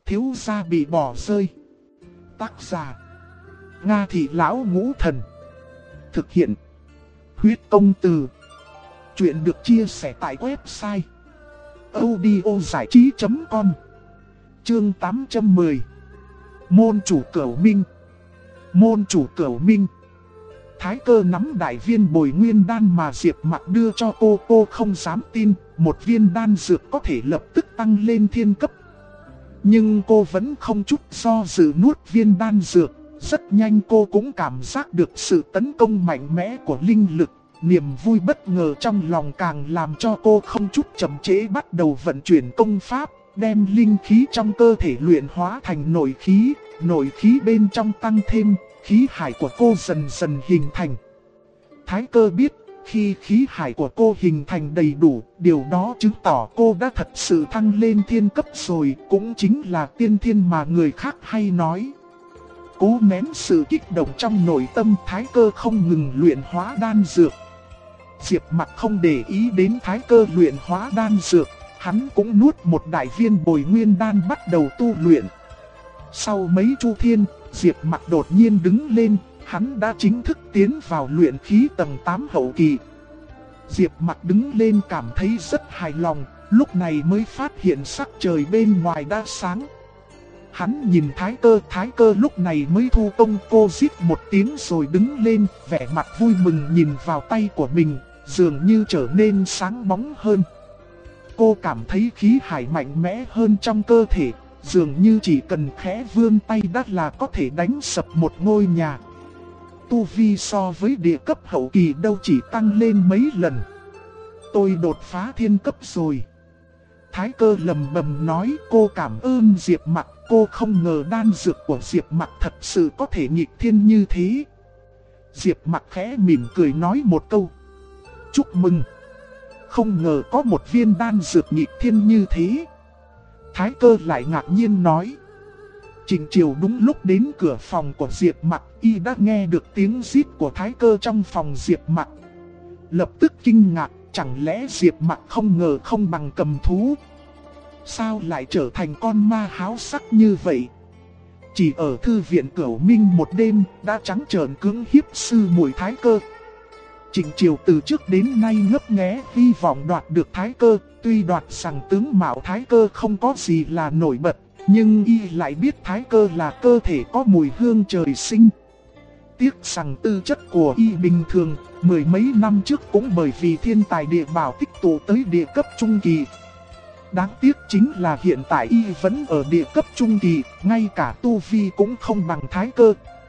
Thiếu gia bị bỏ rơi. Tác giả: Nga Thị Lão Ngũ Thần. Thực hiện: Huyết Công Từ. Chuyện được chia sẻ tại website audiozảichí.com. Chương 810. Môn chủ Cửu Minh. Môn chủ Cửu Minh. Thái Cơ nắm đại viên bồi nguyên đan mà Diệp Mặc đưa cho cô không dám tin, một viên đan dược có thể lập tức tăng lên thiên cấp. Nhưng cô vẫn không chút do dự nuốt viên đan dược, rất nhanh cô cũng cảm giác được sự tấn công mạnh mẽ của linh lực. Niềm vui bất ngờ trong lòng càng làm cho cô không chút chậm trễ bắt đầu vận chuyển công pháp, đem linh khí trong cơ thể luyện hóa thành nội khí bên trong tăng thêm, khí hải của cô dần dần hình thành. Thái Cơ biết, khi khí hải của cô hình thành đầy đủ, điều đó chứng tỏ cô đã thật sự thăng lên thiên cấp rồi, cũng chính là tiên thiên mà người khác hay nói. Cố nén sự kích động trong nội tâm, Thái Cơ không ngừng luyện hóa đan dược. Diệp Mặc không để ý đến Thái Cơ luyện hóa đan dược, hắn cũng nuốt một đại viên bồi nguyên đan bắt đầu tu luyện. Sau mấy chu thiên, Diệp Mặc đột nhiên đứng lên, hắn đã chính thức tiến vào luyện khí tầng 8 hậu kỳ. Diệp Mặc đứng lên cảm thấy rất hài lòng, lúc này mới phát hiện sắc trời bên ngoài đã sáng. Hắn nhìn Thái Cơ lúc này mới thu công, cô rít một tiếng rồi đứng lên, vẻ mặt vui mừng nhìn vào tay của mình, dường như trở nên sáng bóng hơn. Cô cảm thấy khí hải mạnh mẽ hơn trong cơ thể, dường như chỉ cần khẽ vươn tay đã là có thể đánh sập một ngôi nhà. Tu vi so với địa cấp hậu kỳ đâu chỉ tăng lên mấy lần. Tôi đột phá thiên cấp rồi. Thái Cơ lầm bầm nói, cô cảm ơn Diệp Mặc, cô không ngờ đan dược của Diệp Mặc thật sự có thể nghịch thiên như thế. Diệp Mặc khẽ mỉm cười nói một câu: chúc mừng. Không ngờ có một viên đan dược nghịch thiên như thế. Thái Cơ lại ngạc nhiên nói. Trình Triều đúng lúc đến cửa phòng của Diệp Mặc, y đã nghe được tiếng rít của Thái Cơ trong phòng Diệp Mặc. Lập tức kinh ngạc, chẳng lẽ Diệp Mặc không ngờ không bằng cầm thú? Sao lại trở thành con ma háo sắc như vậy? Chỉ ở thư viện Cửu Minh một đêm đã trắng trợn cưỡng hiếp sư muội Thái Cơ. Trình Triều từ trước đến nay ngấp nghé hy vọng đoạt được Thái Cơ, tuy đoạt rằng tướng mạo Thái Cơ không có gì là nổi bật, nhưng y lại biết Thái Cơ là cơ thể có mùi hương trời sinh. Tiếc rằng tư chất của y bình thường, mười mấy năm trước cũng bởi vì thiên tài địa bảo tích tụ tới địa cấp trung kỳ. Đáng tiếc chính là hiện tại y vẫn ở địa cấp trung kỳ, ngay cả tu vi cũng không bằng Thái Cơ.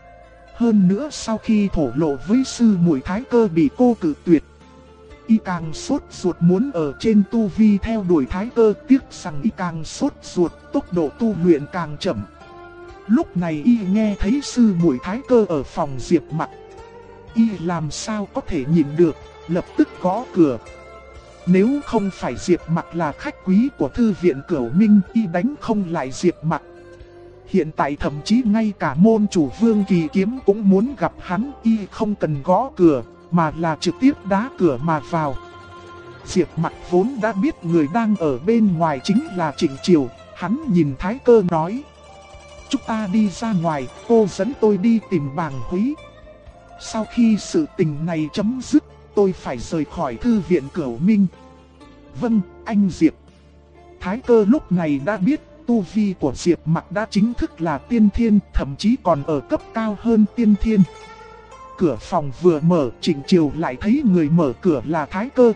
Hơn nữa sau khi thổ lộ với sư muội Thái Cơ bị cô cự tuyệt, y càng sốt ruột muốn ở trên tu vi theo đuổi Thái Cơ, tiếc rằng y càng sốt ruột, tốc độ tu luyện càng chậm. Lúc này y nghe thấy sư muội Thái Cơ ở phòng Diệp Mặc, y làm sao có thể nhìn được, lập tức gõ cửa. Nếu không phải Diệp Mặc là khách quý của thư viện Cửu Minh, y đánh không lại Diệp Mặc. Hiện tại thậm chí ngay cả môn chủ Vương Kỳ Kiếm cũng muốn gặp hắn, y không cần gõ cửa, mà là trực tiếp đá cửa mà vào. Diệp Mặc vốn đã biết người đang ở bên ngoài chính là Trình Triều, hắn nhìn Thái Cơ nói: chúng ta đi ra ngoài, cô dẫn tôi đi tìm Bàng Húy. Sau khi sự tình này chấm dứt, tôi phải rời khỏi thư viện Cửu Minh. Vâng, anh Diệp. Thái Cơ lúc này đã biết tu vi của Diệp Mặc đã chính thức là tiên thiên, thậm chí còn ở cấp cao hơn tiên thiên. Cửa phòng vừa mở, Trình Triều lại thấy người mở cửa là Thái Cơ.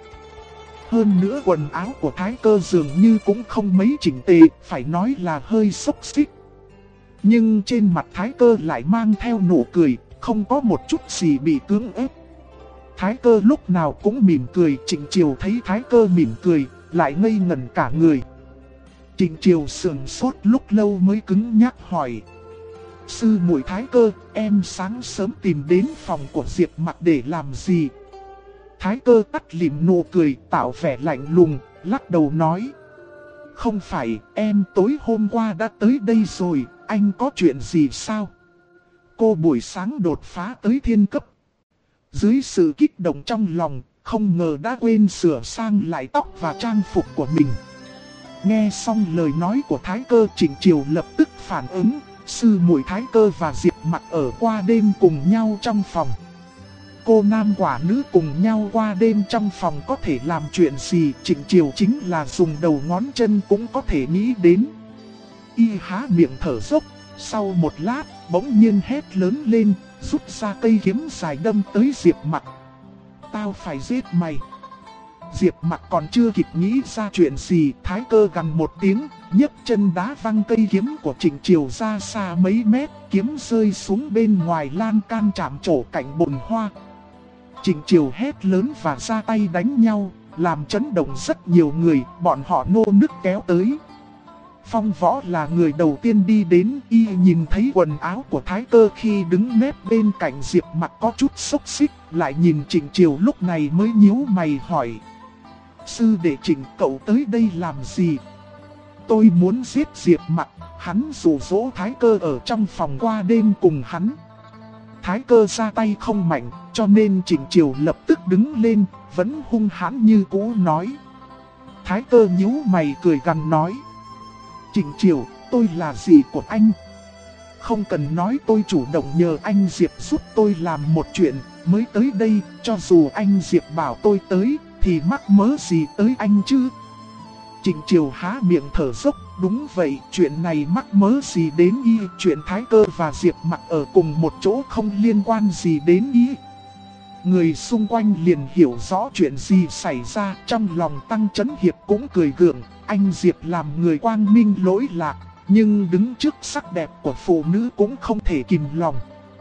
Hơn nữa quần áo của Thái Cơ dường như cũng không mấy chỉnh tề, phải nói là hơi xốc xích. Nhưng trên mặt Thái Cơ lại mang theo nụ cười, không có một chút gì bị cưỡng ép. Thái Cơ lúc nào cũng mỉm cười, Trình Triều thấy Thái Cơ mỉm cười, lại ngây ngẩn cả người. Trình Triều sững sốt lúc lâu mới cứng nhắc hỏi: sư muội Thái Cơ, em sáng sớm tìm đến phòng của Diệp Mặc để làm gì? Thái Cơ tắt lịm nụ cười, tạo vẻ lạnh lùng, lắc đầu nói: không phải, em tối hôm qua đã tới đây rồi, anh có chuyện gì sao? Cô buổi sáng đột phá tới thiên cấp. Dưới sự kích động trong lòng, không ngờ đã quên sửa sang lại tóc và trang phục của mình. Nghe xong lời nói của Thái Cơ, Trịnh Triều lập tức phản ứng. Sư muội Thái Cơ và Diệp Mặc ở qua đêm cùng nhau trong phòng. Cô nam quả nữ cùng nhau qua đêm trong phòng có thể làm chuyện gì? Trịnh Triều chính là dùng đầu ngón chân cũng có thể nghĩ đến. Y há miệng thở dốc, sau một lát bỗng nhiên hét lớn lên, rút ra cây kiếm dài đâm tới Diệp Mặc. Tao phải giết mày. Diệp Mặc còn chưa kịp nghĩ ra chuyện gì, Thái Cơ gằn một tiếng, nhấc chân đá văng cây kiếm của Trịnh Triều ra xa mấy mét, kiếm rơi xuống bên ngoài lan can chạm trổ cạnh bồn hoa. Trịnh Triều hét lớn và ra tay đánh nhau, làm chấn động rất nhiều người, bọn họ nô nức kéo tới. Phong Võ là người đầu tiên đi đến, y nhìn thấy quần áo của Thái Cơ khi đứng nép bên cạnh Diệp Mặc có chút xốc xích, lại nhìn Trịnh Triều lúc này mới nhíu mày hỏi. Sư đệ Trịnh, cậu tới đây làm gì? Tôi muốn giết Diệp Mặc, hắn dụ dỗ Thái Cơ ở trong phòng qua đêm cùng hắn. Thái Cơ ra tay không mạnh, cho nên Trịnh Triều lập tức đứng lên, vẫn hung hãn như cũ nói. Thái Cơ nhíu mày cười gằn nói. Trịnh Triều, tôi là gì của anh? Không cần nói, tôi chủ động nhờ anh Diệp giúp tôi làm một chuyện mới tới đây, cho dù anh Diệp bảo tôi tới thì mắc mớ gì tới anh chứ? Trịnh Triều há miệng thở dốc, đúng vậy, chuyện này mắc mớ gì đến y, chuyện Thái Cơ và Diệp Mặc ở cùng một chỗ không liên quan gì đến y. Người xung quanh liền hiểu rõ chuyện gì xảy ra, trong lòng Tăng Chấn Hiệp cũng cười gượng, anh Diệp làm người quang minh lỗi lạc, nhưng đứng trước sắc đẹp của phụ nữ cũng không thể kìm lòng.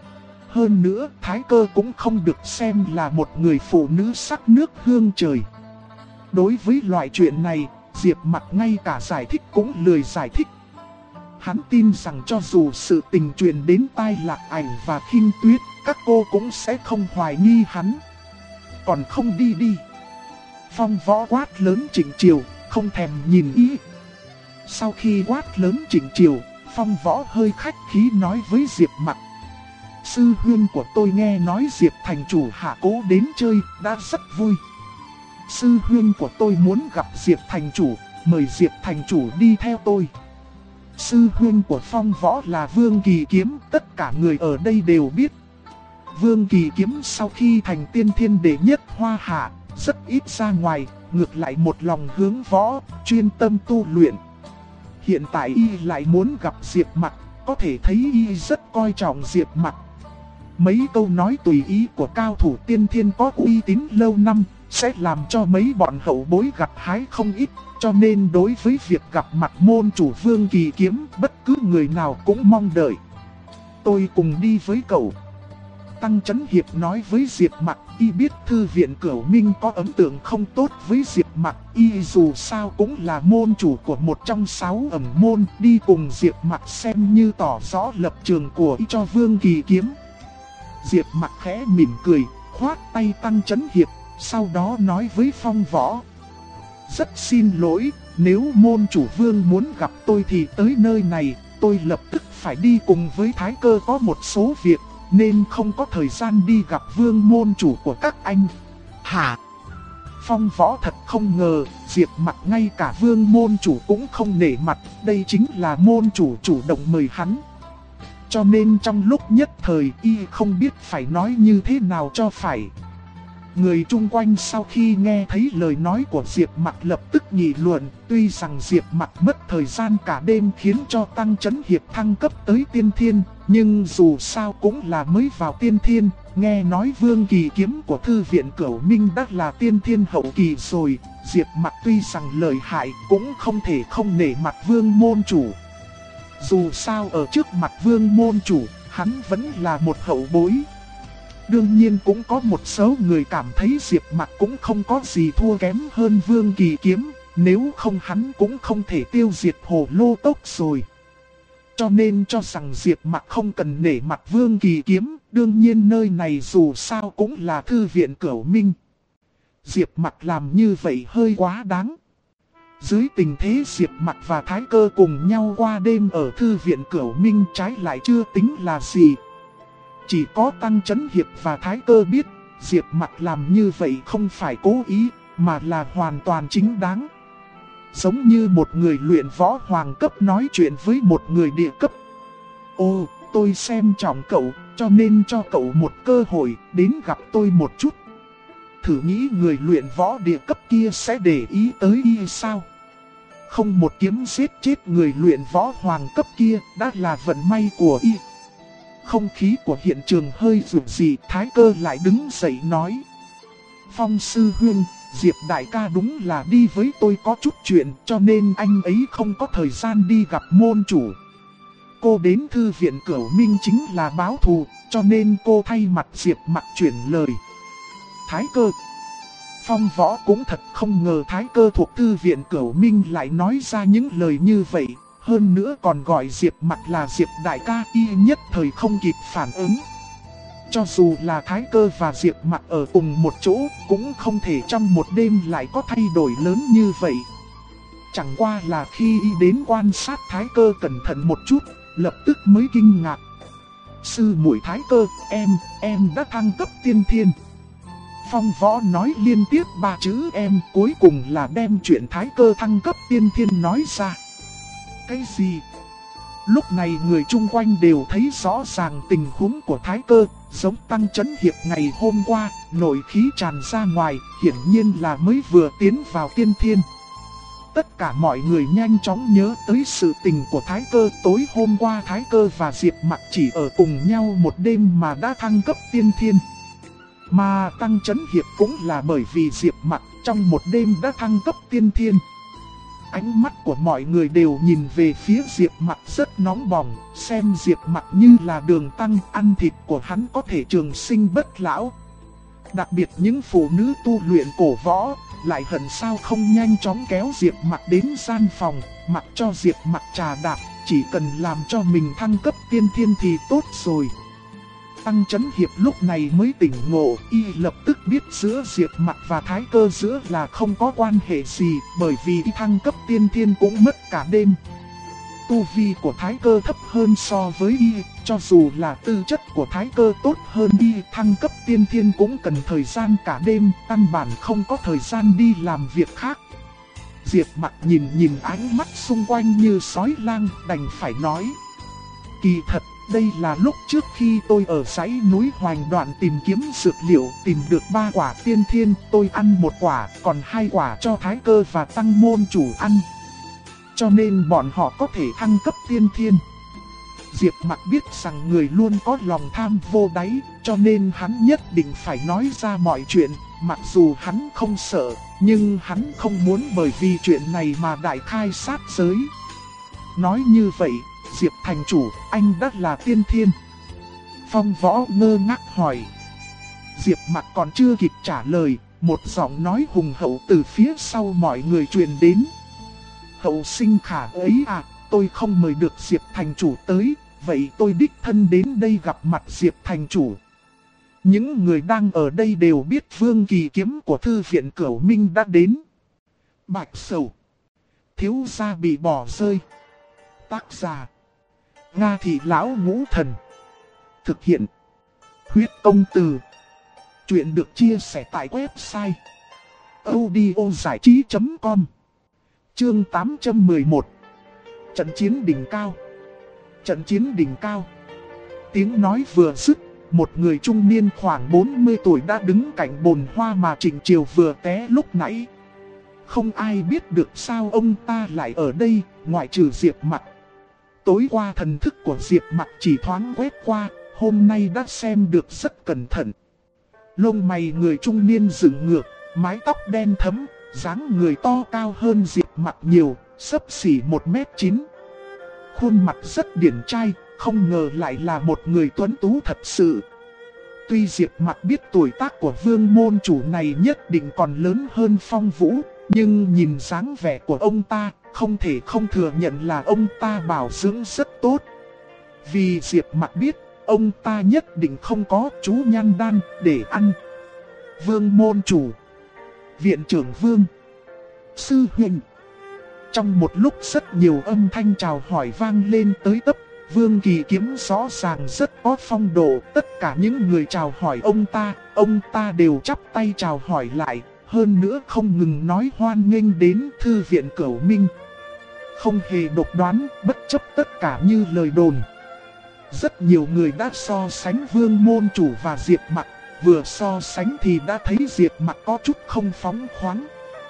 Hơn nữa, Thái Cơ cũng không được xem là một người phụ nữ sắc nước hương trời. Đối với loại chuyện này, Diệp Mặc ngay cả giải thích cũng lười giải thích. Hắn tin rằng cho dù sự tình truyền đến tai Lạc Ảnh và Khinh Tuyết, các cô cũng sẽ không hoài nghi hắn. Còn không đi đi. Phong Võ quát lớn Trịnh Triều, không thèm nhìn ý. Sau khi quát lớn Trịnh Triều, Phong Võ hơi khách khí nói với Diệp Mặc. Sư huynh của tôi nghe nói Diệp thành chủ hạ cố đến chơi, đã rất vui. Sư huynh của tôi muốn gặp Diệp thành chủ, mời Diệp thành chủ đi theo tôi. Sư huynh của Phong Võ là Vương Kỳ Kiếm, tất cả người ở đây đều biết. Vương Kỳ Kiếm sau khi thành tiên thiên đệ nhất Hoa Hạ, rất ít ra ngoài, ngược lại một lòng hướng võ, chuyên tâm tu luyện. Hiện tại y lại muốn gặp Diệp Mặc, có thể thấy y rất coi trọng Diệp Mặc. Mấy câu nói tùy ý của cao thủ tiên thiên có uy tín lâu năm, sẽ làm cho mấy bọn hậu bối gặt hái không ít. Cho nên đối với việc gặp mặt môn chủ Vương Kỳ Kiếm, bất cứ người nào cũng mong đợi. Tôi cùng đi với cậu. Tăng Chấn Hiệp nói với Diệp Mặc, y biết thư viện Cửu Minh có ấn tượng không tốt với Diệp Mặc, y dù sao cũng là môn chủ của một trong 6 ẩn môn, đi cùng Diệp Mặc xem như tỏ rõ lập trường của y cho Vương Kỳ Kiếm. Diệp Mặc khẽ mỉm cười, khoát tay Tăng Chấn Hiệp, sau đó nói với Phong Võ. Rất xin lỗi, nếu môn chủ Vương muốn gặp tôi thì tới nơi này, tôi lập tức phải đi cùng với Thái Cơ có một số việc, nên không có thời gian đi gặp Vương môn chủ của các anh. Hả? Phong Võ thật không ngờ, Diệp Mặc ngay cả Vương môn chủ cũng không nể mặt, đây chính là môn chủ chủ động mời hắn. Cho nên trong lúc nhất thời y không biết phải nói như thế nào cho phải. Người chung quanh sau khi nghe thấy lời nói của Diệp Mặc lập tức nghị luận, tuy rằng Diệp Mặc mất thời gian cả đêm khiến cho Tăng Chấn Hiệp thăng cấp tới tiên thiên, nhưng dù sao cũng là mới vào tiên thiên, nghe nói Vương Kỳ Kiếm của thư viện Cửu Minh đã là tiên thiên hậu kỳ rồi, Diệp Mặc tuy rằng lợi hại cũng không thể không nể mặt Vương môn chủ. Dù sao ở trước mặt Vương môn chủ, hắn vẫn là một hậu bối. Đương nhiên cũng có một số người cảm thấy Diệp Mặc cũng không có gì thua kém hơn Vương Kỳ Kiếm, nếu không hắn cũng không thể tiêu diệt Hồ Lô Tốc rồi. Cho nên cho rằng Diệp Mặc không cần nể mặt Vương Kỳ Kiếm, đương nhiên nơi này dù sao cũng là thư viện Cửu Minh. Diệp Mặc làm như vậy hơi quá đáng. Dưới tình thế Diệp Mặc và Thái Cơ cùng nhau qua đêm ở thư viện Cửu Minh trái lại chưa tính là gì. Chỉ có Tăng Chấn Hiệp và Thái Cơ biết, Diệp Mặc làm như vậy không phải cố ý, mà là hoàn toàn chính đáng. giống như một người luyện võ hoàng cấp nói chuyện với một người địa cấp. Ô, tôi xem trọng cậu, cho nên cho cậu một cơ hội đến gặp tôi một chút. Thử nghĩ người luyện võ địa cấp kia sẽ để ý tới y sao? Không một kiếm giết chết người luyện võ hoàng cấp kia đã là vận may của y. Không khí của hiện trường hơi rụt rì, Thái Cơ lại đứng dậy nói. Phong sư huynh, Diệp đại ca đúng là đi với tôi có chút chuyện, cho nên anh ấy không có thời gian đi gặp môn chủ. Cô đến thư viện Cửu Minh chính là báo thù, cho nên cô thay mặt Diệp Mặc chuyển lời. Thái Cơ. Phong Võ cũng thật không ngờ Thái Cơ thuộc thư viện Cửu Minh lại nói ra những lời như vậy. Hơn nữa còn gọi Diệp Mặc là Diệp đại ca, y nhất thời không kịp phản ứng. Cho dù là Thái Cơ và Diệp Mặc ở cùng một chỗ, cũng không thể trong một đêm lại có thay đổi lớn như vậy. Chẳng qua là khi y đến quan sát Thái Cơ cẩn thận một chút, lập tức mới kinh ngạc. Sư muội Thái Cơ, em đã thăng cấp tiên thiên. Phong Võ nói liên tiếp 3 chữ em, cuối cùng là đem chuyện Thái Cơ thăng cấp tiên thiên nói ra. Cái gì? Lúc này người chung quanh đều thấy rõ ràng tình huống của Thái Cơ, giống Tăng Chấn Hiệp ngày hôm qua, nội khí tràn ra ngoài, hiển nhiên là mới vừa tiến vào tiên thiên. Tất cả mọi người nhanh chóng nhớ tới sự tình của Thái Cơ. Tối hôm qua Thái Cơ và Diệp Mặc chỉ ở cùng nhau một đêm mà đã thăng cấp tiên thiên. Mà Tăng Chấn Hiệp cũng là bởi vì Diệp Mặc trong một đêm đã thăng cấp tiên thiên. Ánh mắt của mọi người đều nhìn về phía Diệp Mặc rất nóng bỏng, xem Diệp Mặc như là đường tăng, ăn thịt của hắn có thể trường sinh bất lão. Đặc biệt những phụ nữ tu luyện cổ võ, lại hận sao không nhanh chóng kéo Diệp Mặc đến gian phòng, mặc cho Diệp Mặc trà đạp, chỉ cần làm cho mình thăng cấp tiên thiên thì tốt rồi. Tăng Chấn Hiệp lúc này mới tỉnh ngộ, y lập tức biết giữa Diệp Mặc và Thái Cơ giữa là không có quan hệ gì, bởi vì thăng cấp tiên thiên cũng mất cả đêm. Tu vi của Thái Cơ thấp hơn so với y, cho dù là tư chất của Thái Cơ tốt hơn y, thăng cấp tiên thiên cũng cần thời gian cả đêm, căn bản không có thời gian đi làm việc khác. Diệp Mặc nhìn ánh mắt xung quanh như sói lang, đành phải nói. Kỳ thật, đây là lúc trước khi tôi ở dãy núi Hoành Đoạn tìm kiếm dược liệu, tìm được 3 quả tiên thiên, tôi ăn 1 quả, còn 2 quả cho Thái Cơ và Tăng môn chủ ăn. Cho nên bọn họ có thể thăng cấp tiên thiên. Diệp Mặc biết rằng người luôn có lòng tham vô đáy, cho nên hắn nhất định phải nói ra mọi chuyện, mặc dù hắn không sợ, nhưng hắn không muốn bởi vì chuyện này mà đại khai sát giới. Nói như vậy, Diệp thành chủ, anh đã là tiên thiên. Phong Võ ngơ ngác hỏi. Diệp Mặc còn chưa kịp trả lời, một giọng nói hùng hậu từ phía sau mọi người truyền đến. Hậu sinh Khả ấy à, tôi không mời được Diệp thành chủ tới, vậy tôi đích thân đến đây gặp mặt Diệp thành chủ. Những người đang ở đây đều biết Vương Kỳ Kiếm của thư viện Cửu Minh đã đến. Bạch Sầu. Thiếu gia bị bỏ rơi. Tác giả Nga Thị Lão Ngũ Thần. Thực hiện Huyết Công Từ. Chuyện được chia sẻ tại website audiozảichí.com. Chương 811. Trận chiến đỉnh cao. Trận chiến đỉnh cao. Tiếng nói vừa dứt, một người trung niên khoảng 40 tuổi đã đứng cạnh bồn hoa mà Trịnh Triều vừa té lúc nãy. Không ai biết được sao ông ta lại ở đây, ngoại trừ Diệp Mặc. Tối qua thần thức của Diệp Mặc chỉ thoáng quét qua, hôm nay đã xem được rất cẩn thận. Lông mày người trung niên dựng ngược, mái tóc đen thẫm, dáng người to cao hơn Diệp Mặc nhiều, xấp xỉ 1m9. Khuôn mặt rất điển trai, không ngờ lại là một người tuấn tú thật sự. Tuy Diệp Mặc biết tuổi tác của Vương môn chủ này nhất định còn lớn hơn Phong Vũ, nhưng nhìn dáng vẻ của ông ta, không thể không thừa nhận là ông ta bảo dưỡng rất tốt. Vì Diệp Mặc biết, ông ta nhất định không có chú nhan đan để ăn. Vương môn chủ, viện trưởng Vương, sư huynh. Trong một lúc rất nhiều âm thanh chào hỏi vang lên tới tấp, Vương Kỳ Kiếm rõ ràng rất có phong độ. Tất cả những người chào hỏi ông ta đều chắp tay chào hỏi lại, hơn nữa không ngừng nói hoan nghênh đến Thư viện Cửu Minh. Không hề độc đoán, bất chấp tất cả như lời đồn. Rất nhiều người đã so sánh Vương môn chủ và Diệp Mặc, vừa so sánh thì đã thấy Diệp Mặc có chút không phóng khoáng.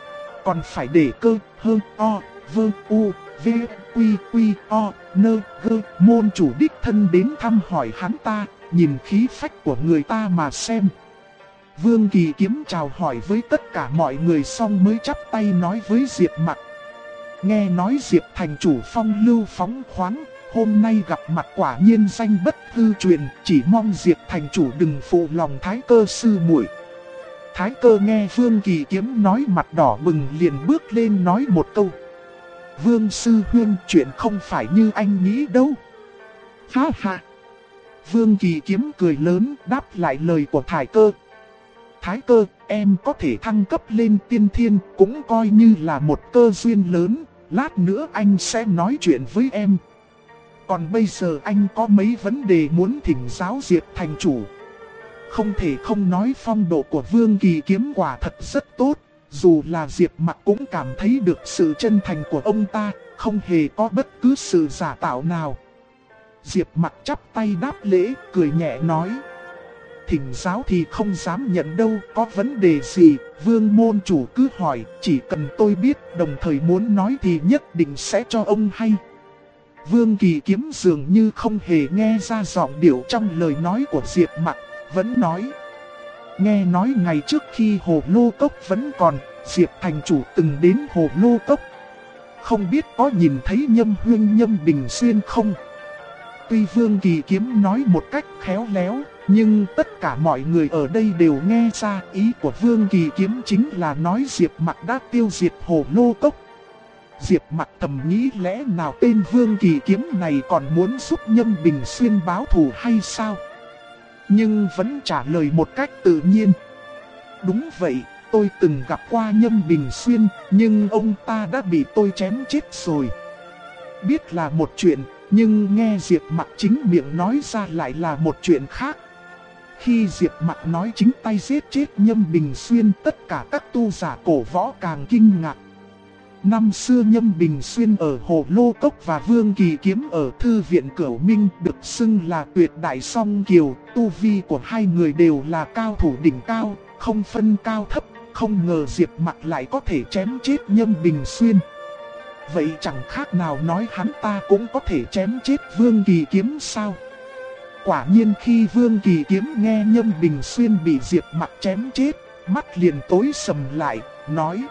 Còn phải để cơ, hơn, o, vơ, u, v, quy, quy, o, nơ, gơ, môn chủ đích thân đến thăm hỏi hắn ta, nhìn khí phách của người ta mà xem. Vương Kỳ Kiếm chào hỏi với tất cả mọi người xong mới chắp tay nói với Diệp Mặc. Nghe nói Diệp thành chủ phong lưu phóng khoáng, hôm nay gặp mặt quả nhiên danh bất hư truyền, chỉ mong Diệp thành chủ đừng phụ lòng Thái Cơ sư muội. Thái Cơ nghe Vương Kỳ Kiếm nói mặt đỏ bừng liền bước lên nói một câu. Vương sư huynh, chuyện không phải như anh nghĩ đâu. Ha ha. Vương Kỳ Kiếm cười lớn đáp lại lời của Thái Cơ. Thái Cơ, em có thể thăng cấp lên tiên thiên cũng coi như là một cơ duyên lớn, lát nữa anh sẽ nói chuyện với em. Còn bây giờ anh có mấy vấn đề muốn thỉnh giáo Diệp thành chủ. Không thể không nói phong độ của Vương Kỳ Kiếm quả thật rất tốt, dù là Diệp Mặc cũng cảm thấy được sự chân thành của ông ta, không hề có bất cứ sự giả tạo nào. Diệp Mặc chắp tay đáp lễ, cười nhẹ nói. Thỉnh giáo thì không dám nhận đâu, có vấn đề gì, Vương môn chủ cứ hỏi, chỉ cần tôi biết, đồng thời muốn nói thì nhất định sẽ cho ông hay. Vương Kỳ Kiếm dường như không hề nghe ra giọng điệu trong lời nói của Diệp Mặc, vẫn nói. Nghe nói ngày trước khi Hồ Lô Cốc vẫn còn, Diệp thành chủ từng đến Hồ Lô Cốc. Không biết có nhìn thấy Nhâm Huyên Nhâm Bình Xuyên không? Tuy Vương Kỳ Kiếm nói một cách khéo léo, nhưng tất cả mọi người ở đây đều nghe ra ý của Vương Kỳ Kiếm chính là nói Diệp Mặc đã tiêu diệt Hồ Lô Cốc. Diệp Mặc thầm nghĩ lẽ nào tên Vương Kỳ Kiếm này còn muốn giúp Nhâm Bình Xuyên báo thù hay sao? Nhưng vẫn trả lời một cách tự nhiên. Đúng vậy, tôi từng gặp qua Nhâm Bình Xuyên, nhưng ông ta đã bị tôi chém chết rồi. Biết là một chuyện, nhưng nghe Diệp Mặc chính miệng nói ra lại là một chuyện khác. Khi Diệp Mặc nói chính tay giết chết Nhâm Bình Xuyên, tất cả các tu giả cổ võ càng kinh ngạc. Năm xưa Nhâm Bình Xuyên ở Hồ Lô Cốc và Vương Kỳ Kiếm ở Thư viện Cửu Minh được xưng là tuyệt đại song kiều, tu vi của hai người đều là cao thủ đỉnh cao, không phân cao thấp, không ngờ Diệp Mặc lại có thể chém chết Nhâm Bình Xuyên. Vậy chẳng khác nào nói hắn ta cũng có thể chém chết Vương Kỳ Kiếm sao? Quả nhiên khi Vương Kỳ Kiếm nghe Nhâm Bình Xuyên bị Diệp Mặc chém chết, mắt liền tối sầm lại, nói.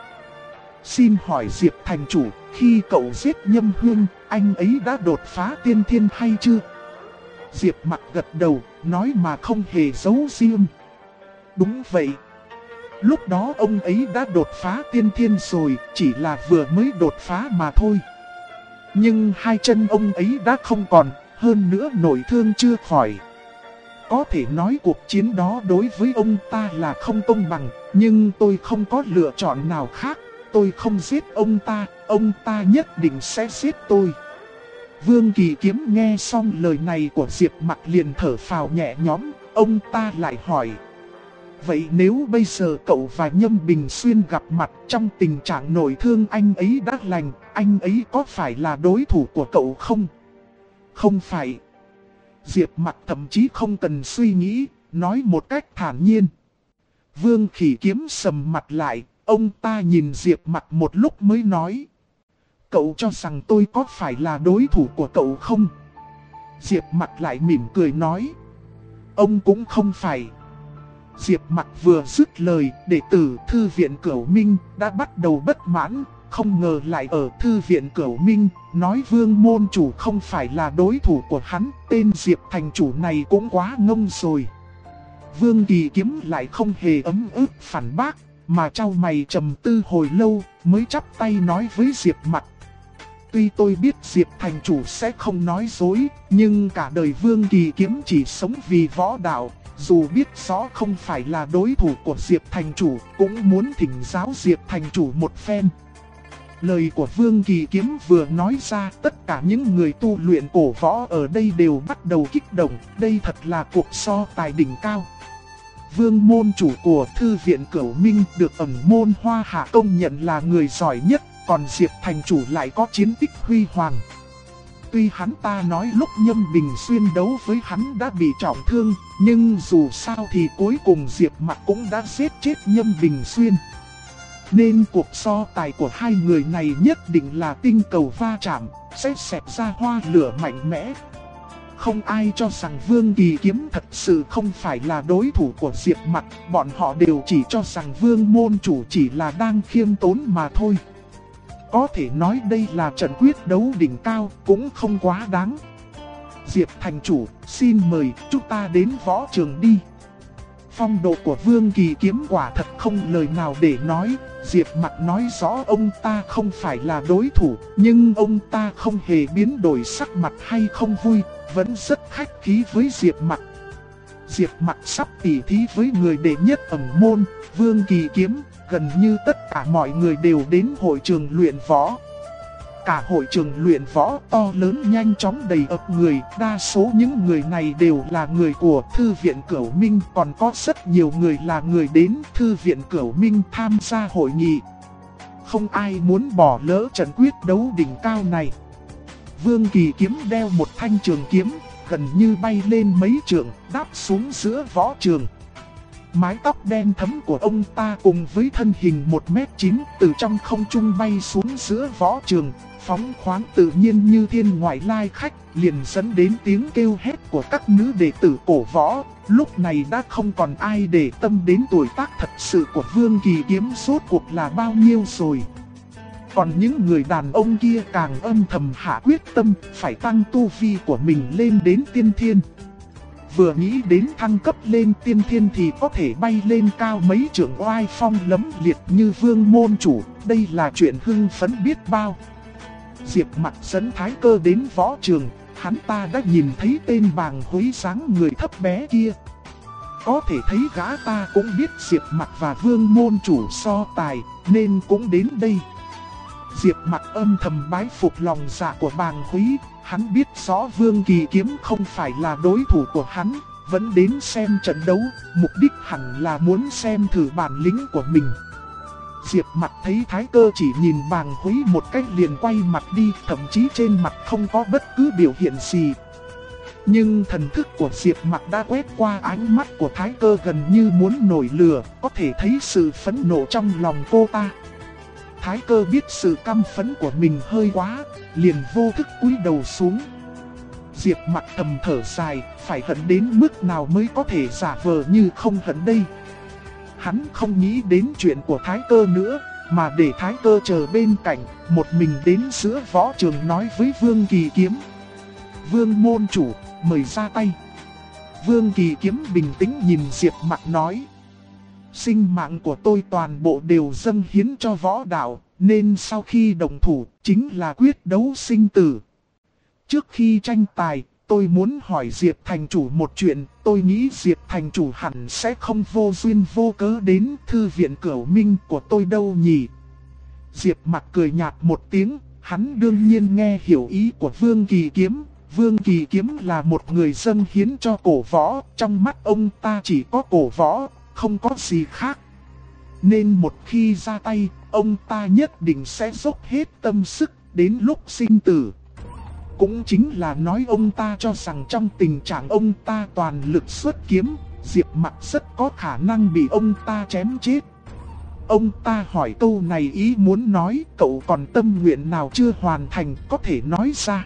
Xin hỏi Diệp thành chủ, khi cậu giết Nhâm Huyên, anh ấy đã đột phá tiên thiên hay chưa? Diệp Mặc gật đầu, nói mà không hề giấu riêng. Đúng vậy. Lúc đó ông ấy đã đột phá tiên thiên rồi, chỉ là vừa mới đột phá mà thôi. Nhưng hai chân ông ấy đã không còn, hơn nữa nội thương chưa khỏi. Có thể nói cuộc chiến đó đối với ông ta là không công bằng, nhưng tôi không có lựa chọn nào khác. Tôi không giết ông ta nhất định sẽ giết tôi. Vương Kỳ Kiếm nghe xong lời này của Diệp Mặc liền thở phào nhẹ nhõm, ông ta lại hỏi. Vậy nếu bây giờ cậu và Nhâm Bình Xuyên gặp mặt trong tình trạng nội thương anh ấy đã lành, anh ấy có phải là đối thủ của cậu không? Không phải. Diệp Mặc thậm chí không cần suy nghĩ, nói một cách thản nhiên. Vương Kỳ Kiếm sầm mặt lại, ông ta nhìn Diệp Mặc một lúc mới nói. Cậu cho rằng tôi có phải là đối thủ của cậu không? Diệp Mặc lại mỉm cười nói. Ông cũng không phải. Diệp Mặc vừa dứt lời, đệ tử Thư viện Cửu Minh đã bắt đầu bất mãn, không ngờ lại ở Thư viện Cửu Minh, nói Vương môn chủ không phải là đối thủ của hắn, tên Diệp thành chủ này cũng quá ngông rồi. Vương Kỳ Kiếm lại không hề ấm ức phản bác, mà trao mày trầm tư hồi lâu, mới chắp tay nói với Diệp Mặc. Tuy tôi biết Diệp thành chủ sẽ không nói dối, nhưng cả đời Vương Kỳ Kiếm chỉ sống vì võ đạo. Dù biết rõ không phải là đối thủ của Diệp thành chủ, cũng muốn thỉnh giáo Diệp thành chủ một phen. Lời của Vương Kỳ Kiếm vừa nói ra, tất cả những người tu luyện cổ võ ở đây đều bắt đầu kích động, đây thật là cuộc so tài đỉnh cao. Vương môn chủ của Thư viện Cửu Minh được ẩn môn Hoa Hạ công nhận là người giỏi nhất, còn Diệp thành chủ lại có chiến tích huy hoàng. Tuy hắn ta nói lúc Nhâm Bình Xuyên đấu với hắn đã bị trọng thương, nhưng dù sao thì cuối cùng Diệp Mặc cũng đã giết chết Nhâm Bình Xuyên. Nên cuộc so tài của hai người này nhất định là tinh cầu va chạm, sẽ xẹp ra hoa lửa mạnh mẽ. Không ai cho rằng Vương Kỳ Kiếm thật sự không phải là đối thủ của Diệp Mặc, bọn họ đều chỉ cho rằng Vương môn chủ chỉ là đang khiêm tốn mà thôi. Có thể nói đây là trận quyết đấu đỉnh cao, cũng không quá đáng. Diệp thành chủ, xin mời chúng ta đến võ trường đi. Phong độ của Vương Kỳ Kiếm quả thật không lời nào để nói. Diệp Mặc nói rõ ông ta không phải là đối thủ, nhưng ông ta không hề biến đổi sắc mặt hay không vui, vẫn rất khách khí với Diệp Mặc. Diệp Mặc sắp tỉ thí với người đệ nhất ẩn môn, Vương Kỳ Kiếm. Gần như tất cả mọi người đều đến hội trường luyện võ. Cả hội trường luyện võ to lớn nhanh chóng đầy ắp người. Đa số những người này đều là người của Thư viện Cửu Minh. Còn có rất nhiều người là người đến Thư viện Cửu Minh tham gia hội nghị. Không ai muốn bỏ lỡ trận quyết đấu đỉnh cao này. Vương Kỳ Kiếm đeo một thanh trường kiếm, gần như bay lên mấy trượng, đáp xuống giữa võ trường. Mái tóc đen thẫm của ông ta cùng với thân hình 1m9 từ trong không trung bay xuống giữa võ trường, phóng khoáng tự nhiên như thiên ngoại lai khách, liền dẫn đến tiếng kêu hét của các nữ đệ tử cổ võ. Lúc này đã không còn ai để tâm đến tuổi tác thật sự của Vương Kỳ Kiếm rốt cuộc là bao nhiêu rồi. Còn những người đàn ông kia càng âm thầm hạ quyết tâm phải tăng tu vi của mình lên đến tiên thiên. Vừa nghĩ đến thăng cấp lên tiên thiên thì có thể bay lên cao mấy trượng oai phong lấm liệt như Vương môn chủ, đây là chuyện hưng phấn biết bao. Diệp Mặc dẫn Thái Cơ đến võ trường, hắn ta đã nhìn thấy tên Bàng Hối dáng người thấp bé kia. Có thể thấy gã ta cũng biết Diệp Mặc và Vương môn chủ so tài, nên cũng đến đây. Diệp Mặc âm thầm bái phục lòng dạ của Bàng Hối. Hắn biết rõ Vương Kỳ Kiếm không phải là đối thủ của hắn, vẫn đến xem trận đấu, mục đích hẳn là muốn xem thử bản lĩnh của mình. Diệp Mặc thấy Thái Cơ chỉ nhìn Bàng Hối một cách liền quay mặt đi, thậm chí trên mặt không có bất cứ biểu hiện gì. Nhưng thần thức của Diệp Mặc đã quét qua ánh mắt của Thái Cơ gần như muốn nổi lửa, có thể thấy sự phẫn nộ trong lòng cô ta. Thái Cơ biết sự căm phẫn của mình hơi quá, liền vô thức cúi đầu xuống. Diệp Mặc thầm thở dài, phải hận đến mức nào mới có thể giả vờ như không hận đây. Hắn không nghĩ đến chuyện của Thái Cơ nữa, mà để Thái Cơ chờ bên cạnh, một mình đến giữa võ trường nói với Vương Kỳ Kiếm. Vương môn chủ, mời ra tay. Vương Kỳ Kiếm bình tĩnh nhìn Diệp Mặc nói. Sinh mạng của tôi toàn bộ đều dâng hiến cho võ đạo, nên sau khi động thủ chính là quyết đấu sinh tử. Trước khi tranh tài, tôi muốn hỏi Diệp thành chủ một chuyện, tôi nghĩ Diệp thành chủ hẳn sẽ không vô duyên vô cớ đến Thư viện Cửu Minh của tôi đâu nhỉ. Diệp Mặc cười nhạt một tiếng, hắn đương nhiên nghe hiểu ý của Vương Kỳ Kiếm. Vương Kỳ Kiếm là một người dâng hiến cho cổ võ, trong mắt ông ta chỉ có cổ võ, không có gì khác. Nên một khi ra tay, ông ta nhất định sẽ dốc hết tâm sức đến lúc sinh tử. Cũng chính là nói ông ta cho rằng trong tình trạng ông ta toàn lực xuất kiếm, Diệp Mặc rất có khả năng bị ông ta chém chết. Ông ta hỏi câu này ý muốn nói cậu còn tâm nguyện nào chưa hoàn thành có thể nói ra.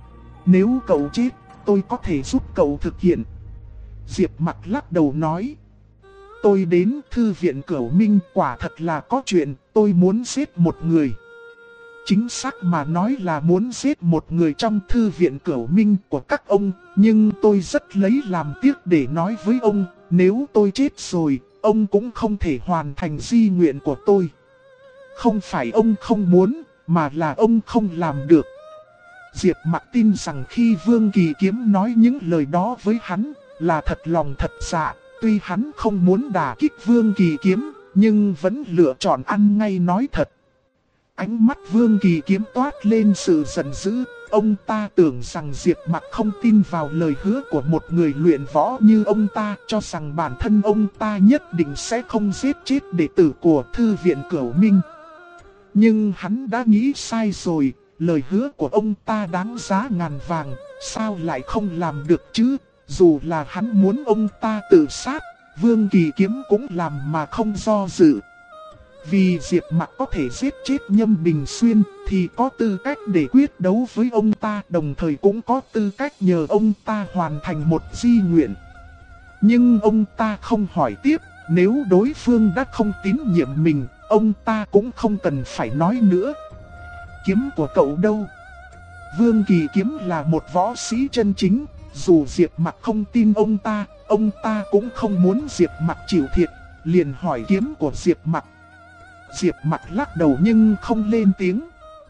Nếu cậu chết, tôi có thể giúp cậu thực hiện. Diệp Mặc lắc đầu nói. Tôi đến Thư viện Cửu Minh quả thật là có chuyện, tôi muốn giết một người. Chính xác mà nói là muốn giết một người trong Thư viện Cửu Minh của các ông, nhưng tôi rất lấy làm tiếc để nói với ông, nếu tôi chết rồi, ông cũng không thể hoàn thành di nguyện của tôi. Không phải ông không muốn, mà là ông không làm được. Diệp Mặc tin rằng khi Vương Kỳ Kiếm nói những lời đó với hắn, là thật lòng thật dạ. Tuy hắn không muốn đả kích Vương Kỳ Kiếm, nhưng vẫn lựa chọn ăn ngay nói thật. Ánh mắt Vương Kỳ Kiếm toát lên sự giận dữ, Ông ta tưởng rằng Diệp Mặc không tin vào lời hứa của một người luyện võ như ông ta, cho rằng bản thân ông ta nhất định sẽ không giết chết đệ tử của Thư viện Cửu Minh. Nhưng hắn đã nghĩ sai rồi, lời hứa của ông ta đáng giá ngàn vàng, sao lại không làm được chứ? Dù là hắn muốn ông ta tự sát, Vương Kỳ Kiếm cũng làm mà không do dự. Vì Diệp Mặc có thể giết chết Nhâm Bình Xuyên thì có tư cách để quyết đấu với ông ta, đồng thời cũng có tư cách nhờ ông ta hoàn thành một di nguyện. Nhưng ông ta không hỏi tiếp, nếu đối phương đã không tín nhiệm mình, ông ta cũng không cần phải nói nữa. Kiếm của cậu đâu? Vương Kỳ Kiếm là một võ sĩ chân chính, dù Diệp Mặc không tin ông ta cũng không muốn Diệp Mặc chịu thiệt, liền hỏi kiếm của Diệp Mặc. Diệp Mặc lắc đầu nhưng không lên tiếng.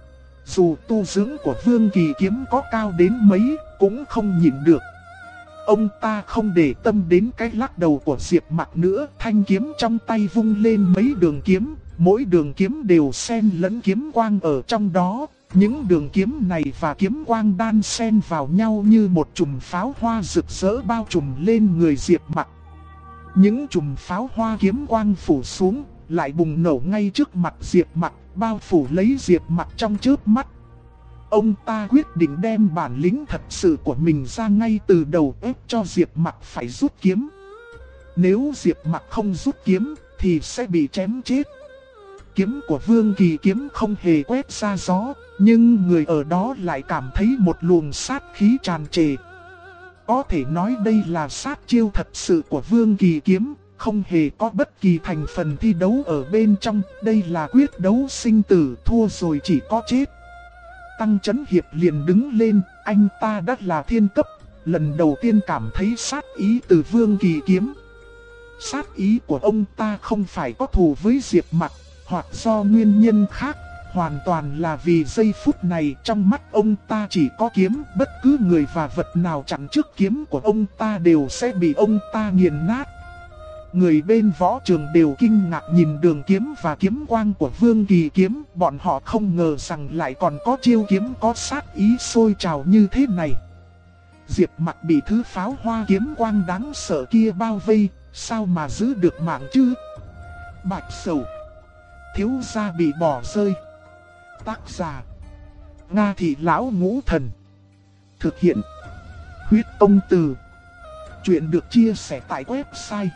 Dù tu dưỡng của Vương Kỳ Kiếm có cao đến mấy, cũng không nhịn được. Ông ta không để tâm đến cái lắc đầu của Diệp Mặc nữa, thanh kiếm trong tay vung lên mấy đường kiếm, mỗi đường kiếm đều xen lẫn kiếm quang ở trong đó. Những đường kiếm này và kiếm quang đan xen vào nhau như một chùm pháo hoa rực rỡ bao trùm lên người Diệp Mặc. Những chùm pháo hoa kiếm quang phủ xuống, lại bùng nổ ngay trước mặt Diệp Mặc, bao phủ lấy Diệp Mặc trong chớp mắt. Ông ta quyết định đem bản lĩnh thật sự của mình ra ngay từ đầu, ép cho Diệp Mặc phải rút kiếm. Nếu Diệp Mặc không rút kiếm thì sẽ bị chém chết. Kiếm của Vương Kỳ Kiếm không hề quét ra gió, nhưng người ở đó lại cảm thấy một luồng sát khí tràn trề. Có thể nói đây là sát chiêu thật sự của Vương Kỳ Kiếm, không hề có bất kỳ thành phần thi đấu ở bên trong. Đây là quyết đấu sinh tử, thua rồi chỉ có chết. Tăng Chấn Hiệp liền đứng lên, anh ta đã là thiên cấp, lần đầu tiên cảm thấy sát ý từ Vương Kỳ Kiếm. Sát ý của ông ta không phải có thù với Diệp Mặc, hoặc do nguyên nhân khác, hoàn toàn là vì giây phút này trong mắt ông ta chỉ có kiếm, bất cứ người và vật nào chặn trước kiếm của ông ta đều sẽ bị ông ta nghiền nát. Người bên võ trường đều kinh ngạc nhìn đường kiếm và kiếm quang của Vương Kỳ Kiếm, bọn họ không ngờ rằng lại còn có chiêu kiếm có sát ý sôi trào như thế này. Diệp Mặc bị thứ pháo hoa kiếm quang đáng sợ kia bao vây, sao mà giữ được mạng chứ? Bạch Sầu, thiếu gia bị bỏ rơi. Tác giả: Nga Thị Lão Ngũ Thần. Thực hiện: Huyết Tông Từ. Chuyện được chia sẻ tại website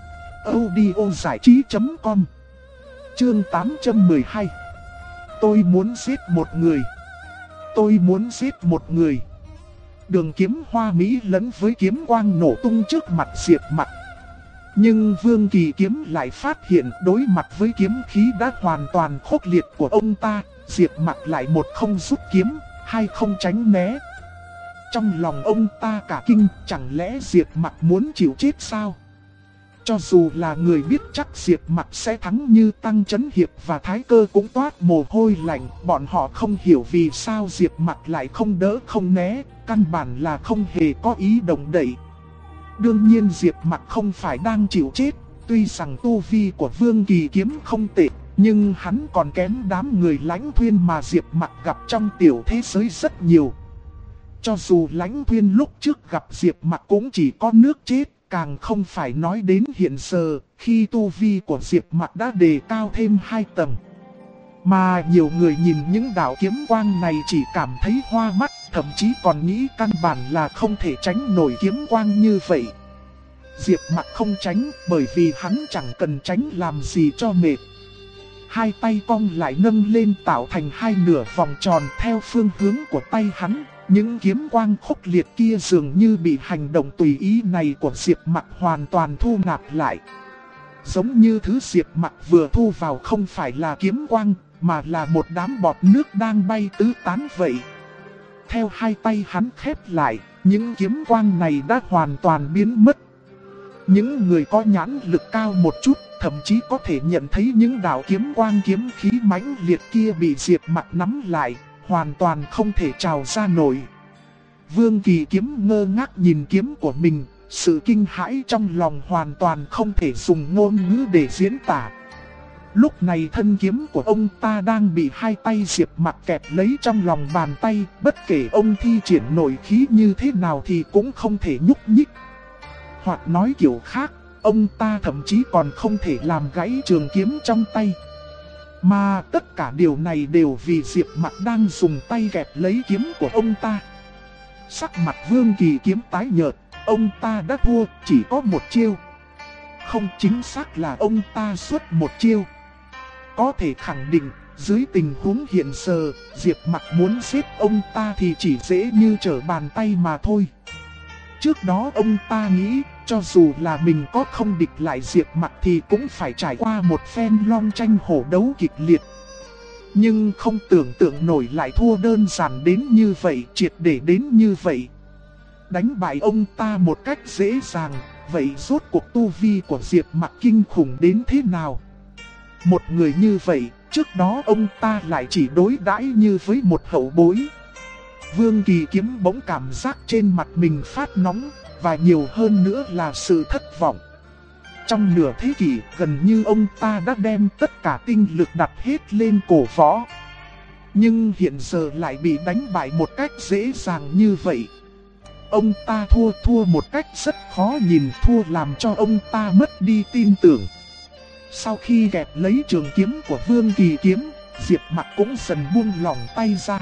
audiozảichí.com. Chương 812. Tôi muốn giết một người. Tôi muốn giết một người. Đường kiếm hoa mỹ lẫn với kiếm quang nổ tung trước mặt Diệp Mặc. Nhưng Vương Kỳ Kiếm lại phát hiện đối mặt với kiếm khí đã hoàn toàn khốc liệt của ông ta, Diệp Mặc lại một không rút kiếm, hai không tránh né. Trong lòng ông ta cả kinh, chẳng lẽ Diệp Mặc muốn chịu chết sao? Cho dù là người biết chắc Diệp Mặc sẽ thắng như Tăng Chấn Hiệp và Thái Cơ cũng toát mồ hôi lạnh, bọn họ không hiểu vì sao Diệp Mặc lại không đỡ không né, căn bản là không hề có ý động đậy. Đương nhiên Diệp Mặc không phải đang chịu chết, tuy rằng tu vi của Vương Kỳ Kiếm không tệ, nhưng hắn còn kém đám người Lãnh Thuyên mà Diệp Mặc gặp trong tiểu thế giới rất nhiều. Cho dù Lãnh Thuyên lúc trước gặp Diệp Mặc cũng chỉ có nước chết, càng không phải nói đến hiện giờ, khi tu vi của Diệp Mặc đã đề cao thêm 2 tầng. Mà nhiều người nhìn những đạo kiếm quang này chỉ cảm thấy hoa mắt, thậm chí còn nghĩ căn bản là không thể tránh nổi kiếm quang như vậy. Diệp Mặc không tránh bởi vì hắn chẳng cần tránh làm gì cho mệt. Hai tay cong lại nâng lên tạo thành hai nửa vòng tròn theo phương hướng của tay hắn. Những kiếm quang khốc liệt kia dường như bị hành động tùy ý này của Diệp Mặc hoàn toàn thu nạp lại. Giống như thứ Diệp Mặc vừa thu vào không phải là kiếm quang, mà là một đám bọt nước đang bay tứ tán vậy. Theo hai tay hắn khép lại, những kiếm quang này đã hoàn toàn biến mất. Những người có nhãn lực cao một chút, thậm chí có thể nhận thấy những đạo kiếm quang kiếm khí mãnh liệt kia bị Diệp Mặc nắm lại, hoàn toàn không thể trào ra nổi. Vương Kỳ Kiếm ngơ ngác nhìn kiếm của mình, sự kinh hãi trong lòng hoàn toàn không thể dùng ngôn ngữ để diễn tả. Lúc này thân kiếm của ông ta đang bị hai tay Diệp Mặc kẹp lấy trong lòng bàn tay, bất kể ông thi triển nội khí như thế nào thì cũng không thể nhúc nhích. Hoặc nói kiểu khác, ông ta thậm chí còn không thể làm gãy trường kiếm trong tay. Mà tất cả điều này đều vì Diệp Mặc đang dùng tay kẹp lấy kiếm của ông ta. Sắc mặt Vương Kỳ Kiếm tái nhợt, ông ta đã thua, chỉ có một chiêu. Không, chính xác là ông ta xuất một chiêu. Có thể khẳng định, dưới tình huống hiện giờ, Diệp Mặc muốn giết ông ta thì chỉ dễ như trở bàn tay mà thôi. Trước đó ông ta nghĩ, cho dù là mình có không địch lại Diệp Mặc thì cũng phải trải qua một phen long tranh hổ đấu kịch liệt. Nhưng không tưởng tượng nổi lại thua đơn giản đến như vậy, triệt để đến như vậy. Đánh bại ông ta một cách dễ dàng, vậy rốt cuộc tu vi của Diệp Mặc kinh khủng đến thế nào? Một người như vậy, trước đó ông ta lại chỉ đối đãi như với một hậu bối. Vương Kỳ Kiếm bỗng cảm giác trên mặt mình phát nóng, và nhiều hơn nữa là sự thất vọng. Trong nửa thế kỷ, gần như ông ta đã đem tất cả tinh lực đặt hết lên cổ võ. Nhưng hiện giờ lại bị đánh bại một cách dễ dàng như vậy. Ông ta thua một cách rất khó nhìn, thua làm cho ông ta mất đi tin tưởng. Sau khi gẹp lấy trường kiếm của Vương Kỳ Kiếm, Diệp Mặc cũng dần buông lỏng tay ra.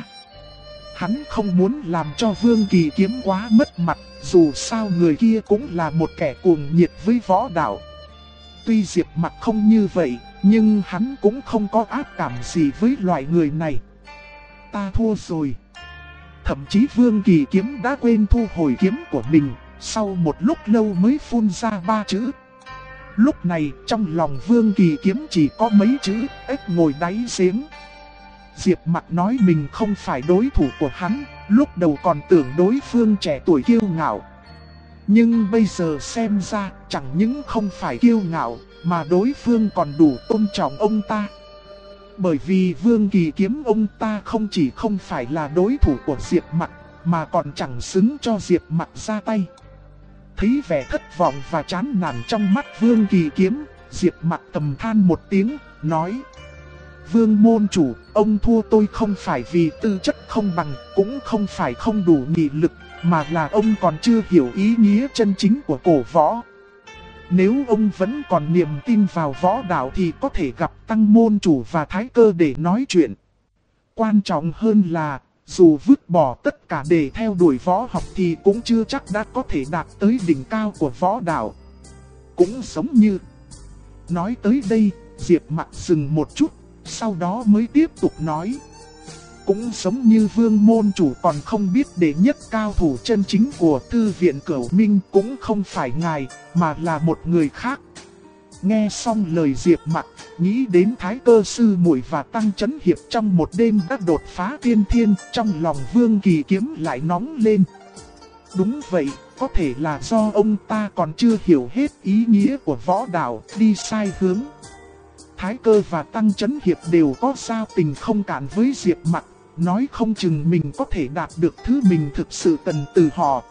Hắn không muốn làm cho Vương Kỳ Kiếm quá mất mặt, dù sao người kia cũng là một kẻ cuồng nhiệt với võ đạo. Tuy Diệp Mặc không như vậy, nhưng hắn cũng không có ác cảm gì với loại người này. Ta thua rồi. Thậm chí Vương Kỳ Kiếm đã quên thu hồi kiếm của mình, sau một lúc lâu mới phun ra 3 chữ. Lúc này trong lòng Vương Kỳ Kiếm chỉ có mấy chữ ếch ngồi đáy giếng. Diệp Mặc nói mình không phải đối thủ của hắn, lúc đầu còn tưởng đối phương trẻ tuổi kiêu ngạo. Nhưng bây giờ xem ra chẳng những không phải kiêu ngạo, mà đối phương còn đủ tôn trọng ông ta. Bởi vì Vương Kỳ Kiếm ông ta không chỉ không phải là đối thủ của Diệp Mặc, mà còn chẳng xứng cho Diệp Mặc ra tay. Thấy vẻ thất vọng và chán nản trong mắt Vương Kỳ Kiếm, Diệp Mặc thầm than một tiếng, nói: Vương môn chủ, ông thua tôi không phải vì tư chất không bằng, cũng không phải không đủ nghị lực, mà là ông còn chưa hiểu ý nghĩa chân chính của cổ võ. Nếu ông vẫn còn niềm tin vào võ đạo thì có thể gặp Tăng môn chủ và Thái Cơ để nói chuyện. Quan trọng hơn là, dù vứt bỏ tất cả để theo đuổi võ học thì cũng chưa chắc đã có thể đạt tới đỉnh cao của võ đạo. Cũng giống như... Nói tới đây, Diệp Mặc dừng một chút, sau đó mới tiếp tục nói. Cũng giống như Vương môn chủ còn không biết đệ nhất cao thủ chân chính của Thư viện Cửu Minh cũng không phải ngài, mà là một người khác. Nghe xong lời Diệp Mặc, nghĩ đến Thái Cơ sư muội và Tăng Chấn Hiệp trong một đêm đã đột phá tiên thiên, trong lòng Vương Kỳ Kiếm lại nóng lên. Đúng vậy, có thể là do ông ta còn chưa hiểu hết ý nghĩa của võ đạo, đi sai hướng. Thái Cơ và Tăng Chấn Hiệp đều có giao tình không cạn với Diệp Mặc, nói không chừng mình có thể đạt được thứ mình thực sự cần từ họ.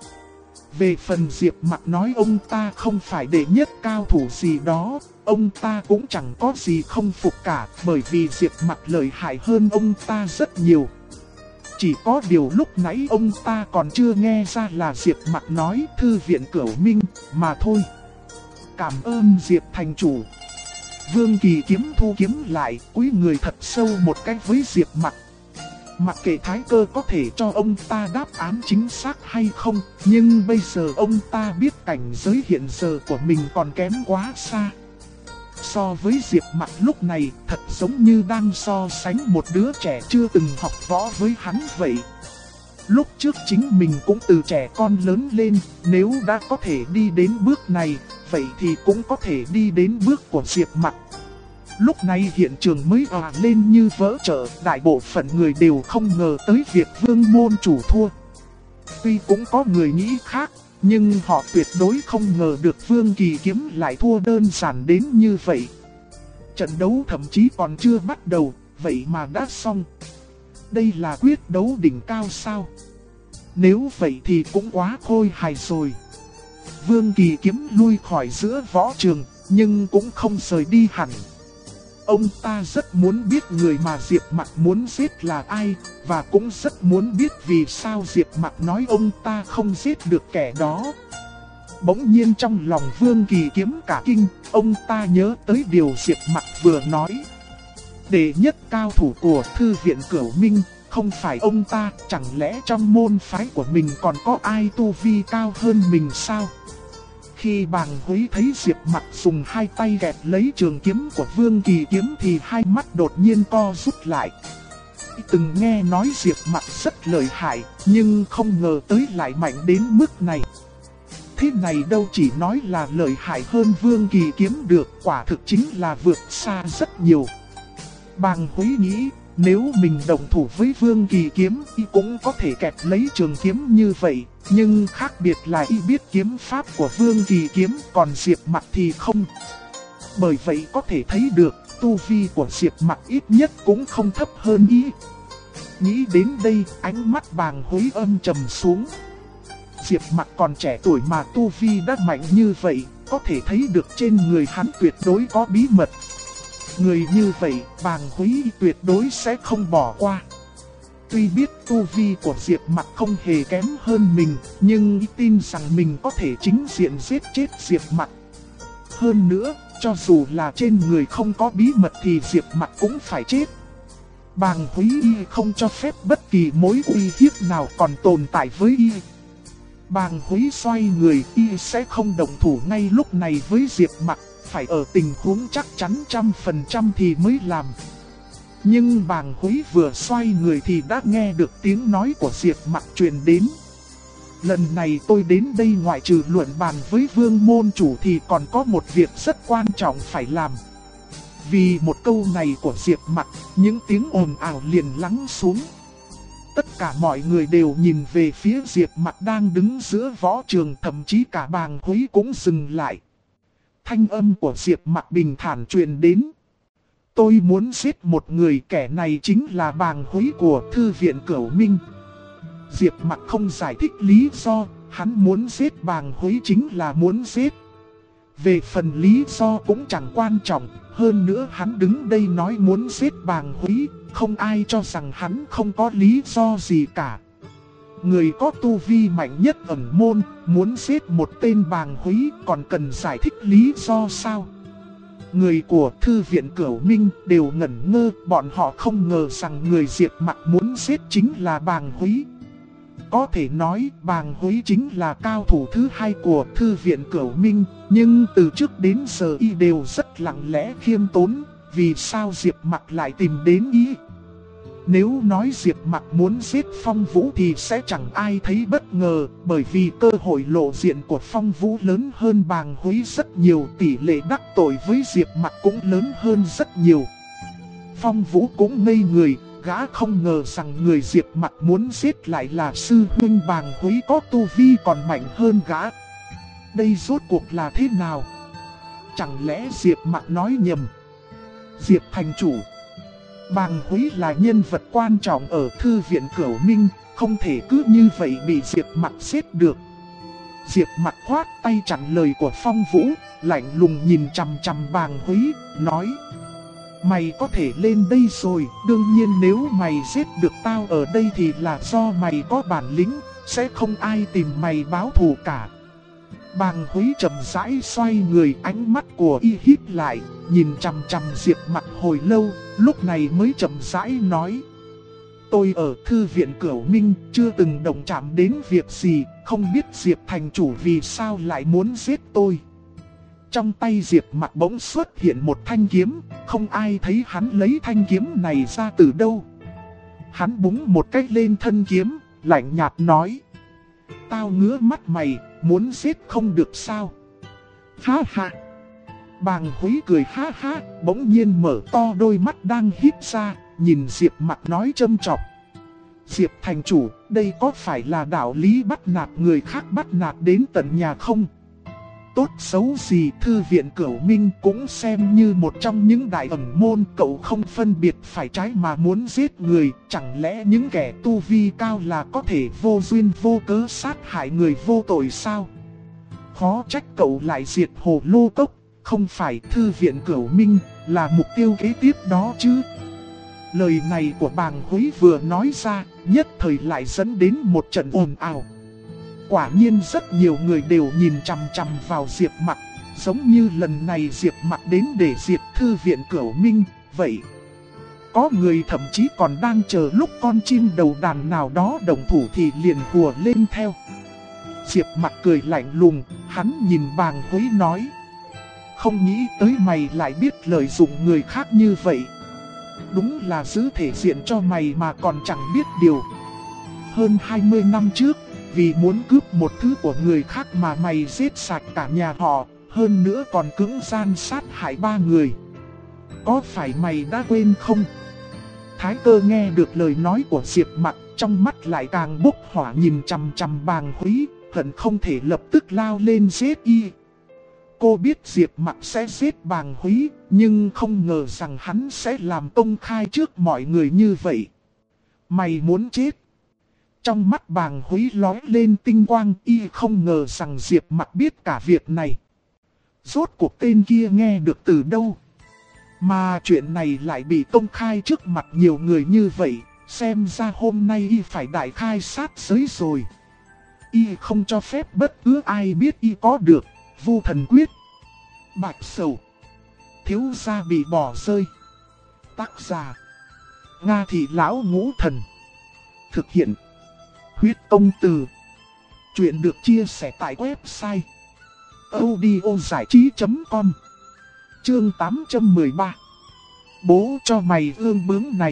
Về phần Diệp Mặc nói ông ta không phải đệ nhất cao thủ gì đó, ông ta cũng chẳng có gì không phục cả, bởi vì Diệp Mặc lợi hại hơn ông ta rất nhiều. Chỉ có điều lúc nãy ông ta còn chưa nghe ra là Diệp Mặc nói Thư viện Cửu Minh mà thôi. Cảm ơn Diệp thành chủ. Vương Kỳ Kiếm thu kiếm lại, cúi người thật sâu một cái với Diệp Mặc. Mặc kệ Thái Cơ có thể cho ông ta đáp án chính xác hay không, nhưng bây giờ ông ta biết cảnh giới hiện giờ của mình còn kém quá xa. So với Diệp Mặc lúc này, thật giống như đang so sánh một đứa trẻ chưa từng học võ với hắn vậy. Lúc trước chính mình cũng từ trẻ con lớn lên, nếu đã có thể đi đến bước này, vậy thì cũng có thể đi đến bước của Diệp Mặc. Lúc này hiện trường mới òa lên như vỡ chợ, đại bộ phận người đều không ngờ tới việc Vương môn chủ thua. Tuy cũng có người nghĩ khác, nhưng họ tuyệt đối không ngờ được Vương Kỳ Kiếm lại thua đơn giản đến như vậy. Trận đấu thậm chí còn chưa bắt đầu, vậy mà đã xong. Đây là quyết đấu đỉnh cao sao? Nếu vậy thì cũng quá khôi hài rồi. Vương Kỳ Kiếm lui khỏi giữa võ trường, nhưng cũng không rời đi hẳn. Ông ta rất muốn biết người mà Diệp Mặc muốn giết là ai, và cũng rất muốn biết vì sao Diệp Mặc nói ông ta không giết được kẻ đó. Bỗng nhiên trong lòng Vương Kỳ Kiếm cả kinh, ông ta nhớ tới điều Diệp Mặc vừa nói. Đệ nhất cao thủ của Thư viện Cửu Minh, không phải ông ta, chẳng lẽ trong môn phái của mình còn có ai tu vi cao hơn mình sao? Khi Bàng Húy thấy Diệp Mặc dùng hai tay gẹp lấy trường kiếm của Vương Kỳ Kiếm thì hai mắt đột nhiên co rút lại. Từng nghe nói Diệp Mặc rất lợi hại, nhưng không ngờ tới lại mạnh đến mức này. Thế này đâu chỉ nói là lợi hại hơn Vương Kỳ Kiếm được, quả thực chính là vượt xa rất nhiều. Bàng Húy nghĩ, nếu mình đồng thủ với Vương Kỳ Kiếm, y cũng có thể kẹp lấy trường kiếm như vậy. Nhưng khác biệt là y biết kiếm pháp của Vương Kỳ Kiếm, còn Diệp Mặc thì không. Bởi vậy có thể thấy được, tu vi của Diệp Mặc ít nhất cũng không thấp hơn y. Nghĩ đến đây, ánh mắt Bàng Húy âm trầm xuống. Diệp Mặc còn trẻ tuổi mà tu vi đã mạnh như vậy, có thể thấy được trên người hắn tuyệt đối có bí mật. Người như vậy, Bàng Húy tuyệt đối sẽ không bỏ qua. Tuy biết tu vi của Diệp Mặc không hề kém hơn mình, nhưng tin rằng mình có thể chính diện giết chết Diệp Mặc. Hơn nữa, cho dù là trên người không có bí mật thì Diệp Mặc cũng phải chết. Bàng Húy không cho phép bất kỳ mối uy hiếp nào còn tồn tại với y. Bàng Húy xoay người, y sẽ không động thủ ngay lúc này với Diệp Mặc, phải ở tình huống chắc chắn 100% thì mới làm. Nhưng Bàng Húy vừa xoay người thì đã nghe được tiếng nói của Diệp Mặc truyền đến. Lần này tôi đến đây ngoại trừ luận bàn với Vương môn chủ thì còn có một việc rất quan trọng phải làm. Vì một câu này của Diệp Mặc, những tiếng ồn ào liền lắng xuống. Tất cả mọi người đều nhìn về phía Diệp Mặc đang đứng giữa võ trường, thậm chí cả Bàng Húy cũng dừng lại. Thanh âm của Diệp Mặc bình thản truyền đến. Tôi muốn giết một người, kẻ này chính là Bàng Húy của Thư viện Cửu Minh. Diệp Mặc không giải thích lý do, hắn muốn giết Bàng Húy chính là muốn giết. Về phần lý do cũng chẳng quan trọng, hơn nữa hắn đứng đây nói muốn giết Bàng Húy, không ai cho rằng hắn không có lý do gì cả. Người có tu vi mạnh nhất ẩn môn, muốn giết một tên Bàng Húy còn cần giải thích lý do sao? Người của Thư viện Cửu Minh đều ngẩn ngơ, bọn họ không ngờ rằng người Diệp Mặc muốn giết chính là Bàng Húy. Có thể nói Bàng Húy chính là cao thủ thứ hai của Thư viện Cửu Minh, nhưng từ trước đến giờ y đều rất lặng lẽ khiêm tốn, vì sao Diệp Mặc lại tìm đến y? Nếu nói Diệp Mặc muốn giết Phong Vũ thì sẽ chẳng ai thấy bất ngờ, bởi vì cơ hội lộ diện của Phong Vũ lớn hơn Bàng Húy rất nhiều, tỷ lệ đắc tội với Diệp Mặc cũng lớn hơn rất nhiều. Phong Vũ cũng ngây người, gã không ngờ rằng người Diệp Mặc muốn giết lại là sư huynh Bàng Húy có tu vi còn mạnh hơn gã. Đây rốt cuộc là thế nào? Chẳng lẽ Diệp Mặc nói nhầm? Diệp thành chủ, Bàng Húy là nhân vật quan trọng ở Thư viện Cửu Minh, không thể cứ như vậy bị Diệp Mặc giết được. Diệp Mặc khoát tay chặn lời của Phong Vũ, lạnh lùng nhìn chằm chằm Bàng Húy, nói: Mày có thể lên đây rồi, đương nhiên nếu mày giết được tao ở đây thì là do mày có bản lĩnh, sẽ không ai tìm mày báo thù cả. Bàng Húy chậm rãi xoay người, ánh mắt của y híp lại, nhìn chằm chằm Diệp Mặc hồi lâu, lúc này mới chậm rãi nói: Tôi ở Thư viện Cửu Minh, chưa từng động chạm đến việc gì, không biết Diệp thành chủ vì sao lại muốn giết tôi. Trong tay Diệp Mặc bỗng xuất hiện một thanh kiếm, không ai thấy hắn lấy thanh kiếm này ra từ đâu. Hắn búng một cách lên thân kiếm, lạnh nhạt nói: Tao ngứa mắt mày, muốn giết không được sao? Ha ha! Bàng Húy cười ha ha, bỗng nhiên mở to đôi mắt đang híp ra, nhìn Diệp Mặc nói châm chọc: Diệp thành chủ, đây có phải là đạo lý bắt nạt người khác bắt nạt đến tận nhà không? Tốt xấu gì Thư viện Cửu Minh cũng xem như một trong những đại ẩn môn, cậu không phân biệt phải trái mà muốn giết người, chẳng lẽ những kẻ tu vi cao là có thể vô duyên vô cớ sát hại người vô tội sao? Khó trách cậu lại diệt Hồ Lô Cốc, không phải Thư viện Cửu Minh, là mục tiêu kế tiếp đó chứ. Lời này của bàng Húy vừa nói ra, nhất thời lại dẫn đến một trận ồn ào. Quả nhiên rất nhiều người đều nhìn chằm chằm vào Diệp Mặc, giống như lần này Diệp Mặc đến để diệt Thư viện Cửu Minh, vậy. Có người thậm chí còn đang chờ lúc con chim đầu đàn nào đó động thủ thì liền hùa lên theo. Diệp Mặc cười lạnh lùng, hắn nhìn bàng Húy nói. Không nghĩ tới mày lại biết lợi dụng người khác như vậy. Đúng là giữ thể diện cho mày mà còn chẳng biết điều. Hơn 20 năm trước, vì muốn cướp một thứ của người khác mà mày giết sạch cả nhà họ, hơn nữa còn cưỡng gian sát hại 3 người. Có phải mày đã quên không? Thái Cơ nghe được lời nói của Diệp Mặc, trong mắt lại càng bốc hỏa nhìn chằm chằm bàng Húy, hận không thể lập tức lao lên giết y. Cô biết Diệp Mặc sẽ giết bàng Húy, nhưng không ngờ rằng hắn sẽ làm công khai trước mọi người như vậy. Mày muốn chết? Trong mắt bàng Húy lóe lên tinh quang, y không ngờ rằng Diệp Mặc biết cả việc này. Rốt cuộc tên kia nghe được từ đâu? Mà chuyện này lại bị công khai trước mặt nhiều người như vậy, xem ra hôm nay y phải đại khai sát giới rồi. Y không cho phép bất cứ ai biết y có được Vu Thần Quyết. Bạch Sầu. Thiếu gia bị bỏ rơi. Tác giả: Nga Thị Lão Ngũ Thần. Thực hiện: Huyết Công Từ. Chuyện được chia sẻ tại website audiozảichí.com. Chương 813. Bố cho mày ương bướng này.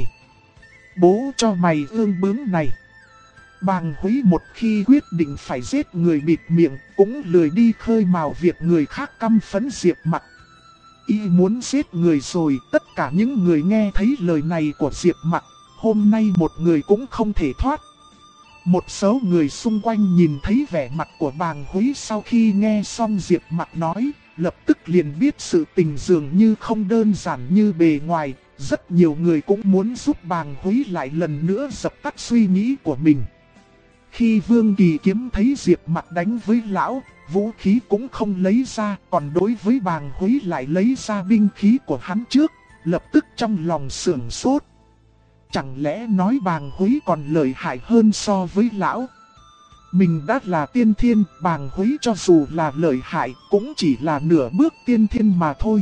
Bố cho mày ương bướng này. Bàng Húy một khi quyết định phải giết người bịt miệng, cũng lười đi khơi mào việc người khác căm phẫn Diệp Mặc. Y muốn giết người rồi, tất cả những người nghe thấy lời này của Diệp Mặc, hôm nay một người cũng không thể thoát. Một số người xung quanh nhìn thấy vẻ mặt của bàng Húy sau khi nghe xong Diệp Mặc nói, lập tức liền biết sự tình dường như không đơn giản như bề ngoài. Rất nhiều người cũng muốn giúp bàng Húy lại lần nữa dập tắt suy nghĩ của mình. Khi Vương Kỳ Kiếm thấy Diệp Mặc đánh với lão, vũ khí cũng không lấy ra, còn đối với bàng Húy lại lấy ra binh khí của hắn trước, lập tức trong lòng sửng sốt. Chẳng lẽ nói bàng Húy còn lợi hại hơn so với lão? Mình đã là tiên thiên, bàng Húy cho dù là lợi hại cũng chỉ là nửa bước tiên thiên mà thôi.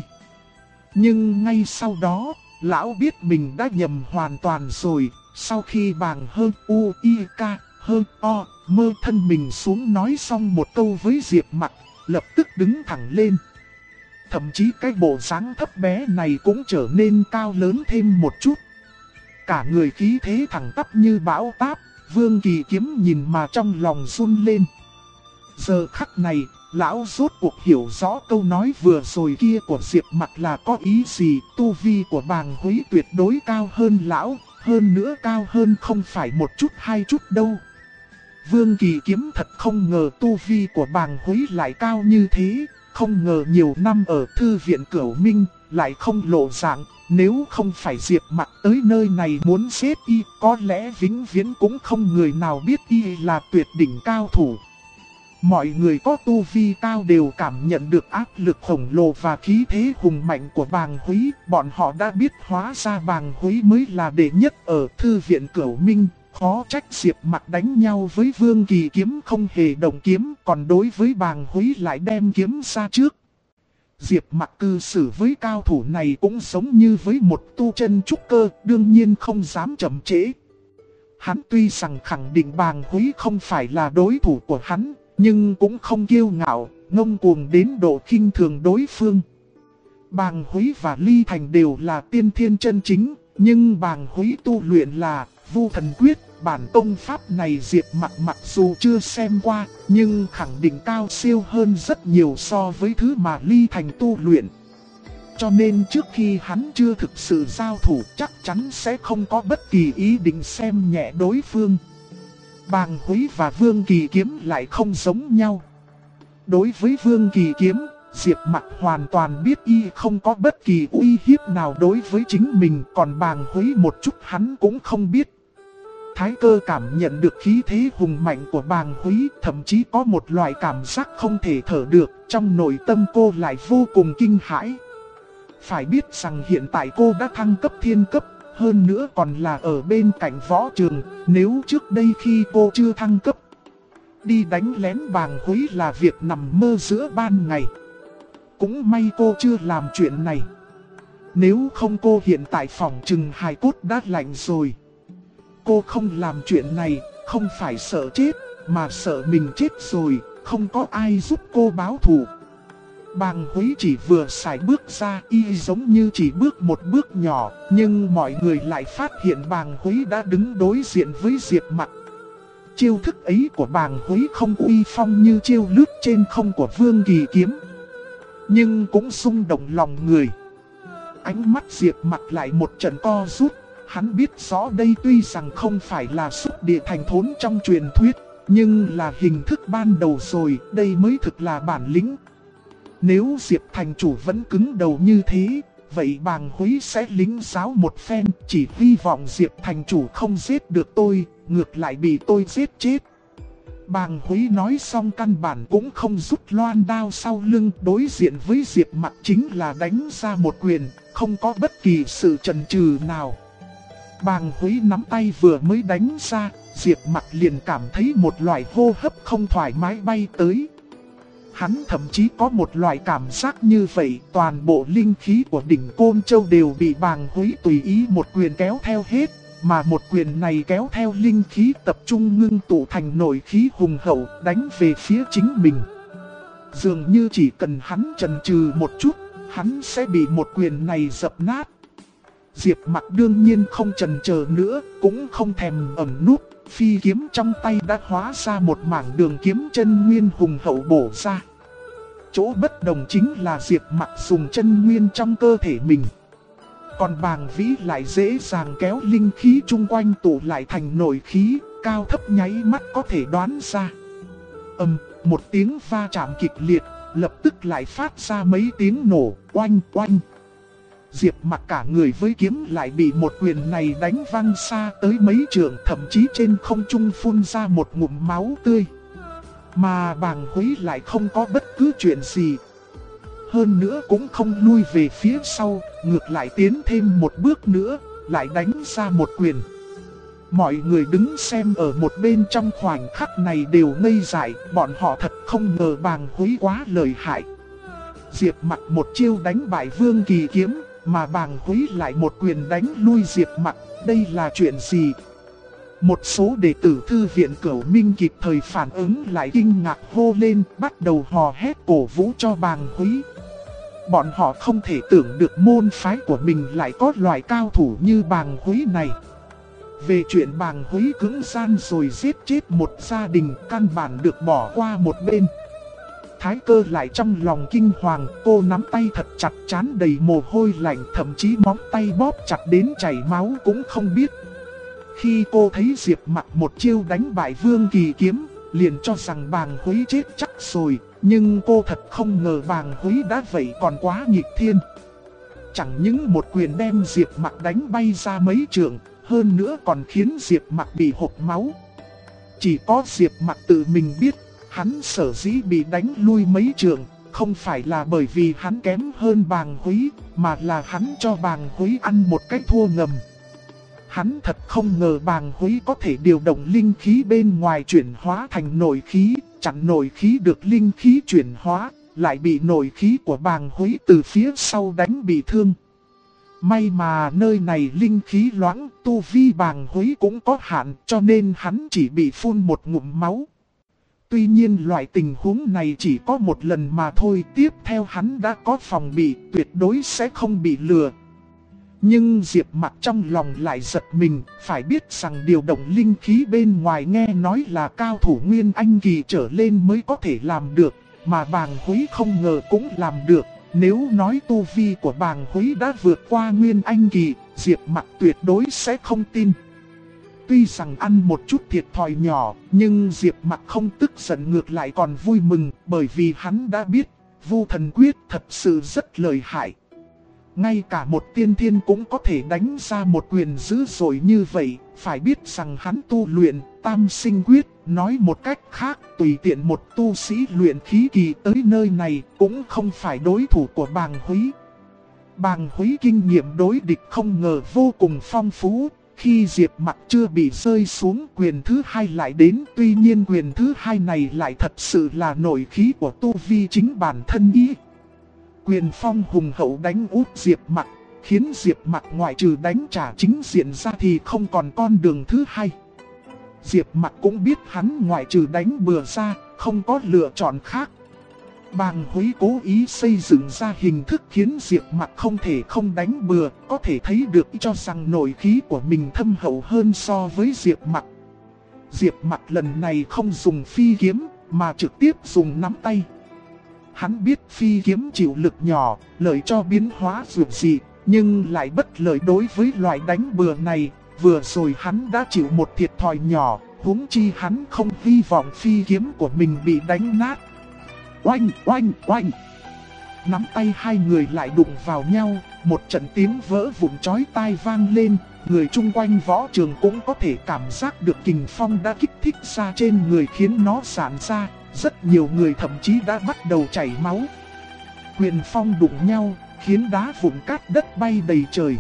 Nhưng ngay sau đó, lão biết mình đã nhầm hoàn toàn rồi. Sau khi bàng Hơn U I K Hơn O mơ thân mình xuống nói xong một câu với Diệp Mặc, lập tức đứng thẳng lên. Thậm chí cái bộ dáng thấp bé này cũng trở nên cao lớn thêm một chút. Cả người khí thế thẳng tắp như bão táp. Vương Kỳ Kiếm nhìn mà trong lòng run lên. Giờ khắc này, lão rốt cuộc hiểu rõ câu nói vừa rồi kia của Diệp Mặc là có ý gì. Tu vi của bàng Húy tuyệt đối cao hơn lão, hơn nữa cao hơn không phải một chút hai chút đâu. Vương Kỳ Kiếm thật không ngờ tu vi của bàng Húy lại cao như thế, không ngờ nhiều năm ở Thư viện Cửu Minh lại không lộ dạng. Nếu không phải Diệp Mặc tới nơi này muốn giết y, có lẽ vĩnh viễn cũng không người nào biết y là tuyệt đỉnh cao thủ. Mọi người có tu vi cao đều cảm nhận được áp lực khổng lồ và khí thế hùng mạnh của bàng Húy. Bọn họ đã biết hóa ra bàng Húy mới là đệ nhất ở Thư viện Cửu Minh. Khó trách Diệp Mặc đánh nhau với Vương Kỳ Kiếm không hề động kiếm, còn đối với bàng Húy lại đem kiếm ra trước. Diệp Mặc cư xử với cao thủ này cũng giống như với một tu chân trúc cơ, đương nhiên không dám chậm trễ. Hắn tuy rằng khẳng định bàng Húy không phải là đối thủ của hắn, nhưng cũng không kiêu ngạo, ngông cuồng đến độ khinh thường đối phương. Bàng Húy và Ly Thành đều là tiên thiên chân chính, nhưng bàng Húy tu luyện là Vu Thần Quyết. Bản công pháp này Diệp Mặc mặc dù chưa xem qua, nhưng khẳng định cao siêu hơn rất nhiều so với thứ mà Ly Thành tu luyện. Cho nên trước khi hắn chưa thực sự giao thủ, chắc chắn sẽ không có bất kỳ ý định xem nhẹ đối phương. Bàng Húy và Vương Kỳ Kiếm lại không giống nhau. Đối với Vương Kỳ Kiếm, Diệp Mặc hoàn toàn biết y không có bất kỳ uy hiếp nào đối với chính mình, còn bàng Húy một chút hắn cũng không biết. Thái Cơ cảm nhận được khí thế hùng mạnh của bàng Húy, thậm chí có một loại cảm giác không thể thở được, trong nội tâm cô lại vô cùng kinh hãi. Phải biết rằng hiện tại cô đã thăng cấp thiên cấp, hơn nữa còn là ở bên cạnh võ trường. Nếu trước đây khi cô chưa thăng cấp, đi đánh lén Bàng Húy là việc nằm mơ giữa ban ngày. Cũng may cô chưa làm chuyện này. Nếu không cô hiện tại phỏng chừng hài cốt đã lạnh rồi. Cô không làm chuyện này, không phải sợ chết, mà sợ mình chết rồi, không có ai giúp cô báo thù. Bàng Húy chỉ vừa sải bước ra, y giống như chỉ bước một bước nhỏ, nhưng mọi người lại phát hiện Bàng Húy đã đứng đối diện với Diệp Mặc. Chiêu thức ấy của Bàng Húy không uy phong như chiêu lướt trên không của Vương Kỳ Kiếm, nhưng cũng xung động lòng người. Ánh mắt Diệp Mặc lại một trận co rút, hắn biết rõ đây tuy rằng không phải là xúc địa thành thốn trong truyền thuyết, nhưng là hình thức ban đầu rồi, đây mới thực là bản lĩnh. Nếu Diệp thành chủ vẫn cứng đầu như thế, vậy Bàng Húy sẽ lính giáo một phen, chỉ hy vọng Diệp thành chủ không giết được tôi, ngược lại bị tôi giết chết. Bàng Húy nói xong căn bản cũng không rút loan đao sau lưng, đối diện với Diệp Mặc chính là đánh ra một quyền, không có bất kỳ sự chần chừ nào. Bàng Húy nắm tay vừa mới đánh ra, Diệp Mặc liền cảm thấy một loại hô hấp không thoải mái bay tới. Hắn thậm chí có một loại cảm giác như vậy, toàn bộ linh khí của đỉnh Côn Châu đều bị Bàng Húy tùy ý một quyền kéo theo hết. Mà một quyền này kéo theo linh khí tập trung ngưng tụ thành nội khí hùng hậu đánh về phía chính mình. Dường như chỉ cần hắn chần chừ một chút, hắn sẽ bị một quyền này dập nát. Diệp Mặc đương nhiên không chần chờ nữa, cũng không thèm ẩn núp, phi kiếm trong tay đã hóa ra một mảng đường kiếm chân nguyên hùng hậu bổ ra. Chỗ bất đồng chính là Diệp Mặc dùng chân nguyên trong cơ thể mình. Còn Bàng Vĩ lại dễ dàng kéo linh khí chung quanh tụ lại thành nội khí, cao thấp nháy mắt có thể đoán ra. Một tiếng va chạm kịch liệt, lập tức lại phát ra mấy tiếng nổ, oanh oanh. Diệp Mặc cả người với kiếm lại bị một quyền này đánh văng xa tới mấy trượng, thậm chí trên không trung phun ra một ngụm máu tươi. Mà Bàng Húy lại không có bất cứ chuyện gì. Hơn nữa cũng không lui về phía sau, ngược lại tiến thêm một bước nữa, lại đánh ra một quyền. Mọi người đứng xem ở một bên trong khoảnh khắc này đều ngây dại, bọn họ thật không ngờ Bàng Húy quá lợi hại. Diệp Mặc một chiêu đánh bại Vương Kỳ Kiếm, mà Bàng Húy lại một quyền đánh lui Diệp Mặc, đây là chuyện gì? Một số đệ tử thư viện Cửu Minh kịp thời phản ứng lại kinh ngạc hô lên, bắt đầu hò hét cổ vũ cho Bàng Húy. Bọn họ không thể tưởng được môn phái của mình lại có loại cao thủ như Bàng Húy này. Về chuyện Bàng Húy cứng gian rồi giết chết một gia đình căn bản được bỏ qua một bên. Thái Cơ lại trong lòng kinh hoàng, cô nắm tay thật chặt, trán đầy mồ hôi lạnh, thậm chí móng tay bóp chặt đến chảy máu cũng không biết. Khi cô thấy Diệp Mặc một chiêu đánh bại Vương Kỳ Kiếm, liền cho rằng Bàng Húy chết chắc rồi, nhưng cô thật không ngờ Bàng Húy đã vậy còn quá nghịch thiên. Chẳng những một quyền đem Diệp Mặc đánh bay ra mấy trượng, hơn nữa còn khiến Diệp Mặc bị hộc máu. Chỉ có Diệp Mặc tự mình biết, hắn sở dĩ bị đánh lui mấy trượng, không phải là bởi vì hắn kém hơn Bàng Húy, mà là hắn cho Bàng Húy ăn một cách thua ngầm. Hắn thật không ngờ Bàng Húy có thể điều động linh khí bên ngoài chuyển hóa thành nội khí, chặn nội khí được linh khí chuyển hóa, lại bị nội khí của Bàng Húy từ phía sau đánh bị thương. May mà nơi này linh khí loãng, tu vi Bàng Húy cũng có hạn, cho nên hắn chỉ bị phun một ngụm máu. Tuy nhiên loại tình huống này chỉ có một lần mà thôi, tiếp theo hắn đã có phòng bị, tuyệt đối sẽ không bị lừa. Nhưng Diệp Mặc trong lòng lại giật mình, phải biết rằng điều động linh khí bên ngoài nghe nói là cao thủ Nguyên Anh Kỳ trở lên mới có thể làm được, mà Bàng Húy không ngờ cũng làm được. Nếu nói tu vi của Bàng Húy đã vượt qua Nguyên Anh Kỳ, Diệp Mặc tuyệt đối sẽ không tin. Tuy rằng ăn một chút thiệt thòi nhỏ, nhưng Diệp Mặc không tức giận, ngược lại còn vui mừng, bởi vì hắn đã biết, Vu Thần Quyết thật sự rất lợi hại. Ngay cả một tiên thiên cũng có thể đánh ra một quyền dữ dội như vậy, phải biết rằng hắn tu luyện Tam Sinh Quyết, nói một cách khác, tùy tiện một tu sĩ luyện khí kỳ tới nơi này cũng không phải đối thủ của Bàng Húy. Bàng Húy kinh nghiệm đối địch không ngờ vô cùng phong phú. Khi Diệp Mặc chưa bị rơi xuống, quyền thứ hai lại đến. Tuy nhiên quyền thứ hai này lại thật sự là nội khí của tu vi chính bản thân y. Quyền phong hùng hậu đánh úp Diệp Mặc, khiến Diệp Mặc ngoại trừ đánh trả chính diện ra thì không còn con đường thứ hai. Diệp Mặc cũng biết hắn ngoại trừ đánh bừa ra, không có lựa chọn khác. Bàng Húy cố ý xây dựng ra hình thức khiến Diệp Mặc không thể không đánh bừa, có thể thấy được cho rằng nội khí của mình thâm hậu hơn so với Diệp Mặc. Diệp Mặc lần này không dùng phi kiếm, mà trực tiếp dùng nắm tay. Hắn biết phi kiếm chịu lực nhỏ, lợi cho biến hóa dường dị, nhưng lại bất lợi đối với loại đánh bừa này. Vừa rồi hắn đã chịu một thiệt thòi nhỏ, huống chi hắn không hy vọng phi kiếm của mình bị đánh nát. Oanh, oanh, oanh. Nắm tay hai người lại đụng vào nhau, một trận tiếng vỡ vụn chói tai vang lên. Người chung quanh võ trường cũng có thể cảm giác được kình phong đã kích thích ra trên người khiến nó giãn ra. Rất nhiều người thậm chí đã bắt đầu chảy máu. Quyền phong đụng nhau, khiến đá vụn cát đất bay đầy trời.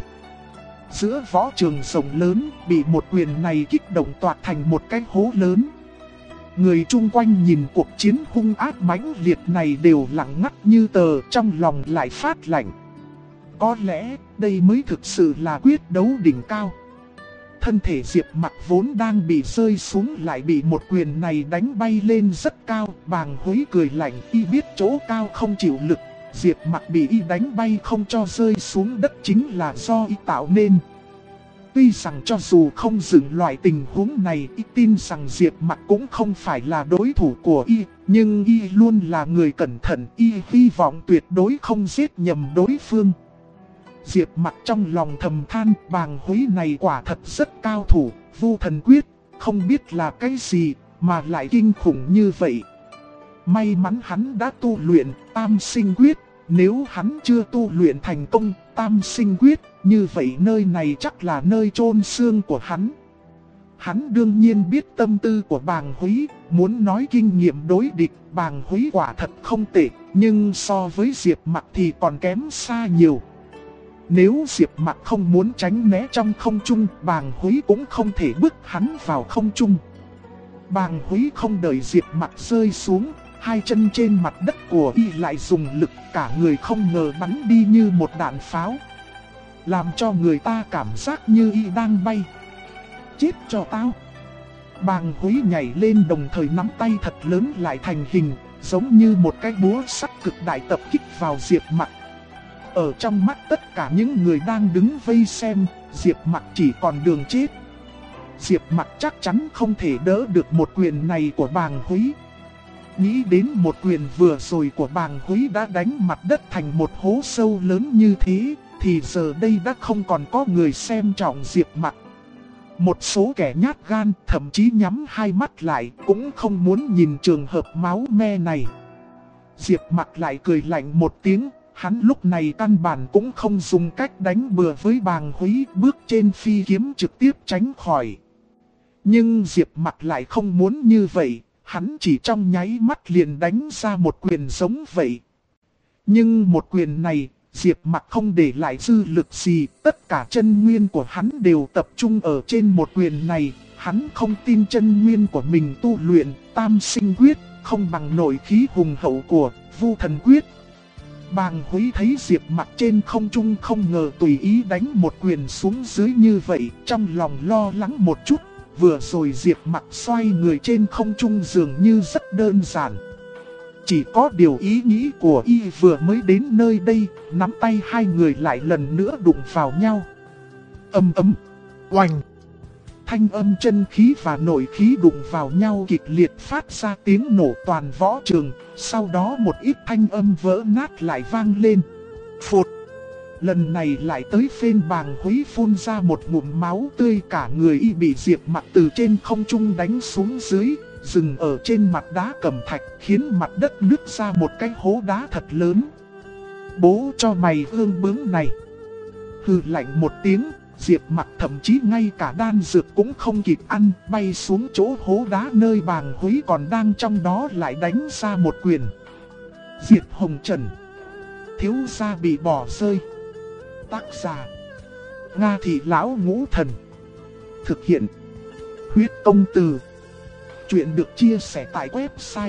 Giữa võ trường rộng lớn, bị một quyền này kích động toạc thành một cái hố lớn. Người chung quanh nhìn cuộc chiến hung ác mãnh liệt này đều lặng ngắt như tờ, trong lòng lại phát lạnh. Có lẽ đây mới thực sự là quyết đấu đỉnh cao. Thân thể Diệp Mặc vốn đang bị rơi xuống lại bị một quyền này đánh bay lên rất cao. Bàng Húy cười lạnh, y biết chỗ cao không chịu lực. Diệp Mặc bị y đánh bay không cho rơi xuống đất chính là do y tạo nên. Tuy rằng cho dù không dựng loại tình huống này, y tin rằng Diệp Mặc cũng không phải là đối thủ của y, nhưng y luôn là người cẩn thận, y hy vọng tuyệt đối không giết nhầm đối phương. Diệp Mặc trong lòng thầm than, Bàng Húy này quả thật rất cao thủ, Vu Thần Quyết, không biết là cái gì mà lại kinh khủng như vậy. May mắn hắn đã tu luyện Tam Sinh Quyết, nếu hắn chưa tu luyện thành công Tam Sinh Quyết, như vậy nơi này chắc là nơi chôn xương của hắn. Hắn đương nhiên biết tâm tư của Bàng Húy, muốn nói kinh nghiệm đối địch, Bàng Húy quả thật không tệ, nhưng so với Diệp Mặc thì còn kém xa nhiều. Nếu Diệp Mặc không muốn tránh né trong không trung, Bàng Húy cũng không thể bước hắn vào không trung. Bàng Húy không đợi Diệp Mặc rơi xuống, hai chân trên mặt đất của y lại dùng lực, cả người không ngờ bắn đi như một đạn pháo, làm cho người ta cảm giác như y đang bay. Chết cho tao! Bàng Húy nhảy lên đồng thời nắm tay thật lớn lại thành hình, giống như một cái búa sắt cực đại tập kích vào Diệp Mặc. Ở trong mắt tất cả những người đang đứng vây xem, Diệp Mặc chỉ còn đường chết. Diệp Mặc chắc chắn không thể đỡ được một quyền này của Bàng Húy. Nghĩ đến một quyền vừa rồi của Bàng Húy đã đánh mặt đất thành một hố sâu lớn như thế, thì giờ đây đã không còn có người xem trọng Diệp Mặc. Một số kẻ nhát gan thậm chí nhắm hai mắt lại cũng không muốn nhìn trường hợp máu me này. Diệp Mặc lại cười lạnh một tiếng, hắn lúc này căn bản cũng không dùng cách đánh bừa với Bàng Húy, bước trên phi kiếm trực tiếp tránh khỏi. Nhưng Diệp Mặc lại không muốn như vậy, hắn chỉ trong nháy mắt liền đánh ra một quyền giống vậy. Nhưng một quyền này, Diệp Mặc không để lại dư lực gì, tất cả chân nguyên của hắn đều tập trung ở trên một quyền này. Hắn không tin chân nguyên của mình tu luyện Tam Sinh Quyết không bằng nội khí hùng hậu của Vu Thần Quyết. Bàng Húy thấy Diệp Mặc trên không trung không ngờ tùy ý đánh một quyền xuống dưới như vậy, trong lòng lo lắng một chút. Vừa rồi Diệp Mặc xoay người trên không trung dường như rất đơn giản. Chỉ có điều ý nghĩ của y vừa mới đến nơi đây, nắm tay hai người lại lần nữa đụng vào nhau. Ầm ầm, oanh. Thanh âm chân khí và nội khí đụng vào nhau kịch liệt phát ra tiếng nổ toàn võ trường, sau đó một ít thanh âm vỡ nát lại vang lên. Phụt. Lần này lại tới phiên Bàng Húy phun ra một ngụm máu tươi, cả người y bị Diệp Mặc từ trên không trung đánh xuống dưới, dừng ở trên mặt đá cẩm thạch, khiến mặt đất nứt ra một cái hố đá thật lớn. Bố cho mày ương bướng này! Hừ lạnh một tiếng, Diệp Mặc thậm chí ngay cả đan dược cũng không kịp ăn, bay xuống chỗ hố đá nơi Bàng Húy còn đang trong đó lại đánh ra một quyền. Diệp Hồng Trần, thiếu gia bị bỏ rơi. Tác giả Nga Thị Lão Ngũ Thần. Thực hiện Huyết Công Từ. Chuyện được chia sẻ tại website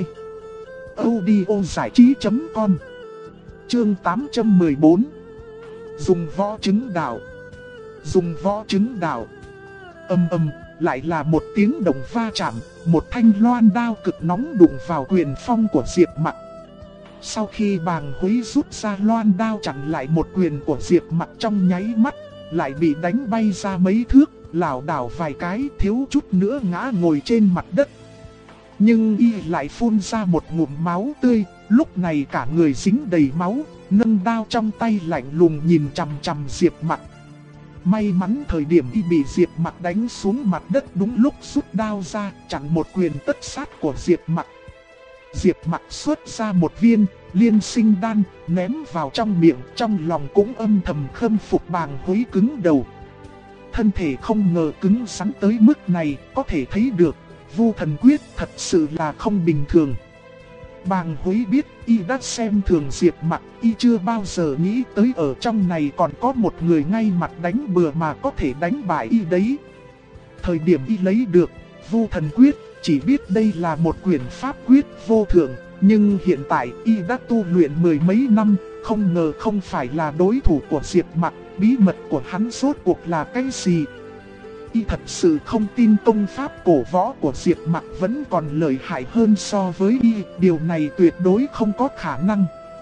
audiozảichí.com. Chương 814. Dùng võ trứng đào. Dùng võ trứng đào. Ầm ầm, lại là một tiếng động va chạm, một thanh loan đao cực nóng đụng vào quyền phong của Diệp Mặc. Sau khi Bàng Húy rút ra loan đao chặn lại một quyền của Diệp Mặc trong nháy mắt, lại bị đánh bay ra mấy thước, lảo đảo vài cái, thiếu chút nữa ngã ngồi trên mặt đất. Nhưng y lại phun ra một ngụm máu tươi, lúc này cả người dính đầy máu, nâng đao trong tay lạnh lùng nhìn chằm chằm Diệp Mặc. May mắn thời điểm y bị Diệp Mặc đánh xuống mặt đất đúng lúc rút đao ra, chặn một quyền tất sát của Diệp Mặc. Diệp Mặc xuất ra một viên liên sinh đan, ném vào trong miệng, trong lòng cũng âm thầm khâm phục Bàng Húy cứng đầu. Thân thể không ngờ cứng rắn tới mức này, có thể thấy được Vu Thần Quyết thật sự là không bình thường. Bàng Húy biết y đã xem thường Diệp Mặc, y chưa bao giờ nghĩ tới ở trong này còn có một người ngay mặt đánh bừa mà có thể đánh bại y đấy. Thời điểm y lấy được Vu Thần Quyết, chỉ biết đây là một quyển pháp quyết vô thượng, nhưng hiện tại y đã tu luyện mười mấy năm, không ngờ không phải là đối thủ của Diệp Mặc. Bí mật của hắn rốt cuộc là cái gì? Y thật sự không tin công pháp cổ võ của Diệp Mặc vẫn còn lợi hại hơn so với y, điều này tuyệt đối không có khả năng.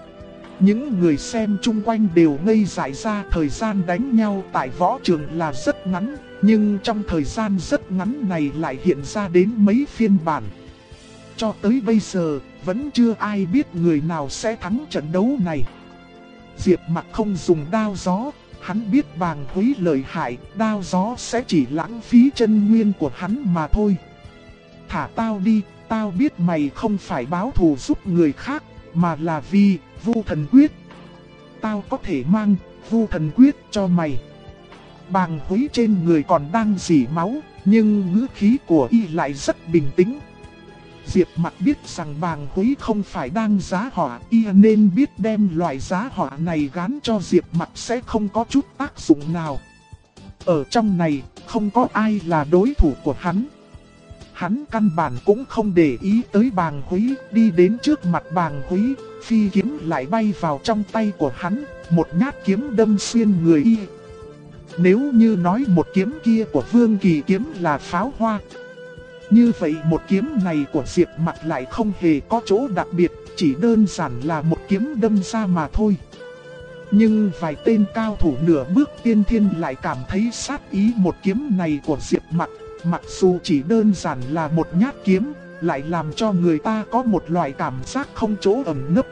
Những người xem chung quanh đều ngây dại ra, thời gian đánh nhau tại võ trường là rất ngắn, nhưng trong thời gian rất ngắn này lại hiện ra đến mấy phiên bản. Cho tới bây giờ, vẫn chưa ai biết người nào sẽ thắng trận đấu này. Diệp Mặc không dùng đao gió, hắn biết Bàng Húy lợi hại, đao gió sẽ chỉ lãng phí chân nguyên của hắn mà thôi. Thả tao đi, tao biết mày không phải báo thù giúp người khác, mà là vì Vu Thần Quyết. Tao có thể mang Vu Thần Quyết cho mày. Bàng Húy trên người còn đang rỉ máu, nhưng ngữ khí của y lại rất bình tĩnh. Diệp Mặc biết rằng Bàng Húy không phải đang giá họa, y nên biết đem loại giá họa này gán cho Diệp Mặc sẽ không có chút tác dụng nào. Ở trong này, không có ai là đối thủ của hắn. Hắn căn bản cũng không để ý tới Bàng Húy, đi đến trước mặt Bàng Húy, phi kiếm lại bay vào trong tay của hắn, một nhát kiếm đâm xuyên người y. Nếu như nói một kiếm kia của Vương Kỳ kiếm là pháo hoa, như vậy một kiếm này của Diệp Mặc lại không hề có chỗ đặc biệt, chỉ đơn giản là một kiếm đâm ra mà thôi. Nhưng vài tên cao thủ nửa bước tiên thiên lại cảm thấy sát ý một kiếm này của Diệp Mặc, mặc dù chỉ đơn giản là một nhát kiếm, lại làm cho người ta có một loại cảm giác không chỗ ẩn nấp.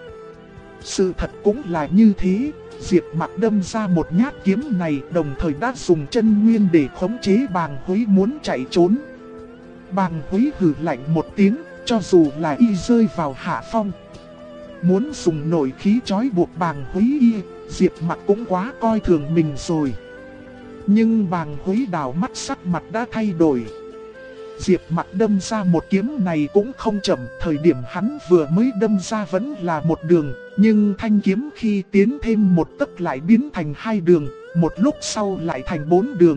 Sự thật cũng là như thế, Diệp Mặc đâm ra một nhát kiếm này đồng thời đã dùng chân nguyên để khống chế Bàng Húy muốn chạy trốn. Bàng Húy hừ lạnh một tiếng, cho dù là y rơi vào hạ phong, muốn dùng nội khí trói buộc Bàng Húy y, Diệp Mặc cũng quá coi thường mình rồi. Nhưng Bàng Húy đảo mắt, sắc mặt đã thay đổi. Diệp Mặc đâm ra một kiếm này cũng không chậm, thời điểm hắn vừa mới đâm ra vẫn là một đường, nhưng thanh kiếm khi tiến thêm một tấc lại biến thành 2 đường, một lúc sau lại thành 4 đường,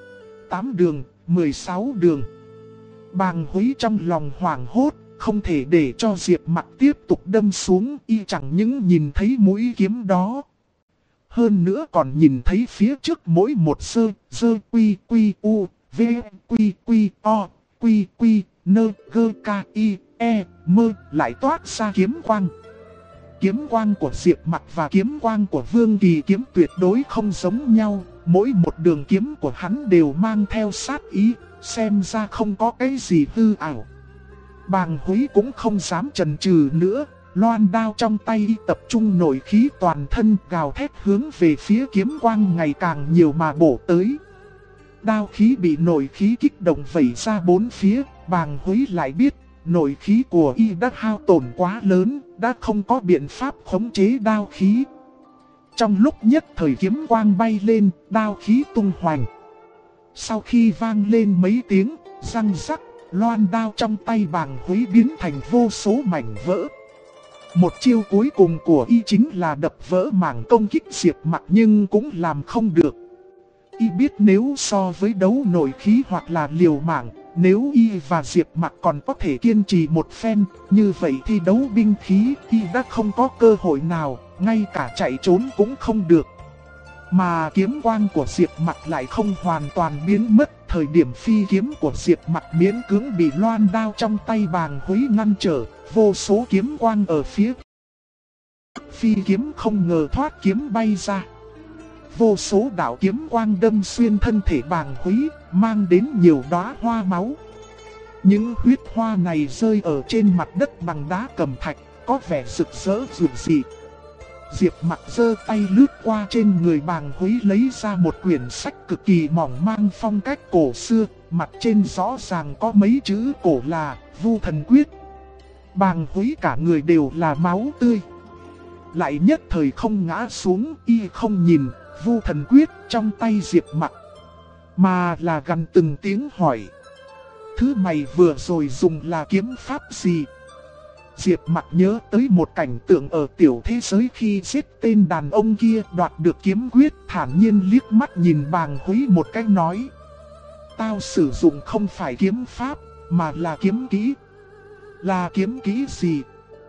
8 đường, 16 đường. Bàng Húy trong lòng hoảng hốt, không thể để cho Diệp Mặc tiếp tục đâm xuống, y chẳng những nhìn thấy mũi kiếm đó, hơn nữa còn nhìn thấy phía trước mỗi một dơ quy quy u, v quy quy o, quy quy nơ gơ ca i e mơ lại toát ra kiếm quang. Kiếm quang của Diệp Mặc và kiếm quang của Vương Kỳ kiếm tuyệt đối không giống nhau, mỗi một đường kiếm của hắn đều mang theo sát ý, xem ra không có cái gì hư ảo. Bàng Húy cũng không dám chần chừ nữa, loan đao trong tay tập trung nội khí toàn thân, gào thét hướng về phía kiếm quang ngày càng nhiều mà bổ tới. Đao khí bị nội khí kích động vẩy ra bốn phía, Bàng Húy lại biết nội khí của y đã hao tổn quá lớn, đã không có biện pháp khống chế đao khí. Trong lúc nhất thời kiếm quang bay lên, đao khí tung hoành. Sau khi vang lên mấy tiếng răng rắc, loan đao trong tay Bàng Húy biến thành vô số mảnh vỡ. Một chiêu cuối cùng của y chính là đập vỡ mảng công kích Diệp Mặc nhưng cũng làm không được. Y biết nếu so với đấu nội khí hoặc là liều mạng, nếu y và Diệp Mặc còn có thể kiên trì một phen, như vậy thì đấu binh khí y đã không có cơ hội nào, ngay cả chạy trốn cũng không được. Mà kiếm quang của Diệp Mặc lại không hoàn toàn biến mất, thời điểm phi kiếm của Diệp Mặc miễn cưỡng bị loan đao trong tay Bàng Húy ngăn trở, vô số kiếm quang ở phía phi kiếm không ngờ thoát kiếm bay ra. Vô số đạo kiếm quang đâm xuyên thân thể Bàng Húy, mang đến nhiều đóa hoa máu. Những huyết hoa này rơi ở trên mặt đất bằng đá cẩm thạch, có vẻ rực rỡ rực dị. Diệp Mặc giơ tay lướt qua trên người Bàng Húy lấy ra một quyển sách cực kỳ mỏng mang phong cách cổ xưa, mặt trên rõ ràng có mấy chữ cổ là Vu Thần Quyết. Bàng Húy cả người đều là máu tươi, lại nhất thời không ngã xuống, y không nhìn Vu Thần Quyết trong tay Diệp Mặc, mà là gằn từng tiếng hỏi: thứ mày vừa rồi dùng là kiếm pháp gì? Diệp Mặc nhớ tới một cảnh tượng ở tiểu thế giới khi giết tên đàn ông kia đoạt được kiếm quyết, thản nhiên liếc mắt nhìn Bàng Húy một cách nói: tao sử dụng không phải kiếm pháp, mà là kiếm kỹ. Là kiếm kỹ gì?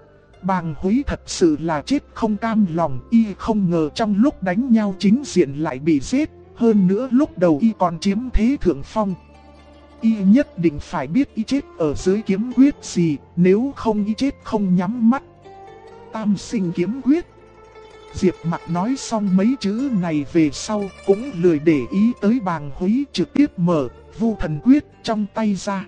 Bàng Húy thật sự là chết không cam lòng, y không ngờ trong lúc đánh nhau chính diện lại bị giết, hơn nữa lúc đầu y còn chiếm thế thượng phong. Y nhất định phải biết y chết ở dưới kiếm quyết gì, nếu không y chết không nhắm mắt. Tam sinh kiếm quyết. Diệp Mặc nói xong mấy chữ này về sau cũng lười để ý tới Bàng Húy, trực tiếp mở Vu Thần Quyết trong tay ra.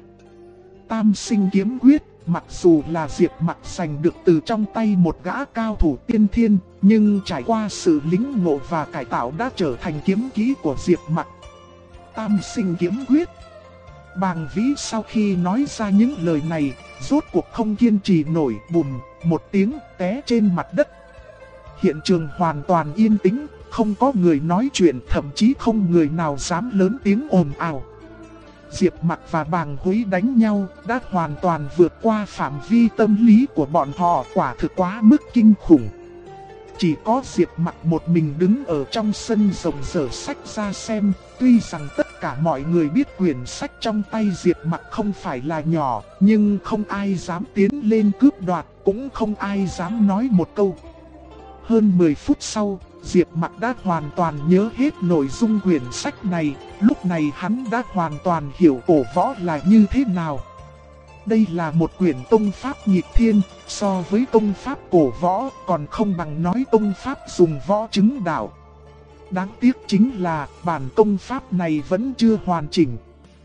Tam sinh kiếm quyết, mặc dù là Diệp Mặc giành được từ trong tay một gã cao thủ tiên thiên, nhưng trải qua sự lĩnh ngộ và cải tạo đã trở thành kiếm kỹ của Diệp Mặc. Tam sinh kiếm quyết. Bàng Vĩ sau khi nói ra những lời này, rốt cuộc không kiên trì nổi, bùm, một tiếng té trên mặt đất. Hiện trường hoàn toàn yên tĩnh, không có người nói chuyện, thậm chí không người nào dám lớn tiếng ồn ào. Diệp Mặc và Bàng Húy đánh nhau đã hoàn toàn vượt qua phạm vi tâm lý của bọn họ, quả thực quá mức kinh khủng. Chỉ có Diệp Mặc một mình đứng ở trong sân rộng dở sách ra xem, tuy rằng tất cả mọi người biết quyển sách trong tay Diệp Mặc không phải là nhỏ, nhưng không ai dám tiến lên cướp đoạt, cũng không ai dám nói một câu. Hơn 10 phút sau, Diệp Mặc đã hoàn toàn nhớ hết nội dung quyển sách này, lúc này hắn đã hoàn toàn hiểu cổ võ là như thế nào. Đây là một quyển tông pháp nghịch thiên, so với tông pháp cổ võ còn không bằng nói tông pháp dùng võ chứng đạo. Đáng tiếc chính là bản tông pháp này vẫn chưa hoàn chỉnh.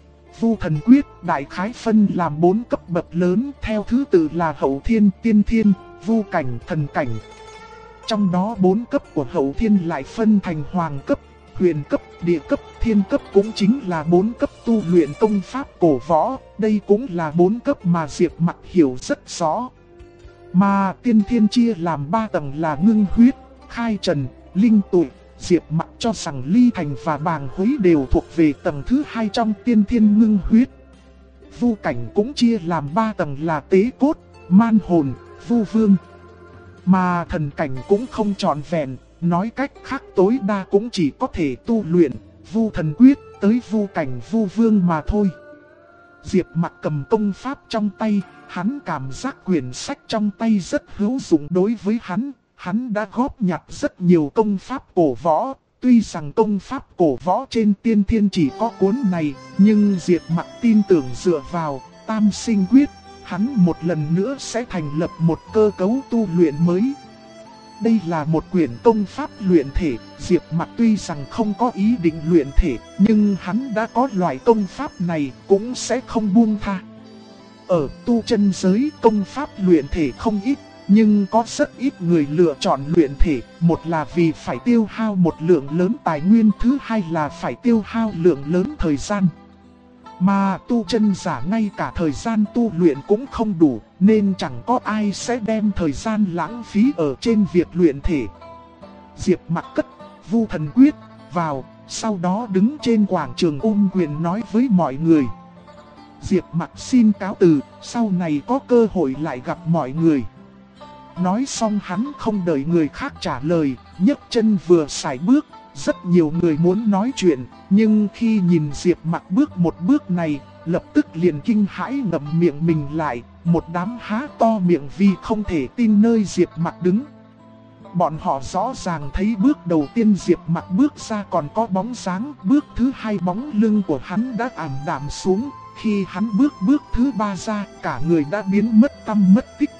Vu Thần Quyết đại khái phân làm 4 cấp bậc lớn theo thứ tự là hậu thiên, tiên thiên, vu cảnh, thần cảnh. Trong đó 4 cấp của hậu thiên lại phân thành hoàng cấp, huyền cấp, địa cấp, thiên cấp, cũng chính là 4 cấp tu luyện tông pháp cổ võ. Đây cũng là 4 cấp mà Diệp Mặc hiểu rất rõ. Mà tiên thiên chia làm 3 tầng là ngưng huyết, khai trần, linh tụy. Diệp Mặc cho rằng Ly Thành và Bàng Húy đều thuộc về tầng thứ 2 trong tiên thiên ngưng huyết. Vu cảnh cũng chia làm 3 tầng là tế cốt, man hồn, vu vương. Mà thần cảnh cũng không trọn vẹn, nói cách khác tối đa cũng chỉ có thể tu luyện Vu Thần Quyết tới vu cảnh vu vương mà thôi. Diệp Mặc cầm công pháp trong tay, hắn cảm giác quyển sách trong tay rất hữu dụng đối với hắn. Hắn đã góp nhặt rất nhiều công pháp cổ võ, tuy rằng công pháp cổ võ trên tiên thiên chỉ có cuốn này, nhưng Diệp Mặc tin tưởng dựa vào Tam Sinh Quyết, hắn một lần nữa sẽ thành lập một cơ cấu tu luyện mới. Đây là một quyển công pháp luyện thể, Diệp Mặc tuy rằng không có ý định luyện thể, nhưng hắn đã có loại công pháp này cũng sẽ không buông tha. Ở tu chân giới công pháp luyện thể không ít, nhưng có rất ít người lựa chọn luyện thể, một là vì phải tiêu hao một lượng lớn tài nguyên, thứ hai là phải tiêu hao lượng lớn thời gian. Mà tu chân giả ngay cả thời gian tu luyện cũng không đủ, nên chẳng có ai sẽ đem thời gian lãng phí ở trên việc luyện thể. Diệp Mặc cất Vu Thần Quyết vào, sau đó đứng trên quảng trường ôm quyền nói với mọi người: Diệp Mặc xin cáo từ, sau này có cơ hội lại gặp mọi người. Nói xong hắn không đợi người khác trả lời, nhấc chân vừa sải bước. Rất nhiều người muốn nói chuyện, nhưng khi nhìn Diệp Mặc bước một bước này, lập tức liền kinh hãi ngậm miệng mình lại, một đám há to miệng vì không thể tin nơi Diệp Mặc đứng. Bọn họ rõ ràng thấy bước đầu tiên Diệp Mặc bước ra còn có bóng dáng, bước thứ hai bóng lưng của hắn đã ảm đạm xuống, khi hắn bước thứ ba ra, cả người đã biến mất tăm mất tích.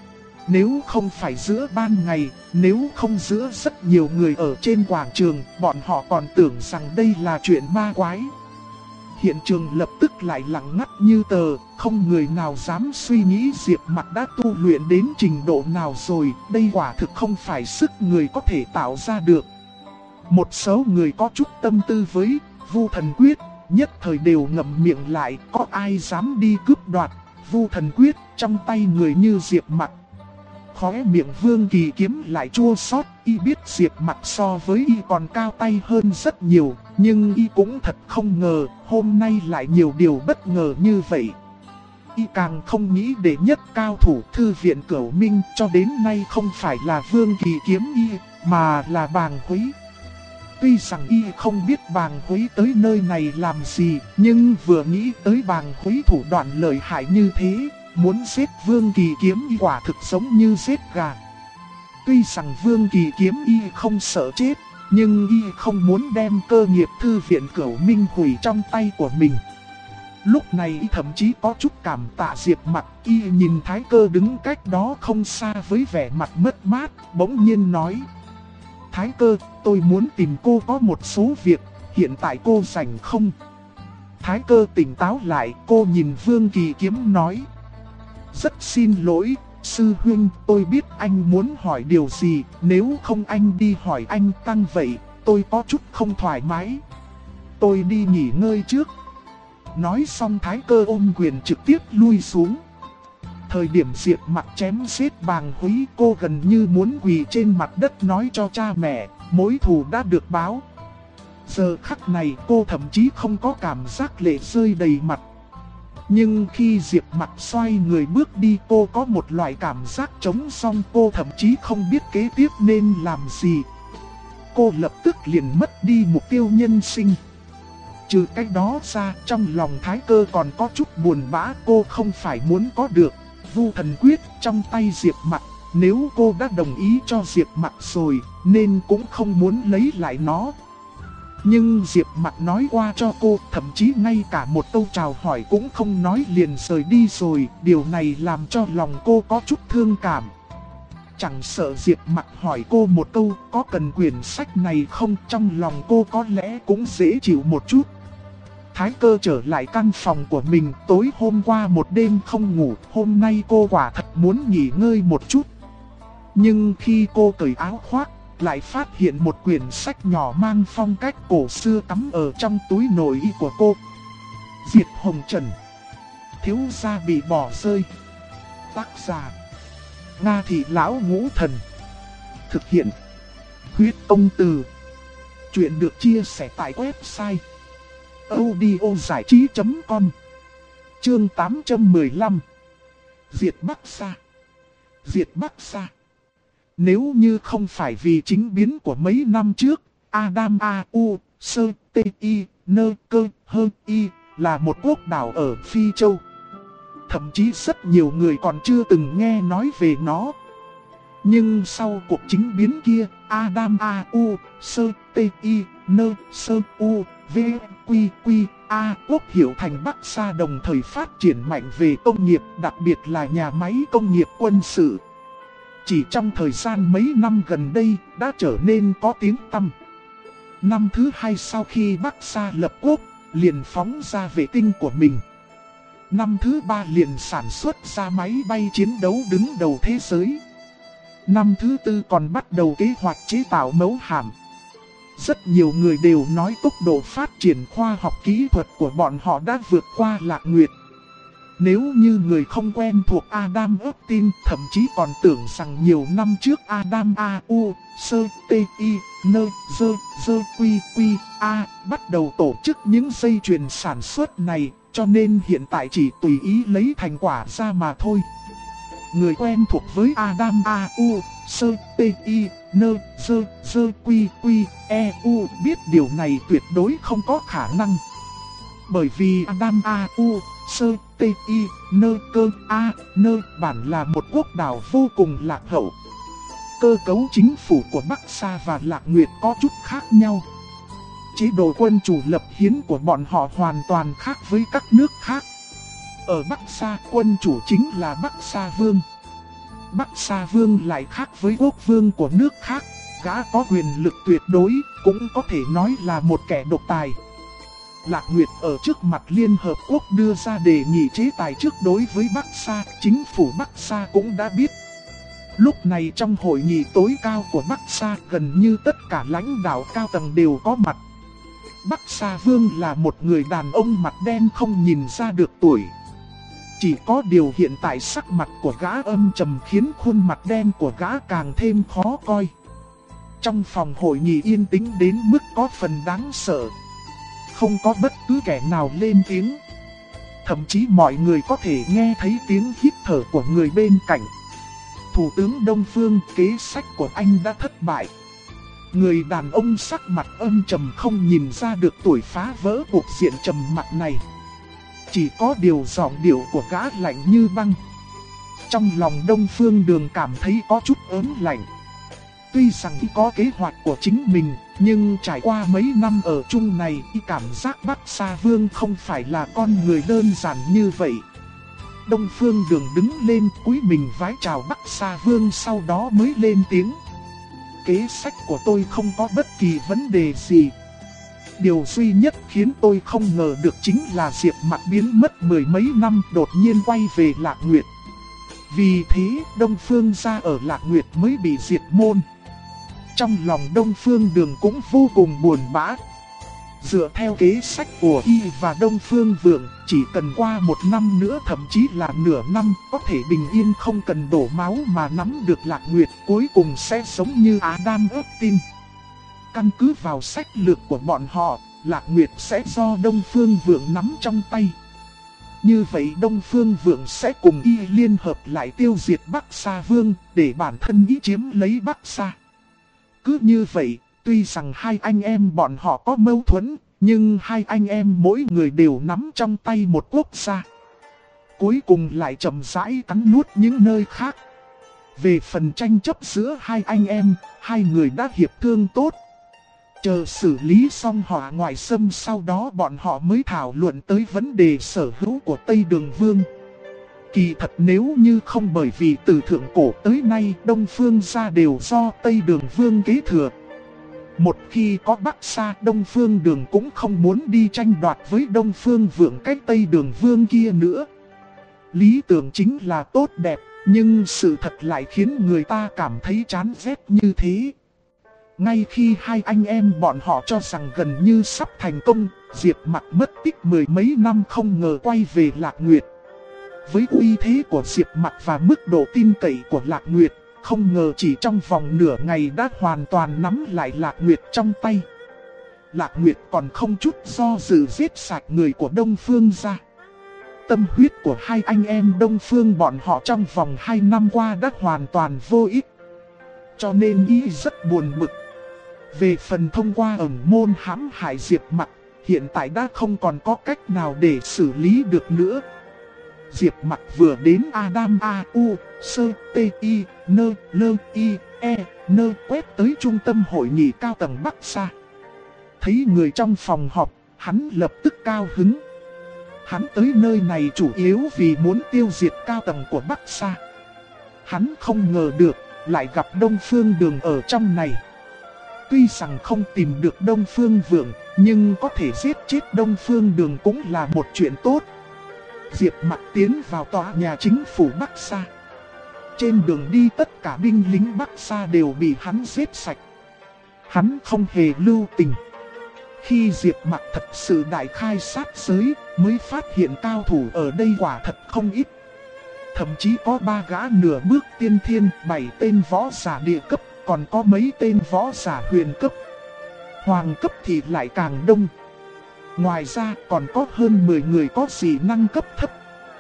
Nếu không phải giữa ban ngày, nếu không giữa rất nhiều người ở trên quảng trường, bọn họ còn tưởng rằng đây là chuyện ma quái. Hiện trường lập tức lại lặng ngắt như tờ, không người nào dám suy nghĩ Diệp Mặc đã tu luyện đến trình độ nào rồi, đây quả thực không phải sức người có thể tạo ra được. Một số người có chút tâm tư với Vu Thần Quyết, nhất thời đều ngậm miệng lại, có ai dám đi cướp đoạt Vu Thần Quyết trong tay người như Diệp Mặc. Khóe miệng Vương Kỳ Kiếm lại chua xót, y biết Diệp Mặc so với y còn cao tay hơn rất nhiều, nhưng y cũng thật không ngờ, hôm nay lại nhiều điều bất ngờ như vậy. Y càng không nghĩ đệ nhất cao thủ thư viện Cửu Minh cho đến nay không phải là Vương Kỳ Kiếm y, mà là Bàng Húy. Tuy rằng y không biết Bàng Húy tới nơi này làm gì, nhưng vừa nghĩ tới Bàng Húy thủ đoạn lợi hại như thế, muốn giết Vương Kỳ Kiếm y quả thực giống như giết gà. Tuy rằng Vương Kỳ Kiếm y không sợ chết, nhưng y không muốn đem cơ nghiệp thư viện Cửu Minh hủy trong tay của mình. Lúc này y thậm chí có chút cảm tạ Diệp Mặc, y nhìn Thái Cơ đứng cách đó không xa với vẻ mặt mất mát, bỗng nhiên nói: Thái Cơ, tôi muốn tìm cô có một số việc, hiện tại cô rảnh không? Thái Cơ tỉnh táo lại, cô nhìn Vương Kỳ Kiếm nói: Rất xin lỗi, sư huynh, tôi biết anh muốn hỏi điều gì, nếu không anh đi hỏi anh Tăng vậy, tôi có chút không thoải mái. Tôi đi nghỉ ngơi trước. Nói xong Thái Cơ ôm quyền trực tiếp lui xuống. Thời điểm Diệp Mặc chém giết Bàng Húy, cô gần như muốn quỳ trên mặt đất nói cho cha mẹ, mối thù đã được báo. Giờ khắc này cô thậm chí không có cảm giác lệ rơi đầy mặt. Nhưng khi Diệp Mặc xoay người bước đi, cô có một loại cảm giác trống song, cô thậm chí không biết kế tiếp nên làm gì. Cô lập tức liền mất đi mục tiêu nhân sinh. Trừ cách đó ra, trong lòng Thái Cơ còn có chút buồn bã, cô không phải muốn có được Vu Thần Quyết trong tay Diệp Mặc. Nếu cô đã đồng ý cho Diệp Mặc rồi, nên cũng không muốn lấy lại nó. Nhưng Diệp Mặc nói qua cho cô, thậm chí ngay cả một câu chào hỏi cũng không nói liền rời đi rồi. Điều này làm cho lòng cô có chút thương cảm. Chẳng sợ Diệp Mặc hỏi cô một câu có cần quyển sách này không, trong lòng cô có lẽ cũng dễ chịu một chút. Thái Cơ trở lại căn phòng của mình, tối hôm qua một đêm không ngủ, hôm nay cô quả thật muốn nghỉ ngơi một chút. Nhưng khi cô cởi áo khoác, lại phát hiện một quyển sách nhỏ mang phong cách cổ xưa cắm ở trong túi nội y của cô. Diệt Hồng Trần, thiếu gia bị bỏ rơi. Tác giả: Nga Thị Lão Ngũ Thần. Thực hiện: Huyết Công Từ. Chuyện được chia sẻ tại website audiozảichí.com. Chương 815. Diệt Bắc Sa. Diệt Bắc Sa. Nếu như không phải vì chính biến của mấy năm trước, Adam A U Sơ T I Nơ Cơ Hơ I là một quốc đảo ở Phi Châu. Thậm chí rất nhiều người còn chưa từng nghe nói về nó. Nhưng sau cuộc chính biến kia, Adam A U Sơ T I Nơ Sơ U V Quy Quy A quốc hiệu thành Bắc Sa đồng thời phát triển mạnh về công nghiệp, đặc biệt là nhà máy công nghiệp quân sự. Chỉ trong thời gian mấy năm gần đây đã trở nên có tiếng tăm. Năm thứ hai sau khi Bắc Sa lập quốc, liền phóng ra vệ tinh của mình. Năm thứ ba liền sản xuất ra máy bay chiến đấu đứng đầu thế giới. Năm thứ tư còn bắt đầu kế hoạch chế tạo mẫu hạm. Rất nhiều người đều nói tốc độ phát triển khoa học kỹ thuật của bọn họ đã vượt qua Lạc Nguyệt. Nếu như người không quen thuộc Adam Epstein, thậm chí còn tưởng rằng nhiều năm trước Adam A U Sơ T I Nơ Dơ Dơ Quy Quy A bắt đầu tổ chức những dây chuyền sản xuất này, cho nên hiện tại chỉ tùy ý lấy thành quả ra mà thôi. người quen thuộc với Adam A U Sơ T I Nơ Dơ Dơ Quy Quy E U biết điều này tuyệt đối không có khả năng. Bởi vì Adam A U Sơ T I Nơ Cơ A Nơ bản là một quốc đảo vô cùng lạc hậu. Cơ cấu chính phủ của Bắc Sa và Lạc Nguyệt có chút khác nhau. Chế độ quân chủ lập hiến của bọn họ hoàn toàn khác với các nước khác. Ở Bắc Sa, quân chủ chính là Bắc Sa Vương. Bắc Sa Vương lại khác với quốc vương của nước khác. Gã có quyền lực tuyệt đối, cũng có thể nói là một kẻ độc tài. Lạc Nguyệt ở trước mặt Liên Hợp Quốc đưa ra đề nghị chế tài trước đối với Bắc Sa, chính phủ Bắc Sa cũng đã biết. Lúc này trong hội nghị tối cao của Bắc Sa, gần như tất cả lãnh đạo cao tầng đều có mặt. Bắc Sa Vương là một người đàn ông mặt đen không nhìn ra được tuổi. Chỉ có điều hiện tại sắc mặt của gã âm trầm khiến khuôn mặt đen của gã càng thêm khó coi. Trong phòng hội nghị yên tĩnh đến mức có phần đáng sợ. Không có bất cứ kẻ nào lên tiếng. Thậm chí mọi người có thể nghe thấy tiếng hít thở của người bên cạnh. Thủ tướng Đông Phương, kế sách của anh đã thất bại. Người đàn ông sắc mặt âm trầm không nhìn ra được tuổi phá vỡ cuộc diện trầm mặc này. Chỉ có điều giọng điệu của gã lạnh như băng. Trong lòng Đông Phương Đường cảm thấy có chút ớn lạnh. Tuy rằng có kế hoạch của chính mình, nhưng trải qua mấy năm ở chung này, cảm giác Bắc Sa Vương không phải là con người đơn giản như vậy. Đông Phương Đường đứng lên cúi mình vái chào Bắc Sa Vương, sau đó mới lên tiếng. Kế sách của tôi không có bất kỳ vấn đề gì. Điều duy nhất khiến tôi không ngờ được chính là Diệp Mặc biến mất mười mấy năm đột nhiên quay về Lạc Nguyệt. Vì thế Đông Phương gia ở Lạc Nguyệt mới bị diệt môn. Trong lòng Đông Phương Đường cũng vô cùng buồn bã. Dựa theo kế sách của y và Đông Phương Vượng, chỉ cần qua một năm nữa thậm chí là nửa năm, có thể bình yên không cần đổ máu mà nắm được Lạc Nguyệt, cuối cùng sẽ giống như Adam ước tin. Căn cứ vào sách lược của bọn họ, Lạc Nguyệt sẽ do Đông Phương Vượng nắm trong tay. Như vậy Đông Phương Vượng sẽ cùng y liên hợp lại tiêu diệt Bắc Sa Vương, để bản thân ý chiếm lấy Bắc Sa. Cứ như vậy, tuy rằng hai anh em bọn họ có mâu thuẫn, nhưng hai anh em mỗi người đều nắm trong tay một quốc gia. Cuối cùng lại chậm rãi cắn nuốt những nơi khác. Về phần tranh chấp giữa hai anh em, hai người đã hiệp thương tốt. Chờ xử lý xong họa ngoại xâm, sau đó bọn họ mới thảo luận tới vấn đề sở hữu của Tây Đường Vương. Kỳ thật nếu như không bởi vì từ thượng cổ tới nay Đông Phương gia đều do Tây Đường Vương kế thừa. Một khi có Bắc Sa, Đông Phương Đường cũng không muốn đi tranh đoạt với Đông Phương Vượng cái Tây Đường Vương kia nữa. Lý tưởng chính là tốt đẹp, nhưng sự thật lại khiến người ta cảm thấy chán ghét như thế. Ngay khi hai anh em bọn họ cho rằng gần như sắp thành công, Diệp Mặc mất tích mười mấy năm không ngờ quay về Lạc Nguyệt. Với uy thế của Diệp Mặc và mức độ tin cậy của Lạc Nguyệt, không ngờ chỉ trong vòng nửa ngày đã hoàn toàn nắm lại Lạc Nguyệt trong tay. Lạc Nguyệt còn không chút do dự giết sạch người của Đông Phương gia. Tâm huyết của hai anh em Đông Phương bọn họ trong vòng 2 năm qua đã hoàn toàn vô ích. Cho nên y rất buồn bực. Về phần thông qua ẩn môn hãm hại Diệp Mặc, hiện tại đã không còn có cách nào để xử lý được nữa. Diệp Mặc vừa đến Adam A U Sơ T I Nơ Lơ I E Nơ quét tới trung tâm hội nghị cao tầng Bắc Sa. Thấy người trong phòng họp, hắn lập tức cao hứng. Hắn tới nơi này chủ yếu vì muốn tiêu diệt cao tầng của Bắc Sa. Hắn không ngờ được, lại gặp Đông Phương Đường ở trong này. Tuy rằng không tìm được Đông Phương Vượng, nhưng có thể giết chết Đông Phương Đường cũng là một chuyện tốt. Diệp Mặc tiến vào tòa nhà chính phủ Bắc Sa. Trên đường đi tất cả binh lính Bắc Sa đều bị hắn giết sạch. Hắn không hề lưu tình. Khi Diệp Mặc thật sự đại khai sát giới, mới phát hiện cao thủ ở đây quả thật không ít. Thậm chí có 3 gã nửa bước tiên thiên, 7 tên võ giả địa cấp, còn có mấy tên võ giả huyền cấp. Hoàng cấp thì lại càng đông. Ngoài ra còn có hơn 10 người có dị năng cấp thấp.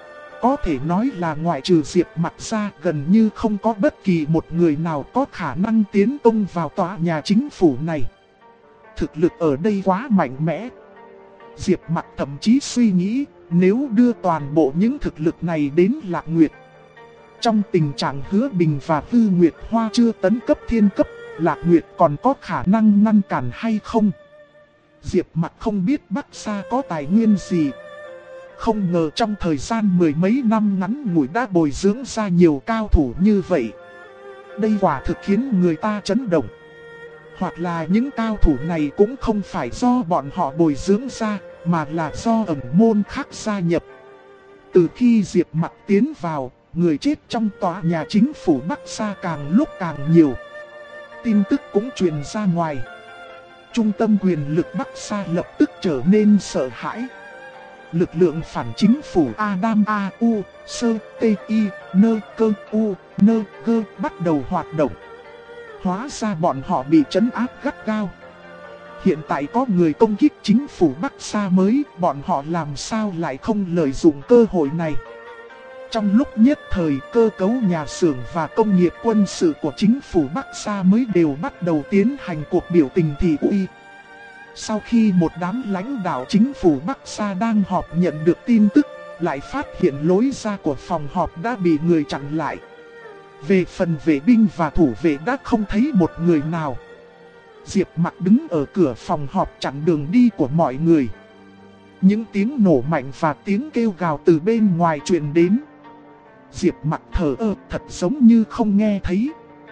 Có thể nói là ngoại trừ Diệp Mặc ra, gần như không có bất kỳ một người nào có khả năng tiến công vào tòa nhà chính phủ này. Thực lực ở đây quá mạnh mẽ. Diệp Mặc thậm chí suy nghĩ, nếu đưa toàn bộ những thực lực này đến Lạc Nguyệt, trong tình trạng Hứa Bình và Tư Nguyệt Hoa chưa tấn cấp thiên cấp, Lạc Nguyệt còn có khả năng ngăn cản hay không? Diệp Mặc không biết Bắc Sa có tài nguyên gì. Không ngờ trong thời gian mười mấy năm ngắn ngủi đã bồi dưỡng ra nhiều cao thủ như vậy. Đây quả thực khiến người ta chấn động. Hoặc là những cao thủ này cũng không phải do bọn họ bồi dưỡng ra, mà là do ẩn môn khác gia nhập. Từ khi Diệp Mặc tiến vào, người chết trong tòa nhà chính phủ Bắc Sa càng lúc càng nhiều. Tin tức cũng truyền ra ngoài. Trung tâm quyền lực Bắc Sa lập tức trở nên sợ hãi. Lực lượng phản chính phủ Adam A.U. Sơ T.I. Nơ Cơ U Nơ Cơ bắt đầu hoạt động. Hóa ra bọn họ bị trấn áp gắt gao. Hiện tại có người công kích chính phủ Bắc Sa mới, bọn họ làm sao lại không lợi dụng cơ hội này. Trong lúc nhất thời, cơ cấu nhà xưởng và công nghiệp quân sự của chính phủ Bắc Sa mới đều bắt đầu tiến hành cuộc biểu tình thị uy. Sau khi một đám lãnh đạo chính phủ Bắc Sa đang họp nhận được tin tức, lại phát hiện lối ra của phòng họp đã bị người chặn lại. Về phần vệ binh và thủ vệ đã không thấy một người nào. Diệp Mặc đứng ở cửa phòng họp chặn đường đi của mọi người. Những tiếng nổ mạnh và tiếng kêu gào từ bên ngoài truyền đến. Diệp Mặc thở ơ, thật giống như không nghe thấy.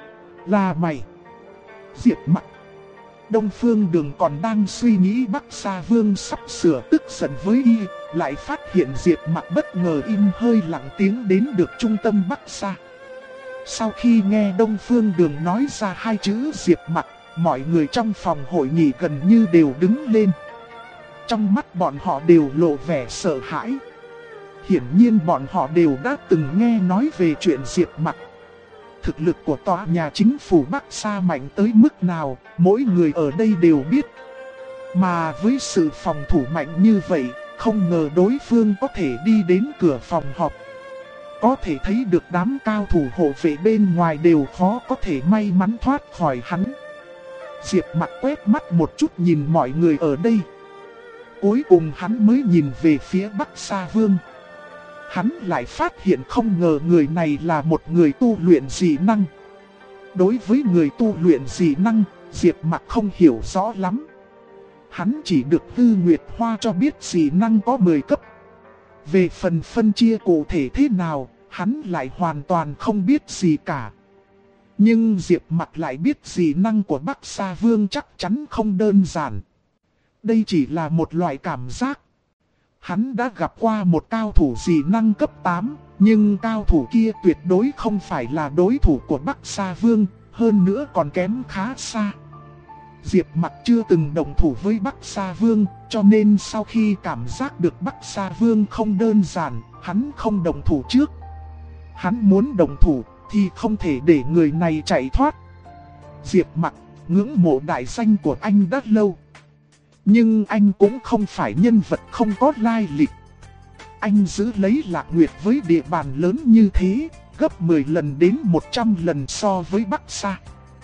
Là mày? Diệp Mặc. Đông Phương Đường còn đang suy nghĩ Bắc Sa Vương sắp sửa tức giận với y, lại phát hiện Diệp Mặc bất ngờ im hơi lặng tiếng đến được trung tâm Bắc Sa. Sau khi nghe Đông Phương Đường nói ra hai chữ Diệp Mặc, mọi người trong phòng hội nghị gần như đều đứng lên. Trong mắt bọn họ đều lộ vẻ sợ hãi. Hiển nhiên bọn họ đều đã từng nghe nói về chuyện Diệp Mặc. Thực lực của tòa nhà chính phủ Bắc Sa mạnh tới mức nào, mỗi người ở đây đều biết. Mà với sự phòng thủ mạnh như vậy, không ngờ đối phương có thể đi đến cửa phòng họp. Có thể thấy được đám cao thủ hộ vệ bên ngoài đều khó có thể may mắn thoát khỏi hắn. Diệp Mặc quét mắt một chút nhìn mọi người ở đây. Cuối cùng hắn mới nhìn về phía Bắc Sa Vương. Hắn lại phát hiện không ngờ người này là một người tu luyện dị năng. Đối với người tu luyện dị năng, Diệp Mặc không hiểu rõ lắm. Hắn chỉ được Tư Nguyệt Hoa cho biết dị năng có 10 cấp. Về phần phân chia cụ thể thế nào, hắn lại hoàn toàn không biết gì cả. Nhưng Diệp Mặc lại biết dị năng của Bắc Sa Vương chắc chắn không đơn giản. Đây chỉ là một loại cảm giác. Hắn đã gặp qua một cao thủ dị năng cấp 8, nhưng cao thủ kia tuyệt đối không phải là đối thủ của Bắc Sa Vương, hơn nữa còn kém khá xa. Diệp Mặc chưa từng động thủ với Bắc Sa Vương, cho nên sau khi cảm giác được Bắc Sa Vương không đơn giản, hắn không động thủ trước. Hắn muốn động thủ thì không thể để người này chạy thoát. Diệp Mặc ngưỡng mộ đại danh của anh đã lâu. Nhưng anh cũng không phải nhân vật không có lai lịch. Anh giữ lấy Lạc Nguyệt với địa bàn lớn như thế, gấp 10 lần đến 100 lần so với Bắc Sa.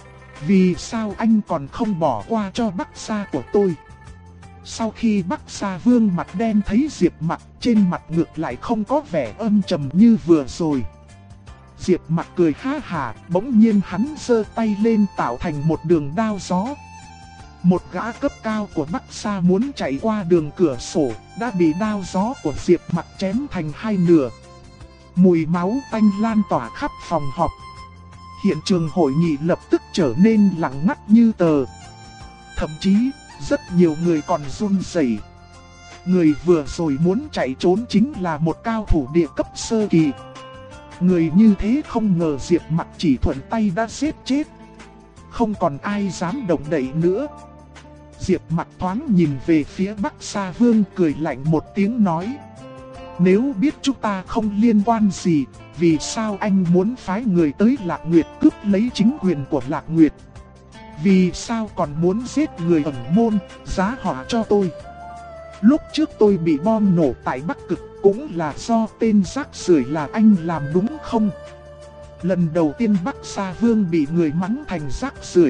Vì sao anh còn không bỏ qua cho Bắc Sa của tôi? Sau khi Bắc Sa Vương mặt đen thấy Diệp Mặc, trên mặt ngược lại không có vẻ âm trầm như vừa rồi. Diệp Mặc cười ha hả, bỗng nhiên hắn giơ tay lên tạo thành một đường đao gió. Một gã cấp cao của Bắc Sa muốn chạy qua đường cửa sổ, đã bị đao gió của Diệp Mặc chém thành hai nửa. Mùi máu tanh lan tỏa khắp phòng họp. Hiện trường hội nghị lập tức trở nên lặng ngắt như tờ. Thậm chí, rất nhiều người còn run rẩy. Người vừa rồi muốn chạy trốn chính là một cao thủ địa cấp sơ kỳ. Người như thế không ngờ Diệp Mặc chỉ thuận tay đã giết chết. Không còn ai dám động đậy nữa. Diệp Mặc thoáng nhìn về phía Bắc Sa Vương, cười lạnh một tiếng nói: nếu biết chúng ta không liên quan gì, vì sao anh muốn phái người tới Lạc Nguyệt cướp lấy chính quyền của Lạc Nguyệt? Vì sao còn muốn giết người ẩn môn, giá họa cho tôi? Lúc trước tôi bị bom nổ tại Bắc Cực cũng là do tên rác rưởi là anh làm đúng không? Lần đầu tiên Bắc Sa Vương bị người mắng thành rác rưởi,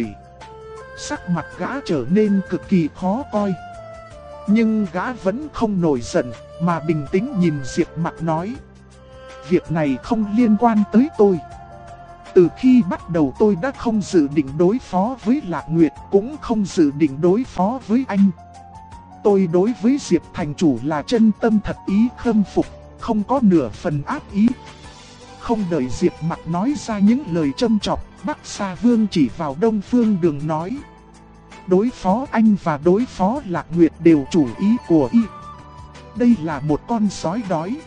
sắc mặt gã trở nên cực kỳ khó coi. Nhưng gã vẫn không nổi giận mà bình tĩnh nhìn Diệp Mặc nói: việc này không liên quan tới tôi. Từ khi bắt đầu tôi đã không dự định đối phó với Lạc Nguyệt, cũng không dự định đối phó với anh. Tôi đối với Diệp thành chủ là chân tâm thật ý khâm phục, không có nửa phần ác ý. Không đợi Diệp Mặc nói ra những lời châm chọc, Bắc Sa Vương chỉ vào Đông Phương Đường nói: đối phó anh và đối phó Lạc Nguyệt đều chủ ý của y. Đây là một con sói đói.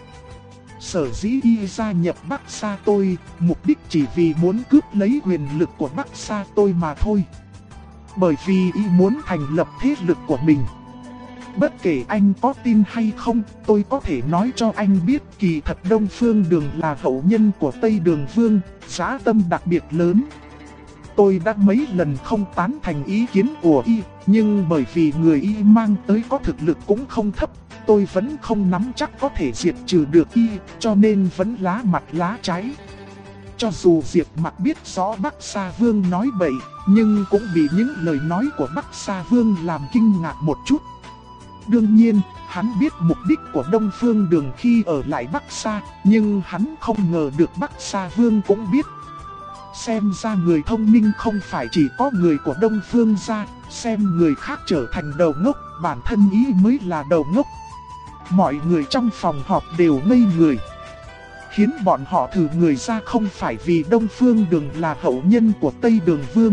Sở dĩ y gia nhập Bắc Sa tôi, mục đích chỉ vì muốn cướp lấy quyền lực của Bắc Sa tôi mà thôi. Bởi vì y muốn thành lập thế lực của mình. Bất kể anh có tin hay không, tôi có thể nói cho anh biết kỳ thật Đông Phương Đường là hậu nhân của Tây Đường Vương, dã tâm đặc biệt lớn. Tôi đã mấy lần không tán thành ý kiến của y, nhưng bởi vì người y mang tới có thực lực cũng không thấp, tôi vẫn không nắm chắc có thể diệt trừ được y, cho nên vẫn lá mặt lá trái. Cho dù Diệp Mặc biết rõ Bắc Sa Vương nói bậy, nhưng cũng bị những lời nói của Bắc Sa Vương làm kinh ngạc một chút. Đương nhiên, hắn biết mục đích của Đông Phương Đường khi ở lại Bắc Sa, nhưng hắn không ngờ được Bắc Sa Vương cũng biết. Xem ra người thông minh không phải chỉ có người của Đông Phương gia, xem người khác trở thành đầu ngốc, bản thân ý mới là đầu ngốc. Mọi người trong phòng họp đều ngây người. Khiến bọn họ thử người ra không phải vì Đông Phương Đường là hậu nhân của Tây Đường Vương.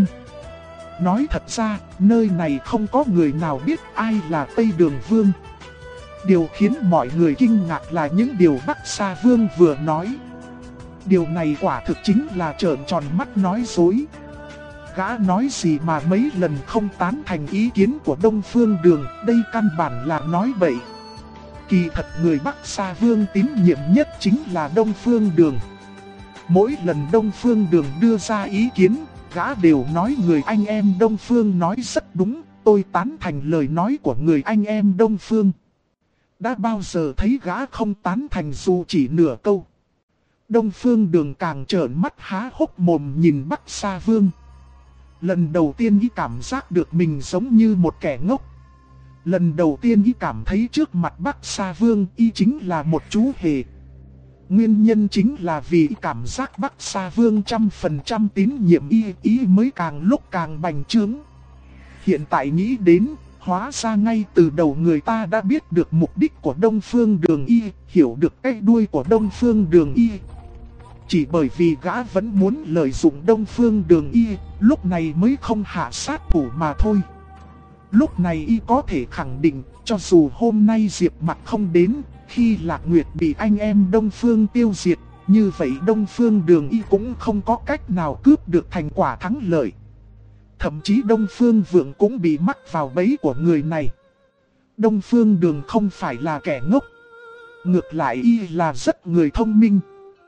Nói thật ra, nơi này không có người nào biết ai là Tây Đường Vương. Điều khiến mọi người kinh ngạc là những điều Bắc Sa Vương vừa nói. Điều này quả thực chính là trợn tròn mắt nói dối. Gã nói gì mà mấy lần không tán thành ý kiến của Đông Phương Đường, đây căn bản là nói bậy. Kỳ thật người Bắc Sa Vương tín nhiệm nhất chính là Đông Phương Đường. Mỗi lần Đông Phương Đường đưa ra ý kiến, gã đều nói người anh em Đông Phương nói rất đúng, tôi tán thành lời nói của người anh em Đông Phương. Đã bao giờ thấy gã không tán thành dù chỉ nửa câu. Đông Phương Đường càng trợn mắt há hốc mồm nhìn Bắc Sa Vương. Lần đầu tiên y cảm giác được mình giống như một kẻ ngốc. Lần đầu tiên y cảm thấy trước mặt Bắc Sa Vương y chính là một chú hề. Nguyên nhân chính là vì cảm giác Bắc Sa Vương 100% tín nhiệm y mới càng lúc càng bành trướng. Hiện tại nghĩ đến, hóa ra ngay từ đầu người ta đã biết được mục đích của Đông Phương Đường y, hiểu được cái đuôi của Đông Phương Đường y. Chỉ bởi vì gã vẫn muốn lợi dụng Đông Phương Đường y, lúc này mới không hạ sát thủ mà thôi. Lúc này y có thể khẳng định, cho dù hôm nay Diệp Mặc không đến, khi Lạc Nguyệt bị anh em Đông Phương tiêu diệt, như vậy Đông Phương Đường y cũng không có cách nào cướp được thành quả thắng lợi. Thậm chí Đông Phương Vượng cũng bị mắc vào bẫy của người này. Đông Phương Đường không phải là kẻ ngốc. Ngược lại y là rất người thông minh.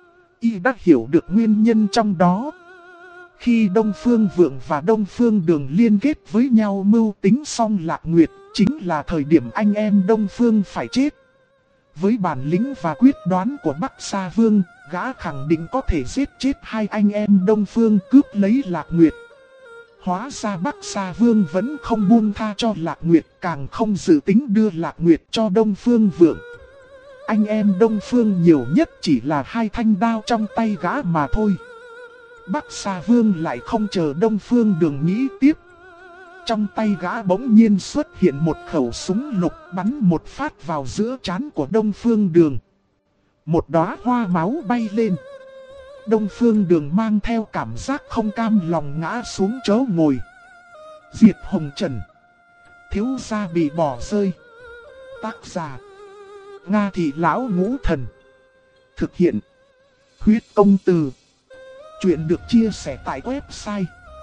Y đã hiểu được nguyên nhân trong đó. Khi Đông Phương Vượng và Đông Phương Đường liên kết với nhau mưu tính xong Lạc Nguyệt, chính là thời điểm anh em Đông Phương phải chết. Với bản lĩnh và quyết đoán của Bắc Sa Vương, gã khẳng định có thể giết chết hai anh em Đông Phương cướp lấy Lạc Nguyệt. Hóa ra Bắc Sa Vương vẫn không buông tha cho Lạc Nguyệt, càng không dự tính đưa Lạc Nguyệt cho Đông Phương Vượng. Anh em Đông Phương nhiều nhất chỉ là hai thanh đao trong tay gã mà thôi. Bắc Sa Vương lại không chờ Đông Phương Đường nghĩ tiếp. Trong tay gã bỗng nhiên xuất hiện một khẩu súng lục bắn một phát vào giữa trán của Đông Phương Đường. Một đóa hoa máu bay lên. Đông Phương Đường mang theo cảm giác không cam lòng ngã xuống chỗ ngồi. Diệt Hồng Trần. Thiếu gia bị bỏ rơi. Tác giả Nga Thị Lão Ngũ Thần. Thực hiện Huyết Công Từ. Chuyện được chia sẻ tại website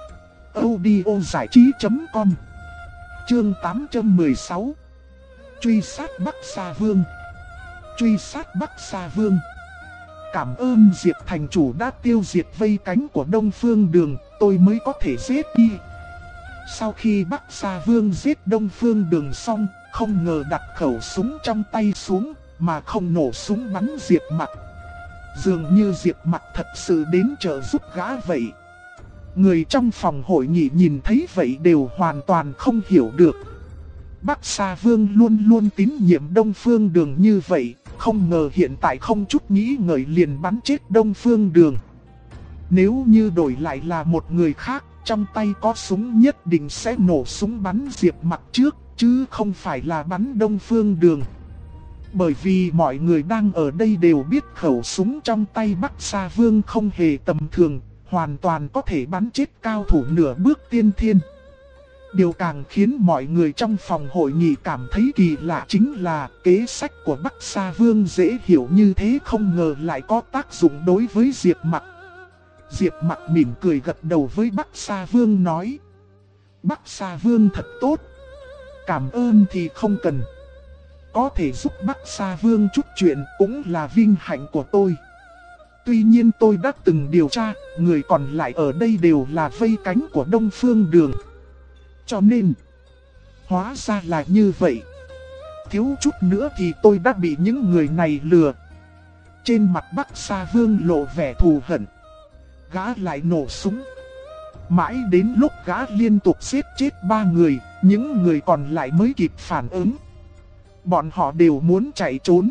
audiozảichí.com. Chương 816. Truy sát Bắc Sa Vương. Truy sát Bắc Sa Vương. Cảm ơn Diệp thành chủ đã tiêu diệt vây cánh của Đông Phương Đường, tôi mới có thể giết y. Sau khi Bắc Sa Vương giết Đông Phương Đường xong, không ngờ đặt khẩu súng trong tay xuống, mà không nổ súng bắn Diệp Mặc. Dường như Diệp Mặc thật sự đến trợ giúp gã vậy. Người trong phòng hội nghị nhìn thấy vậy đều hoàn toàn không hiểu được. Bắc Sa Vương luôn luôn tín nhiệm Đông Phương Đường như vậy, không ngờ hiện tại không chút nghĩ ngợi liền bắn chết Đông Phương Đường. Nếu như đổi lại là một người khác, trong tay có súng nhất định sẽ nổ súng bắn Diệp Mặc trước, chứ không phải là bắn Đông Phương Đường. Bởi vì mọi người đang ở đây đều biết khẩu súng trong tay Bắc Sa Vương không hề tầm thường, hoàn toàn có thể bắn chết cao thủ nửa bước tiên thiên. Điều càng khiến mọi người trong phòng hội nghị cảm thấy kỳ lạ chính là kế sách của Bắc Sa Vương dễ hiểu như thế không ngờ lại có tác dụng đối với Diệp Mặc. Diệp Mặc mỉm cười gật đầu với Bắc Sa Vương nói: Bắc Sa Vương thật tốt, cảm ơn thì không cần. Có thể giúp Bắc Sa Vương chút chuyện cũng là vinh hạnh của tôi. Tuy nhiên tôi đã từng điều tra, người còn lại ở đây đều là vây cánh của Đông Phương Đường. Cho nên, hóa ra là như vậy. Thiếu chút nữa thì tôi đã bị những người này lừa. Trên mặt Bắc Sa Vương lộ vẻ thù hận. Gã lại nổ súng. Mãi đến lúc gã liên tục giết chết 3 người, những người còn lại mới kịp phản ứng. Bọn họ đều muốn chạy trốn.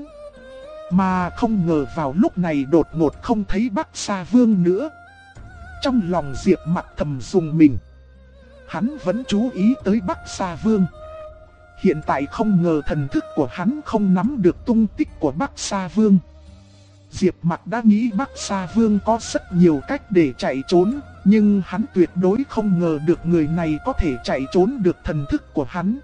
Mà không ngờ vào lúc này đột ngột không thấy Bắc Sa Vương nữa. Trong lòng Diệp Mặc thầm rùng mình. Hắn vẫn chú ý tới Bắc Sa Vương. Hiện tại không ngờ thần thức của hắn không nắm được tung tích của Bắc Sa Vương. Diệp Mặc đã nghĩ Bắc Sa Vương có rất nhiều cách để chạy trốn, nhưng hắn tuyệt đối không ngờ được người này có thể chạy trốn được thần thức của hắn.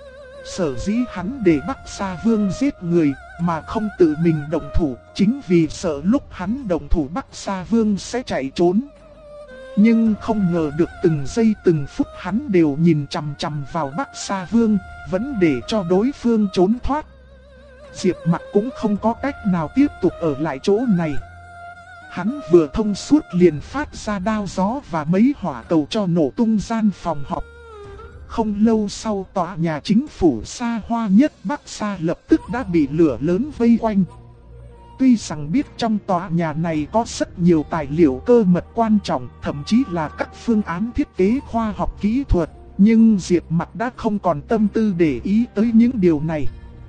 Sở dĩ hắn để Bắc Sa Vương giết người mà không tự mình động thủ, chính vì sợ lúc hắn động thủ Bắc Sa Vương sẽ chạy trốn. Nhưng không ngờ được từng giây từng phút hắn đều nhìn chằm chằm vào Bắc Sa Vương, vẫn để cho đối phương trốn thoát. Diệp Mặc cũng không có cách nào tiếp tục ở lại chỗ này. Hắn vừa thông suốt liền phát ra đao gió và mấy hỏa cầu cho nổ tung gian phòng họp. Không lâu sau tòa nhà chính phủ xa hoa nhất Bắc Sa lập tức đã bị lửa lớn vây quanh. Tuy rằng biết trong tòa nhà này có rất nhiều tài liệu cơ mật quan trọng, thậm chí là các phương án thiết kế khoa học kỹ thuật, nhưng Diệp Mặc đã không còn tâm tư để ý tới những điều này.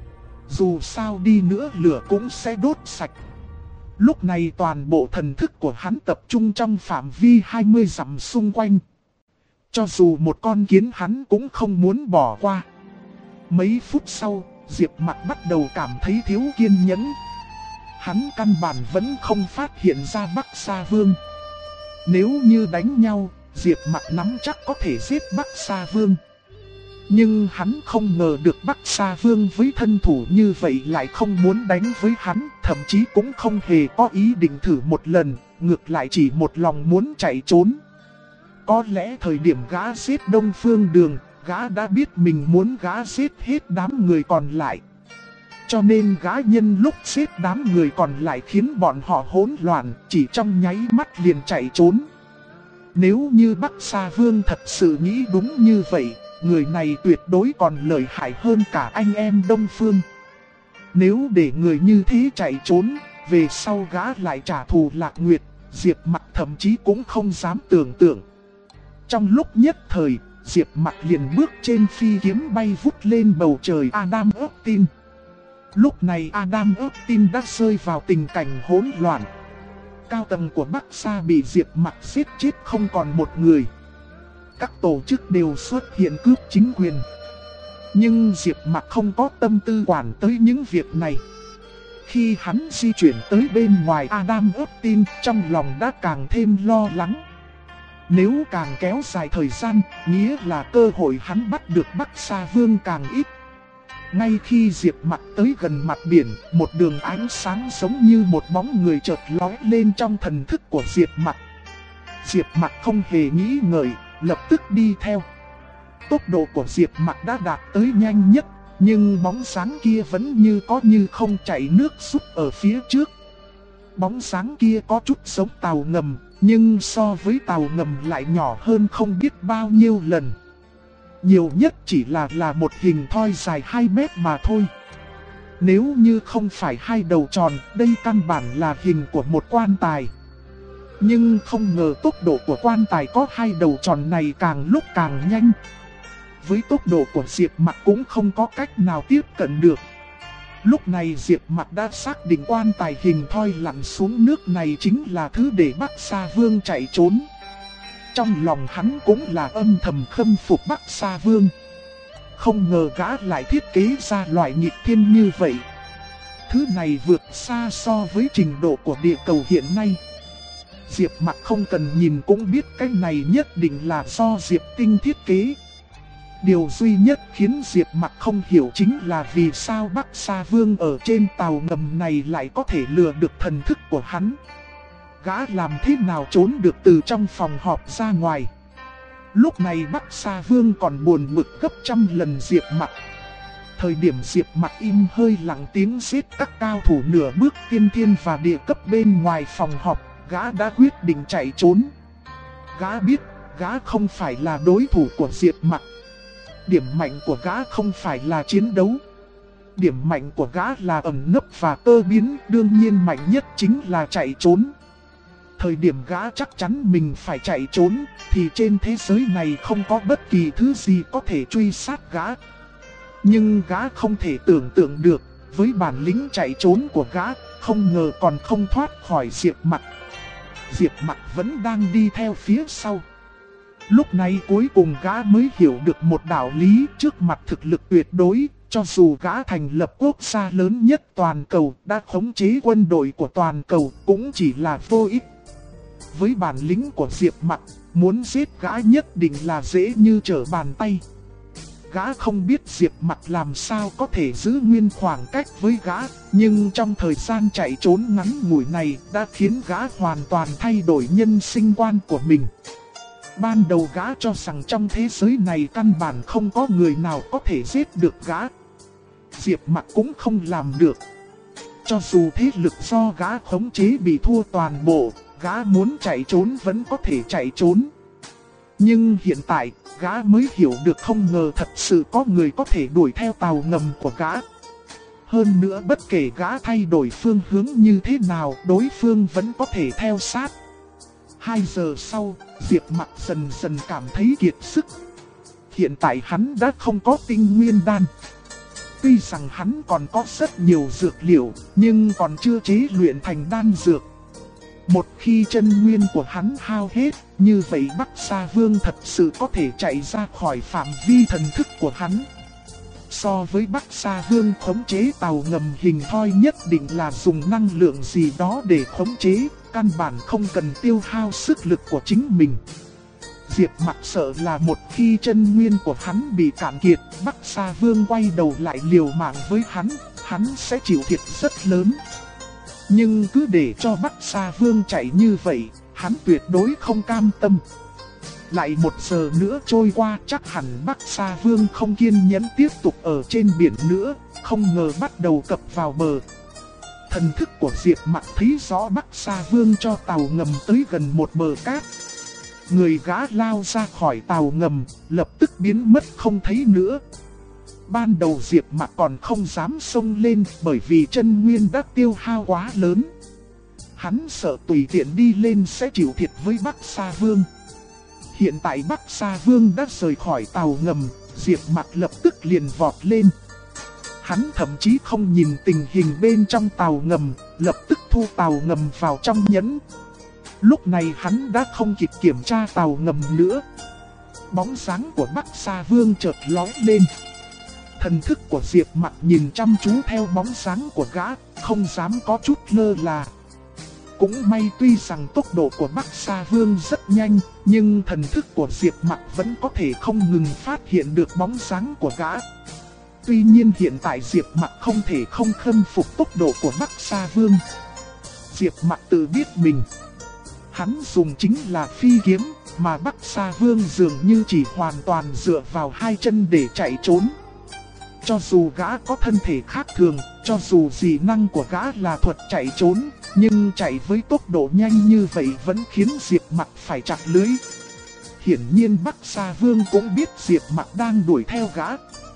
Dù sao đi nữa lửa cũng sẽ đốt sạch. Lúc này toàn bộ thần thức của hắn tập trung trong phạm vi 20 dặm xung quanh. Cho dù một con kiến hắn cũng không muốn bỏ qua. Mấy phút sau, Diệp Mặc bắt đầu cảm thấy thiếu kiên nhẫn. Hắn căn bản vẫn không phát hiện ra Bắc Sa Vương. Nếu như đánh nhau, Diệp Mặc nắm chắc có thể giết Bắc Sa Vương. Nhưng hắn không ngờ được Bắc Sa Vương với thân thủ như vậy lại không muốn đánh với hắn, thậm chí cũng không hề có ý định thử một lần, ngược lại chỉ một lòng muốn chạy trốn. Có lẽ thời điểm gã giết Đông Phương Đường, gã đã biết mình muốn gã giết hết đám người còn lại. Cho nên gã nhân lúc giết đám người còn lại khiến bọn họ hỗn loạn, chỉ trong nháy mắt liền chạy trốn. Nếu như Bắc Sa Vương thật sự nghĩ đúng như vậy, người này tuyệt đối còn lợi hại hơn cả anh em Đông Phương. Nếu để người như thế chạy trốn, về sau gã lại trả thù Lạc Nguyệt, Diệp Mặc thậm chí cũng không dám tưởng tượng. Trong lúc nhất thời, Diệp Mặc liền bước trên phi kiếm bay vút lên bầu trời Adam Austin. Lúc này Adam Austin đã rơi vào tình cảnh hỗn loạn. Cao tầng của Bắc Sa bị Diệp Mặc giết chết không còn một người. Các tổ chức đều xuất hiện cướp chính quyền. Nhưng Diệp Mặc không có tâm tư quản tới những việc này. Khi hắn di chuyển tới bên ngoài Adam Austin, trong lòng đã càng thêm lo lắng. Nếu càng kéo dài thời gian, nghĩa là cơ hội hắn bắt được Bắc Sa Vương càng ít. Ngay khi Diệp Mặc tới gần mặt biển, một đường ánh sáng giống như một bóng người chợt lóe lên trong thần thức của Diệp Mặc. Diệp Mặc không hề nghĩ ngợi, lập tức đi theo. Tốc độ của Diệp Mặc đã đạt tới nhanh nhất, nhưng bóng sáng kia vẫn như có như không chảy nước rút ở phía trước. Bóng sáng kia có chút giống tàu ngầm, nhưng so với tàu ngầm lại nhỏ hơn không biết bao nhiêu lần. nhiều nhất chỉ là một hình thoi dài 2 mét mà thôi. Nếu như không phải hai đầu tròn, đây căn bản là hình của một quan tài. Nhưng không ngờ tốc độ của quan tài có hai đầu tròn này càng lúc càng nhanh. Với tốc độ của Diệp Mặc cũng không có cách nào tiếp cận được. Lúc này Diệp Mặc đã xác định quan tài hình thoi lặn xuống nước này chính là thứ để Bắc Sa Vương chạy trốn. Trong lòng hắn cũng là âm thầm khâm phục Bắc Sa Vương. Không ngờ gã lại thiết kế ra loại nghịch thiên như vậy. Thứ này vượt xa so với trình độ của địa cầu hiện nay. Diệp Mặc không cần nhìn cũng biết cái này nhất định là do Diệp Tinh thiết kế. Điều duy nhất khiến Diệp Mặc không hiểu chính là vì sao Bắc Sa Vương ở trên tàu ngầm này lại có thể lừa được thần thức của hắn. Gã làm thế nào trốn được từ trong phòng họp ra ngoài. Lúc này Bắc Sa Vương còn buồn bực gấp trăm lần Diệp Mặc. Thời điểm Diệp Mặc im hơi lặng tiếng giết các cao thủ nửa bước tiên thiên và địa cấp bên ngoài phòng họp, gã đã quyết định chạy trốn. Gã biết gã không phải là đối thủ của Diệp Mặc. Điểm mạnh của gã không phải là chiến đấu. Điểm mạnh của gã là ẩn nấp và cơ biến, đương nhiên mạnh nhất chính là chạy trốn. Thời điểm gã chắc chắn mình phải chạy trốn, thì trên thế giới này không có bất kỳ thứ gì có thể truy sát gã. Nhưng gã không thể tưởng tượng được, với bản lĩnh chạy trốn của gã, không ngờ còn không thoát khỏi Diệp Mặc. Diệp Mặc vẫn đang đi theo phía sau. Lúc này cuối cùng gã mới hiểu được một đạo lý, trước mặt thực lực tuyệt đối, cho dù gã thành lập quốc gia lớn nhất toàn cầu, đã khống chế quân đội của toàn cầu, cũng chỉ là vô ích. Với bản lĩnh của Diệp Mặc, muốn giết gã nhất định là dễ như trở bàn tay. Gã không biết Diệp Mặc làm sao có thể giữ nguyên khoảng cách với gã, nhưng trong thời gian chạy trốn ngắn ngủi này đã khiến gã hoàn toàn thay đổi nhân sinh quan của mình. Ban đầu gã cho rằng trong thế giới này căn bản không có người nào có thể giết được gã. Diệp Mặc cũng không làm được. Cho dù thế lực do gã khống chế bị thua toàn bộ, gã muốn chạy trốn vẫn có thể chạy trốn. Nhưng hiện tại, gã mới hiểu được không ngờ thật sự có người có thể đuổi theo tàu ngầm của gã. Hơn nữa bất kể gã thay đổi phương hướng như thế nào, đối phương vẫn có thể theo sát. 2 giờ sau, Diệp Mặc dần dần cảm thấy kiệt sức. Hiện tại hắn đã không có tinh nguyên đan. Tuy rằng hắn còn có rất nhiều dược liệu, nhưng còn chưa chế luyện thành đan dược. Một khi chân nguyên của hắn hao hết, như vậy Bắc Sa Vương thật sự có thể chạy ra khỏi phạm vi thần thức của hắn. So với Bắc Sa Vương khống chế tàu ngầm hình thoi nhất định là dùng năng lượng gì đó để khống chế, căn bản không cần tiêu hao sức lực của chính mình. Diệp Mặc sợ là một khi chân nguyên của hắn bị cạn kiệt, Bắc Sa Vương quay đầu lại liều mạng với hắn sẽ chịu thiệt rất lớn. Nhưng cứ để cho Bắc Sa Vương chạy như vậy, hắn tuyệt đối không cam tâm. Lại 1 giờ nữa trôi qua, chắc hẳn Bắc Sa Vương không kiên nhẫn tiếp tục ở trên biển nữa, không ngờ bắt đầu cập vào bờ. Thần thức của Diệp Mặc thấy rõ Bắc Sa Vương cho tàu ngầm tới gần một bờ cát. Người gã lao ra khỏi tàu ngầm, lập tức biến mất không thấy nữa. Ban đầu Diệp Mặc còn không dám xông lên bởi vì chân nguyên đã tiêu hao quá lớn. Hắn sợ tùy tiện đi lên sẽ chịu thiệt với Bắc Sa Vương. Hiện tại Bắc Sa Vương đã rời khỏi tàu ngầm, Diệp Mặc lập tức liền vọt lên. Hắn thậm chí không nhìn tình hình bên trong tàu ngầm, lập tức thu tàu ngầm vào trong nhẫn. Lúc này hắn đã không kịp kiểm tra tàu ngầm nữa. Bóng dáng của Bắc Sa Vương chợt lóe lên. Thần thức của Diệp Mặc nhìn chăm chú theo bóng dáng của gã, không dám có chút lơ là. Cũng may tuy rằng tốc độ của Bắc Sa Vương rất nhanh, nhưng thần thức của Diệp Mặc vẫn có thể không ngừng phát hiện được bóng dáng của gã. Tuy nhiên hiện tại Diệp Mặc không thể không khâm phục tốc độ của Bắc Sa Vương. Diệp Mặc tự biết mình. Hắn dùng chính là phi kiếm, mà Bắc Sa Vương dường như chỉ hoàn toàn dựa vào 2 chân để chạy trốn. Cho dù gã có thân thể khác thường, cho dù dị năng của gã là thuật chạy trốn, nhưng chạy với tốc độ nhanh như vậy vẫn khiến Diệp Mặc phải chặt lưới. Hiển nhiên Bắc Sa Vương cũng biết Diệp Mặc đang đuổi theo gã.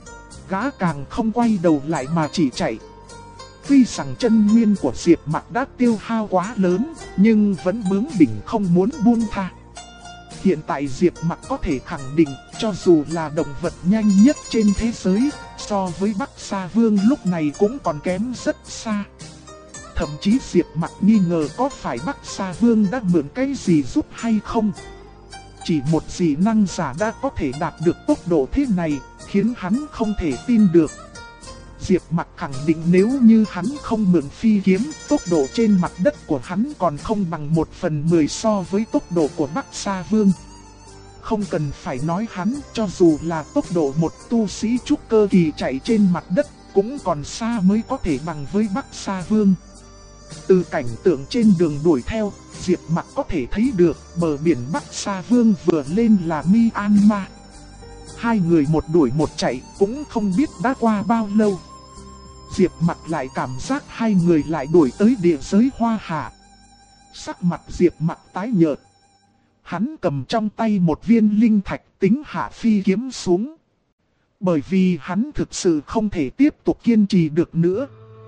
Gã càng không quay đầu lại mà chỉ chạy. Tuy rằng chân nguyên của Diệp Mặc đã tiêu hao quá lớn, nhưng vẫn bướng bỉnh không muốn buông tha. Hiện tại Diệp Mặc có thể khẳng định, cho dù là động vật nhanh nhất trên thế giới, so với Bắc Sa Vương lúc này cũng còn kém rất xa. Thậm chí Diệp Mặc nghi ngờ có phải Bắc Sa Vương đã mượn cái gì giúp hay không. Chỉ một dị năng giả đã có thể đạt được tốc độ thế này, khiến hắn không thể tin được. Diệp Mặc khẳng định nếu như hắn không mượn phi kiếm, tốc độ trên mặt đất của hắn còn không bằng 1/10 so với tốc độ của Bắc Sa Vương. Không cần phải nói hắn, cho dù là tốc độ một tu sĩ trúc cơ kỳ chạy trên mặt đất, cũng còn xa mới có thể bằng với Bắc Sa Vương. Từ cảnh tượng trên đường đuổi theo, Diệp Mặc có thể thấy được bờ biển Bắc Sa Vương vừa lên là Myanmar. Hai người một đuổi một chạy cũng không biết đã qua bao lâu. Diệp Mặc lại cảm giác hai người lại đuổi tới địa giới Hoa Hạ. Sắc mặt Diệp Mặc tái nhợt. Hắn cầm trong tay một viên linh thạch tính hạ phi kiếm xuống. Bởi vì hắn thực sự không thể tiếp tục kiên trì được nữa.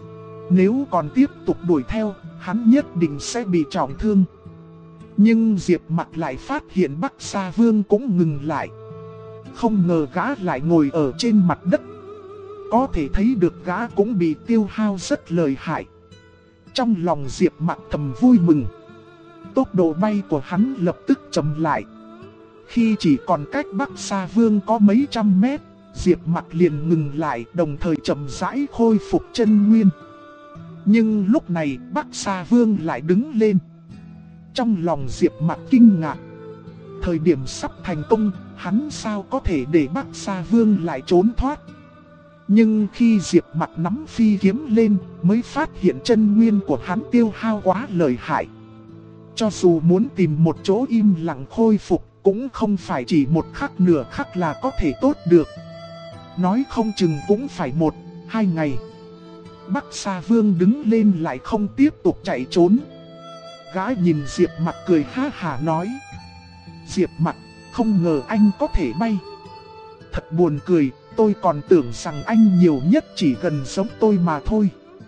Nếu còn tiếp tục đuổi theo, hắn nhất định sẽ bị trọng thương. Nhưng Diệp Mặc lại phát hiện Bắc Sa Vương cũng ngừng lại. Không ngờ gã lại ngồi ở trên mặt đất. Có thể thấy được gã cũng bị tiêu hao rất lợi hại. Trong lòng Diệp Mặc thầm vui mừng. Tốc độ bay của hắn lập tức chậm lại. Khi chỉ còn cách Bắc Sa Vương có mấy trăm mét, Diệp Mặc liền ngừng lại, đồng thời chậm rãi khôi phục chân nguyên. Nhưng lúc này Bắc Sa Vương lại đứng lên. Trong lòng Diệp Mặc kinh ngạc. Thời điểm sắp thành công, hắn sao có thể để Bắc Sa Vương lại trốn thoát. Nhưng khi Diệp Mặc nắm phi kiếm lên, mới phát hiện chân nguyên của hắn tiêu hao quá lợi hại. Cho dù muốn tìm một chỗ im lặng khôi phục, cũng không phải chỉ một khắc nửa khắc là có thể tốt được. Nói không chừng cũng phải 1-2 ngày. Bắc Sa Vương đứng lên lại không tiếp tục chạy trốn. Gã nhìn Diệp Mặc cười ha hả nói: Diệp Mặc, không ngờ anh có thể bay. Thật buồn cười, tôi còn tưởng rằng anh nhiều nhất chỉ gần giống tôi mà thôi.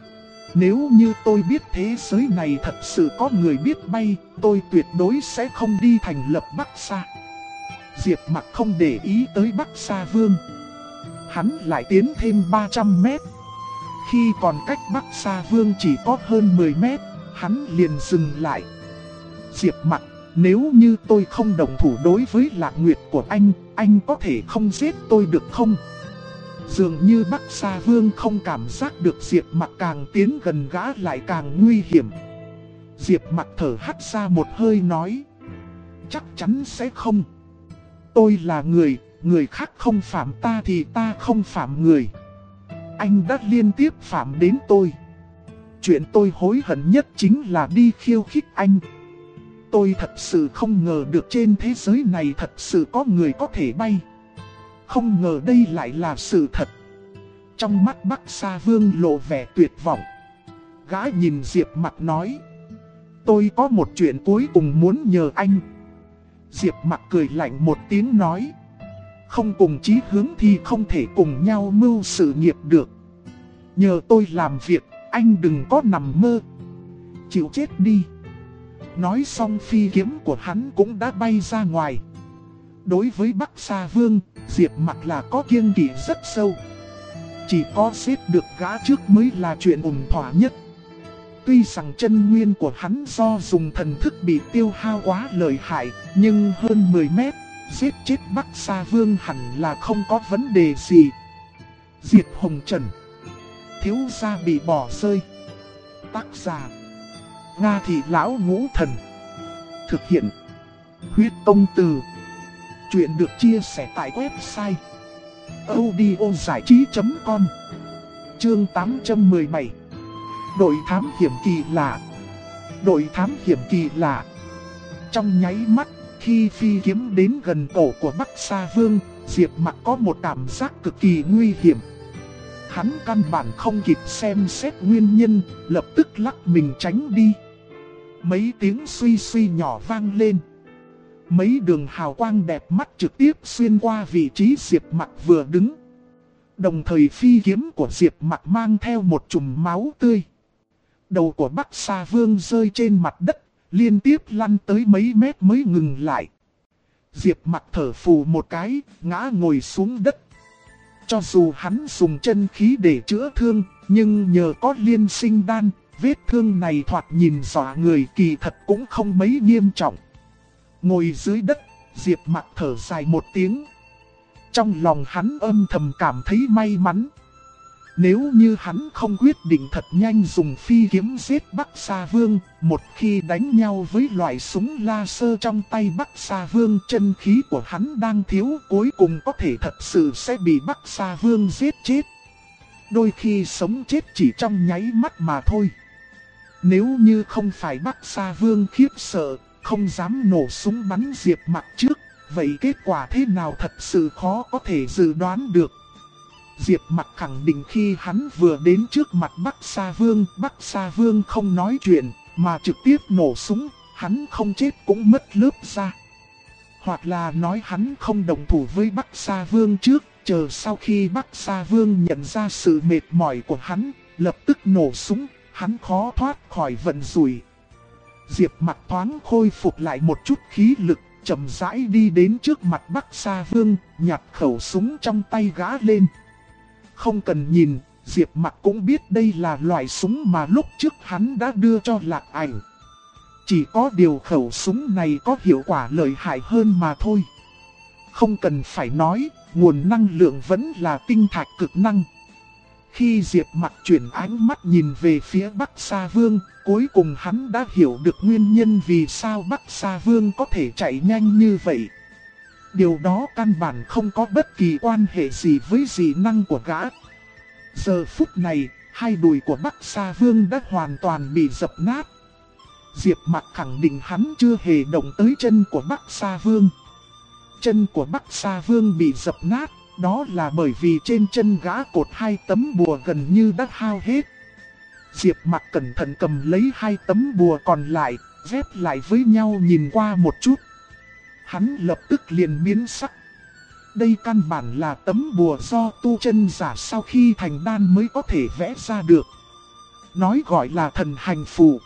Nếu như tôi biết thế giới này thật sự có người biết bay, tôi tuyệt đối sẽ không đi thành lập Bắc Sa. Diệp Mặc không để ý tới Bắc Sa Vương. Hắn lại tiến thêm 300 mét. Khi còn cách Bắc Sa Vương chỉ có hơn 10 mét, hắn liền dừng lại. Diệp Mặc, nếu như tôi không đồng thủ đối với Lạc Nguyệt của anh có thể không giết tôi được không? Dường như Bắc Sa Vương không cảm giác được Diệp Mặc càng tiến gần gã lại càng nguy hiểm. Diệp Mặc thở hắt ra một hơi nói: chắc chắn sẽ không. Tôi là người, người khác không phạm ta thì ta không phạm người. Anh đã liên tiếp phạm đến tôi. Chuyện tôi hối hận nhất chính là đi khiêu khích anh. Tôi thật sự không ngờ được trên thế giới này thật sự có người có thể bay. Không ngờ đây lại là sự thật. Trong mắt Bắc Sa Vương lộ vẻ tuyệt vọng. Gã nhìn Diệp Mặc nói: tôi có một chuyện cuối cùng muốn nhờ anh. Diệp Mặc cười lạnh một tiếng nói: không cùng chí hướng thì không thể cùng nhau mưu sự nghiệp được. Nhờ tôi làm việc, anh đừng có nằm mơ. Chịu chết đi. Nói xong phi kiếm của hắn cũng đã bay ra ngoài. Đối với Bắc Sa Vương, Diệp Mặc là có kiêng kỵ rất sâu. Chỉ có giết được gã trước mới là chuyện ổn thỏa nhất. Tuy rằng chân nguyên của hắn do dùng thần thức bị tiêu hao quá lợi hại, nhưng hơn 10 mét, giết chết Bắc Sa Vương hẳn là không có vấn đề gì. Diệt Hồng Trần. Thiếu gia bị bỏ rơi. Tác giả: Nga Thị Lão Ngũ Thần. Thực hiện: Huyết Tông Từ. Chuyện được chia sẻ tại website audiozảichí.com. Chương 817. Đội thám hiểm kỳ lạ. Đội thám hiểm kỳ lạ. Trong nháy mắt, khi phi kiếm đến gần cổ của Bắc Sa Vương, Diệp Mặc có một cảm giác cực kỳ nguy hiểm. Hắn căn bản không kịp xem xét nguyên nhân, lập tức lắc mình tránh đi. Mấy tiếng suy suy nhỏ vang lên. Mấy đường hào quang đẹp mắt trực tiếp xuyên qua vị trí Diệp Mặc vừa đứng. Đồng thời phi kiếm của Diệp Mặc mang theo một chùm máu tươi. Đầu của Bắc Sa Vương rơi trên mặt đất, liên tiếp lăn tới mấy mét mới ngừng lại. Diệp Mặc thở phù một cái, ngã ngồi xuống đất. Cho dù hắn dùng chân khí để chữa thương, nhưng nhờ có liên sinh đan, vết thương này thoạt nhìn dọa người, kỳ thật cũng không mấy nghiêm trọng. Ngồi dưới đất, Diệp Mặc thở dài một tiếng. Trong lòng hắn âm thầm cảm thấy may mắn. Nếu như hắn không quyết định thật nhanh dùng phi kiếm giết Bắc Sa Vương, một khi đánh nhau với loại súng laser trong tay Bắc Sa Vương, chân khí của hắn đang thiếu, cuối cùng có thể thật sự sẽ bị Bắc Sa Vương giết chết. Đôi khi sống chết chỉ trong nháy mắt mà thôi. Nếu như không phải Bắc Sa Vương khiếp sợ, không dám nổ súng bắn Diệp Mặc trước, vậy kết quả thế nào thật sự khó có thể dự đoán được. Diệp Mặc khẳng định khi hắn vừa đến trước mặt Bắc Sa Vương không nói chuyện, mà trực tiếp nổ súng, hắn không chết cũng mất lớp da. Hoặc là nói hắn không đồng thủ với Bắc Sa Vương trước, chờ sau khi Bắc Sa Vương nhận ra sự mệt mỏi của hắn, lập tức nổ súng, hắn khó thoát khỏi vận rủi. Diệp Mặc thoáng khôi phục lại một chút khí lực, chậm rãi đi đến trước mặt Bắc Sa Vương, nhặt khẩu súng trong tay gã lên. Không cần nhìn, Diệp Mặc cũng biết đây là loại súng mà lúc trước hắn đã đưa cho Lạc Ảnh. Chỉ có điều khẩu súng này có hiệu quả lợi hại hơn mà thôi. Không cần phải nói, nguồn năng lượng vẫn là tinh thạch cực năng. Khi Diệp Mặc chuyển ánh mắt nhìn về phía Bắc Sa Vương, cuối cùng hắn đã hiểu được nguyên nhân vì sao Bắc Sa Vương có thể chạy nhanh như vậy. Điều đó căn bản không có bất kỳ quan hệ gì với dị năng của gã. Giờ phút này, hai đùi của Bắc Sa Vương đã hoàn toàn bị dập nát. Diệp Mặc khẳng định hắn chưa hề động tới chân của Bắc Sa Vương. Chân của Bắc Sa Vương bị dập nát, đó là bởi vì trên chân gã cột hai tấm bùa gần như đã hao hết. Diệp Mặc cẩn thận cầm lấy hai tấm bùa còn lại, ghép lại với nhau nhìn qua một chút. Hắn lập tức liền biến sắc. Đây căn bản là tấm bùa do tu chân giả sau khi thành đan mới có thể vẽ ra được. Nói gọi là thần hành phù.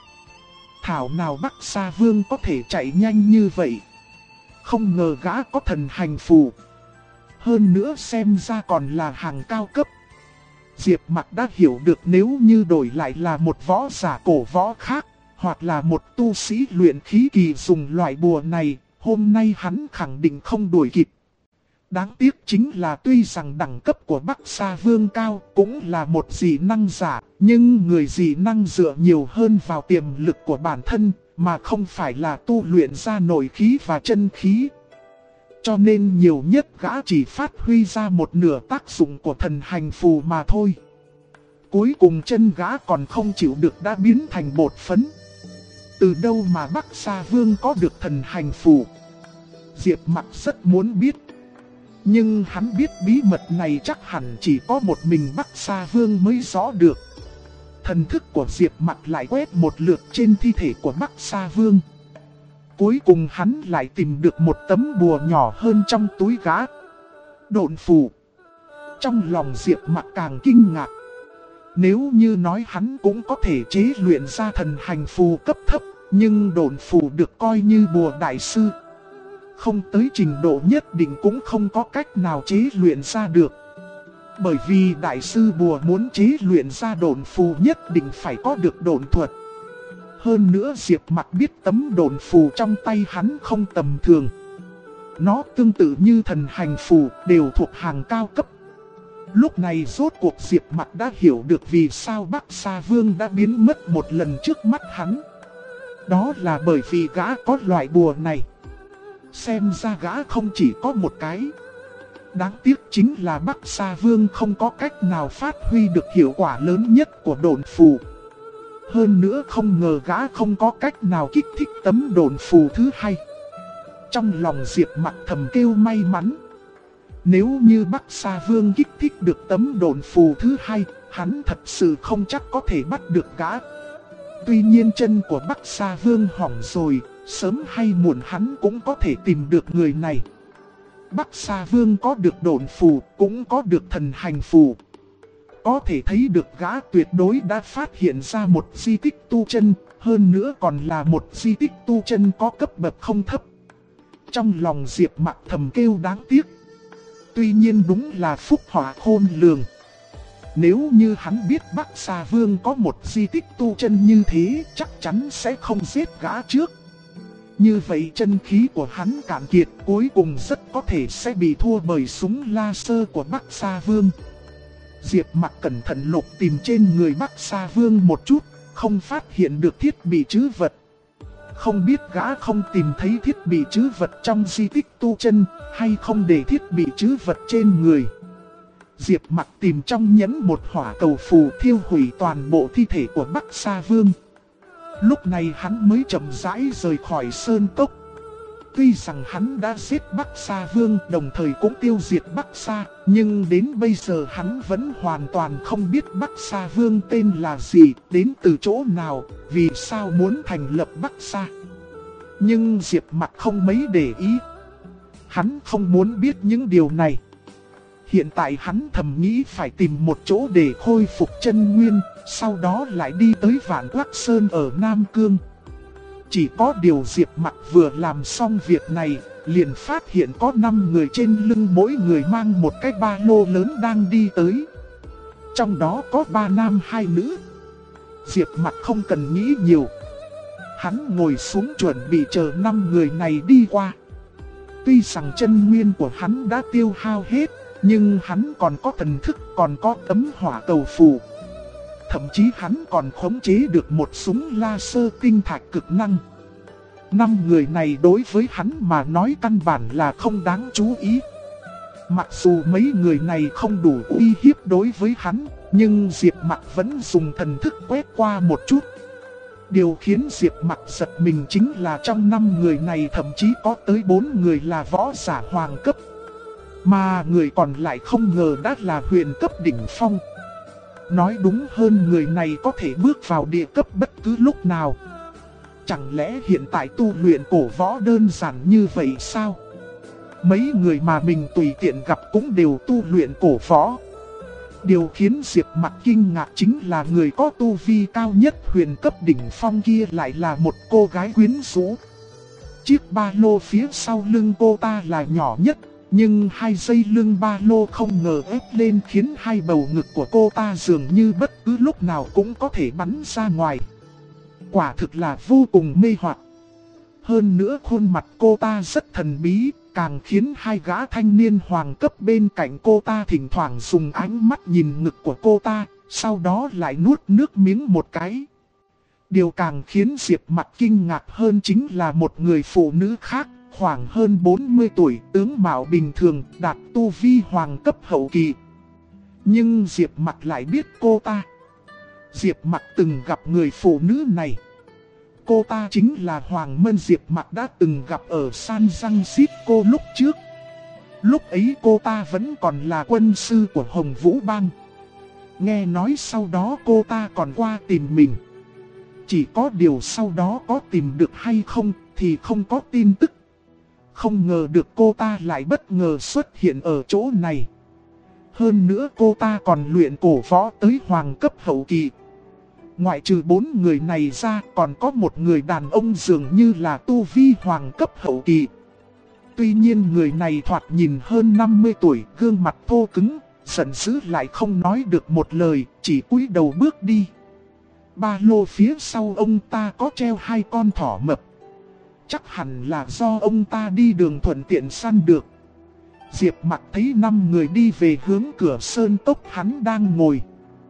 Thảo nào Bắc Sa Vương có thể chạy nhanh như vậy. Không ngờ gã có thần hành phù. Hơn nữa xem ra còn là hàng cao cấp. Diệp Mặc đã hiểu được nếu như đổi lại là một võ giả cổ võ khác, hoặc là một tu sĩ luyện khí kỳ dùng loại bùa này, hôm nay hắn khẳng định không đuổi kịp. Đáng tiếc chính là tuy rằng đẳng cấp của Bắc Sa Vương cao cũng là một dị năng giả, nhưng người dị năng dựa nhiều hơn vào tiềm lực của bản thân, mà không phải là tu luyện ra nội khí và chân khí. Cho nên nhiều nhất gã chỉ phát huy ra một nửa tác dụng của thần hành phù mà thôi. Cuối cùng chân gã còn không chịu được đã biến thành bột phấn. Từ đâu mà Bắc Sa Vương có được thần hành phù? Diệp Mặc rất muốn biết. Nhưng hắn biết bí mật này chắc hẳn chỉ có một mình Bắc Sa Vương mới rõ được. Thần thức của Diệp Mặc lại quét một lượt trên thi thể của Bắc Sa Vương. Cuối cùng hắn lại tìm được một tấm bùa nhỏ hơn trong túi gã. Độn phù. Trong lòng Diệp Mặc càng kinh ngạc. Nếu như nói hắn cũng có thể chế luyện ra thần hành phù cấp thấp, nhưng độn phù được coi như bùa đại sư. Không tới trình độ nhất định cũng không có cách nào chế luyện ra được. Bởi vì đại sư bùa muốn chế luyện ra độn phù nhất định phải có được độn thuật. Hơn nữa Diệp Mặc biết tấm độn phù trong tay hắn không tầm thường. Nó tương tự như thần hành phù, đều thuộc hàng cao cấp. Lúc này rốt cuộc Diệp Mặc đã hiểu được vì sao Bắc Sa Vương đã biến mất một lần trước mắt hắn. Đó là bởi vì gã có loại bùa này. Xem ra gã không chỉ có một cái. Đáng tiếc chính là Bắc Sa Vương không có cách nào phát huy được hiệu quả lớn nhất của độn phù. Hơn nữa không ngờ gã không có cách nào kích thích tấm độn phù thứ hai. Trong lòng Diệp Mặc thầm kêu may mắn. Nếu như Bắc Sa Vương kích thích được tấm độn phù thứ hai, hắn thật sự không chắc có thể bắt được gã. Tuy nhiên chân của Bắc Sa Vương hỏng rồi, Sớm hay muộn hắn cũng có thể tìm được người này. Bắc Sa Vương có được độn phù, cũng có được thần hành phù. Có thể thấy được gã tuyệt đối đã phát hiện ra một di tích tu chân, hơn nữa còn là một di tích tu chân có cấp bậc không thấp. Trong lòng Diệp Mặc thầm kêu đáng tiếc. Tuy nhiên đúng là phúc họa khôn lường. Nếu như hắn biết Bắc Sa Vương có một di tích tu chân như thế, chắc chắn sẽ không giết gã trước. Như vậy chân khí của hắn cạn kiệt, cuối cùng rất có thể sẽ bị thua bởi súng laser của Bắc Sa Vương. Diệp Mặc cẩn thận lục tìm trên người Bắc Sa Vương một chút, không phát hiện được thiết bị trữ vật. Không biết gã không tìm thấy thiết bị trữ vật trong di tích tu chân, hay không để thiết bị trữ vật trên người. Diệp Mặc tìm trong nhẫn một hỏa cầu phù thiêu hủy toàn bộ thi thể của Bắc Sa Vương. Lúc này hắn mới chậm rãi rời khỏi sơn cốc. Tuy rằng hắn đã giết Bắc Sa Vương, đồng thời cũng tiêu diệt Bắc Sa, nhưng đến bây giờ hắn vẫn hoàn toàn không biết Bắc Sa Vương tên là gì, đến từ chỗ nào, vì sao muốn thành lập Bắc Sa. Nhưng Diệp Mặc không mấy để ý. Hắn không muốn biết những điều này. Hiện tại hắn thầm nghĩ phải tìm một chỗ để khôi phục chân nguyên, sau đó lại đi tới Vạn Quắc Sơn ở Nam Cương. Chỉ có điều Diệp Mặc vừa làm xong việc này, liền phát hiện có 5 người trên lưng, mỗi người mang một cái ba lô lớn đang đi tới. Trong đó có 3 nam 2 nữ. Diệp Mặc không cần nghĩ nhiều. Hắn ngồi xuống chuẩn bị chờ 5 người này đi qua. Tuy rằng chân nguyên của hắn đã tiêu hao hết, nhưng hắn còn có thần thức, còn có tấm hỏa cầu phù. Thậm chí hắn còn khống chế được một súng laser tinh thạch cực năng. 5 người này đối với hắn mà nói căn bản là không đáng chú ý. Mặc dù mấy người này không đủ uy hiếp đối với hắn, nhưng Diệp Mặc vẫn dùng thần thức quét qua một chút. Điều khiến Diệp Mặc giật mình chính là trong 5 người này thậm chí có tới 4 người là võ giả hoàng cấp. Mà người còn lại không ngờ đã là huyền cấp đỉnh phong. Nói đúng hơn, người này có thể bước vào địa cấp bất cứ lúc nào. Chẳng lẽ hiện tại tu luyện cổ võ đơn giản như vậy sao? Mấy người mà mình tùy tiện gặp cũng đều tu luyện cổ võ. Điều khiến Diệp Mặc kinh ngạc chính là người có tu vi cao nhất huyền cấp đỉnh phong kia lại là một cô gái quyến rũ. Chiếc ba lô phía sau lưng cô ta là nhỏ nhất, nhưng 2 dây lưng ba lô không ngờ ép lên khiến 2 bầu ngực của cô ta dường như bất cứ lúc nào cũng có thể bắn ra ngoài. Quả thực là vô cùng mê hoặc. Hơn nữa khuôn mặt cô ta rất thần bí, càng khiến 2 gã thanh niên hoàng cấp bên cạnh cô ta thỉnh thoảng dùng ánh mắt nhìn ngực của cô ta, sau đó lại nuốt nước miếng một cái. Điều càng khiến Diệp Mặc kinh ngạc hơn chính là một người phụ nữ khác, khoảng hơn 40 tuổi, tướng mạo bình thường, đạt tu vi hoàng cấp hậu kỳ. Nhưng Diệp Mặc lại biết cô ta. Diệp Mặc từng gặp người phụ nữ này. Cô ta chính là Hoàng Mân Diệp Mặc đã từng gặp ở San Francisco lúc trước. Lúc ấy cô ta vẫn còn là quân sư của Hồng Vũ Bang. Nghe nói sau đó cô ta còn qua tìm mình. Chỉ có điều sau đó có tìm được hay không thì không có tin tức. Không ngờ được cô ta lại bất ngờ xuất hiện ở chỗ này. Hơn nữa cô ta còn luyện cổ võ tới hoàng cấp hậu kỳ. Ngoại trừ 4 người này ra còn có một người đàn ông dường như là tu vi hoàng cấp hậu kỳ. Tuy nhiên người này thoạt nhìn hơn 50 tuổi, gương mặt thô cứng, giận dữ lại không nói được một lời, chỉ cúi đầu bước đi. Ba lô phía sau ông ta có treo 2 con thỏ mập. Chắc hẳn là do ông ta đi đường thuận tiện săn được. Diệp Mặc thấy 5 người đi về hướng cửa sơn tốc hắn đang ngồi.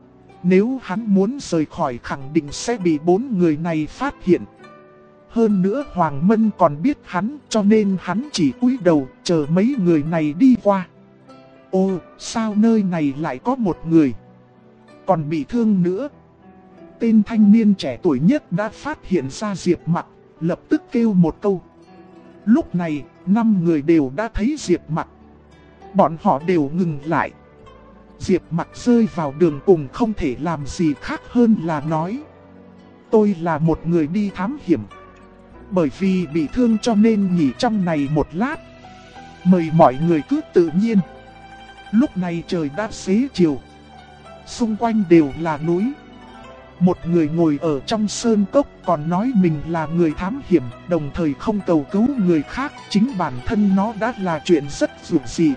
Nếu hắn muốn rời khỏi khẳng định sẽ bị 4 người này phát hiện. Hơn nữa Hoàng Mân còn biết hắn, cho nên hắn chỉ cúi đầu chờ mấy người này đi qua. Ô, sao nơi này lại có một người còn bị thương nữa? Tên thanh niên trẻ tuổi nhất đã phát hiện ra Diệp Mặc, lập tức kêu một câu. Lúc này, 5 người đều đã thấy Diệp Mặc. Bọn họ đều ngừng lại. Diệp Mặc rơi vào đường cùng không thể làm gì khác hơn là nói. Tôi là một người đi thám hiểm. Bởi vì bị thương cho nên nghỉ trong này một lát. Mời mọi người cứ tự nhiên. Lúc này trời đã xế chiều. Xung quanh đều là núi. Một người ngồi ở trong sơn cốc còn nói mình là người thám hiểm, đồng thời không cầu cứu người khác, chính bản thân nó đã là chuyện rất rủi dị.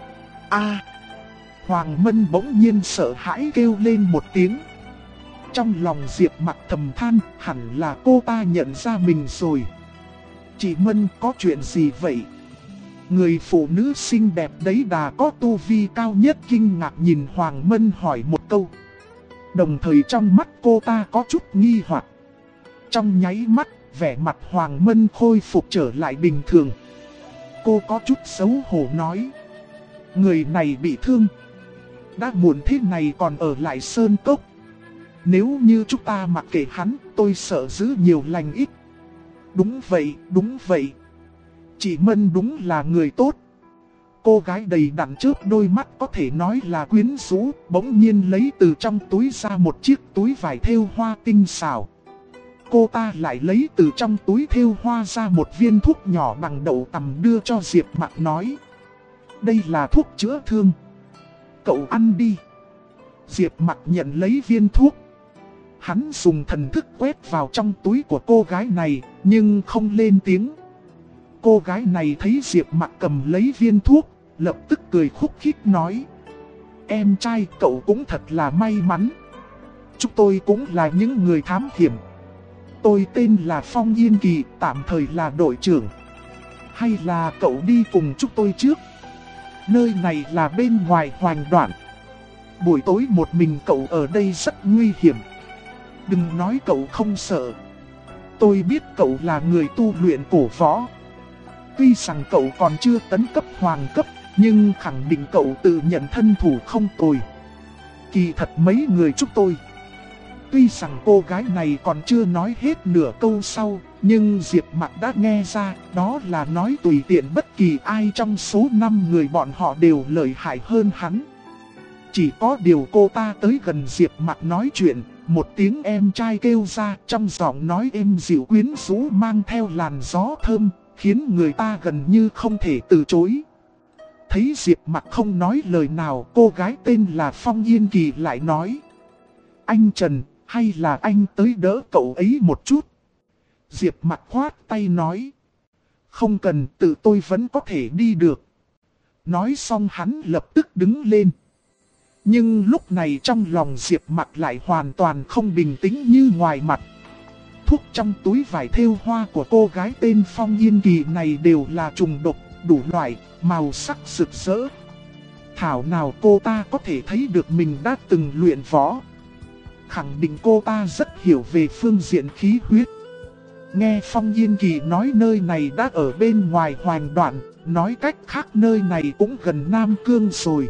Hoàng Mân bỗng nhiên sợ hãi kêu lên một tiếng. Trong lòng Diệp Mặc thầm than, hẳn là cô ta nhận ra mình rồi. Chị Mân, có chuyện gì vậy? Người phụ nữ xinh đẹp đấy đà có tu vi cao nhất kinh ngạc nhìn Hoàng Mân hỏi một câu. Đồng thời trong mắt cô ta có chút nghi hoặc. Trong nháy mắt, vẻ mặt Hoàng Mân khôi phục trở lại bình thường. Cô có chút xấu hổ nói. Người này bị thương. Đã muộn thế này còn ở lại sơn cốc. Nếu như chúng ta mặc kệ hắn, tôi sợ giữ nhiều lành ít. Đúng vậy, đúng vậy. Chị Mân đúng là người tốt. Cô gái đầy đặn chớp đôi mắt có thể nói là quyến rũ, bỗng nhiên lấy từ trong túi ra một chiếc túi vải thêu hoa tinh xảo. Cô ta lại lấy từ trong túi thêu hoa ra một viên thuốc nhỏ bằng đậu tằm đưa cho Diệp Mặc nói. Đây là thuốc chữa thương. Cậu ăn đi. Diệp Mặc nhận lấy viên thuốc. Hắn dùng thần thức quét vào trong túi của cô gái này, nhưng không lên tiếng. Cô gái này thấy Diệp Mặc cầm lấy viên thuốc, lập tức cười khúc khích nói. Em trai cậu cũng thật là may mắn. Chúng tôi cũng là những người thám hiểm. Tôi tên là Phong Yên Kỳ, tạm thời là đội trưởng. Hay là cậu đi cùng chúng tôi trước? Nơi này là bên ngoài Hoành Đoạn. Buổi tối một mình cậu ở đây rất nguy hiểm. Đừng nói cậu không sợ. Tôi biết cậu là người tu luyện cổ võ. Tuy rằng cậu còn chưa tấn cấp hoàng cấp, nhưng khẳng định cậu tự nhận thân thủ không tồi. Kỳ thật mấy người chúng tôi. Tuy rằng cô gái này còn chưa nói hết nửa câu sau, nhưng Diệp Mặc đã nghe ra, đó là nói tùy tiện bất kỳ ai trong số 5 người bọn họ đều lợi hại hơn hắn. Chỉ có điều cô ta tới gần Diệp Mặc nói chuyện, một tiếng em trai kêu ra trong giọng nói êm dịu quyến rũ mang theo làn gió thơm, khiến người ta gần như không thể từ chối. Thấy Diệp Mặc không nói lời nào, cô gái tên là Phong Yên Kỳ lại nói. Anh Trần, hay là anh tới đỡ cậu ấy một chút? Diệp Mặc khoát tay nói. Không cần, tự tôi vẫn có thể đi được. Nói xong hắn lập tức đứng lên. Nhưng lúc này trong lòng Diệp Mặc lại hoàn toàn không bình tĩnh như ngoài mặt. Thuốc trong túi vải thêu hoa của cô gái tên Phong Yên Kỳ này đều là trùng độc, đủ loại, màu sắc rực rỡ. Thảo nào cô ta có thể thấy được mình đã từng luyện võ. Khẳng định cô ta rất hiểu về phương diện khí huyết. Nghe Phong Yên Kỳ nói nơi này đã ở bên ngoài Hoành Đoạn, nói cách khác nơi này cũng gần Nam Cương rồi.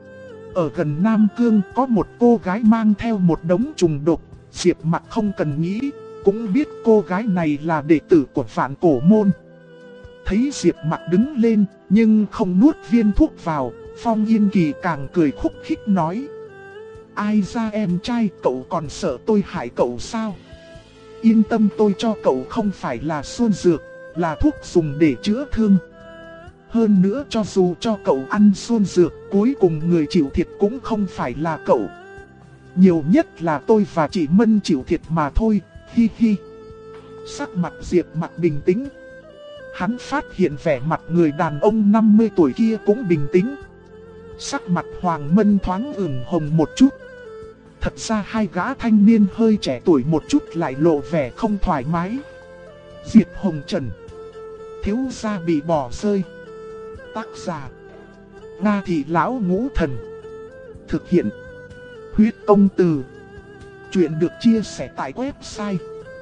Ở gần Nam Cương có một cô gái mang theo một đống trùng độc, Diệp Mặc không cần nghĩ, cũng biết cô gái này là đệ tử của Vạn Cổ Môn. Thấy Diệp Mặc đứng lên, nhưng không nuốt viên thuốc vào, Phong Yên Kỳ càng cười khúc khích nói. Ai ra em trai, cậu còn sợ tôi hại cậu sao? Yên tâm, tôi cho cậu không phải là xuân dược, là thuốc dùng để chữa thương. Hơn nữa cho dù cho cậu ăn xuân dược, cuối cùng người chịu thiệt cũng không phải là cậu. Nhiều nhất là tôi và chị Mân chịu thiệt mà thôi, hi hi. Sắc mặt Diệp Mặc bình tĩnh. Hắn phát hiện vẻ mặt người đàn ông 50 tuổi kia cũng bình tĩnh. Sắc mặt Hoàng Mân thoáng ửng hồng một chút. Thật ra hai gã thanh niên hơi trẻ tuổi một chút lại lộ vẻ không thoải mái. Diệp Hồng Trần. Thiếu gia bị bỏ rơi. Tác giả Nga Thị Lão Ngũ Thần. Thực hiện Huyết Công Từ. Chuyện được chia sẻ tại website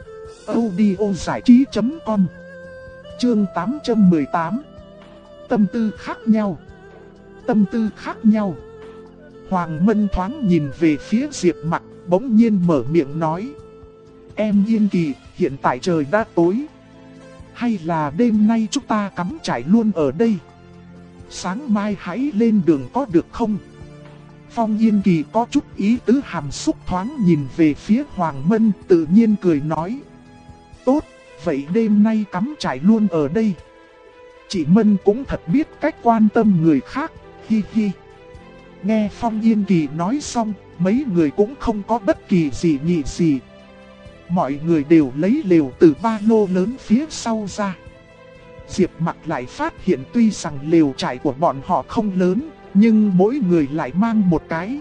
audiozảichí.com. Chương 818. Tâm tư khác nhau. Tâm tư khác nhau. Hoàng Mân thoáng nhìn về phía Diệp Mặc, bỗng nhiên mở miệng nói. Em Yên Kỳ, hiện tại trời đã tối. Hay là đêm nay chúng ta cắm trại luôn ở đây? Sáng mai hãy lên đường có được không? Phong Yên Kỳ có chút ý tứ hàm xúc thoáng nhìn về phía Hoàng Mân, tự nhiên cười nói. Tốt, vậy đêm nay cắm trại luôn ở đây. Chị Mân cũng thật biết cách quan tâm người khác, hi hi. Nghe Phong Yên Kỳ nói xong, mấy người cũng không có bất kỳ gì nhị gì. Mọi người đều lấy lều từ ba lô lớn phía sau ra. Diệp Mặc lại phát hiện tuy rằng lều trại của bọn họ không lớn, nhưng mỗi người lại mang một cái.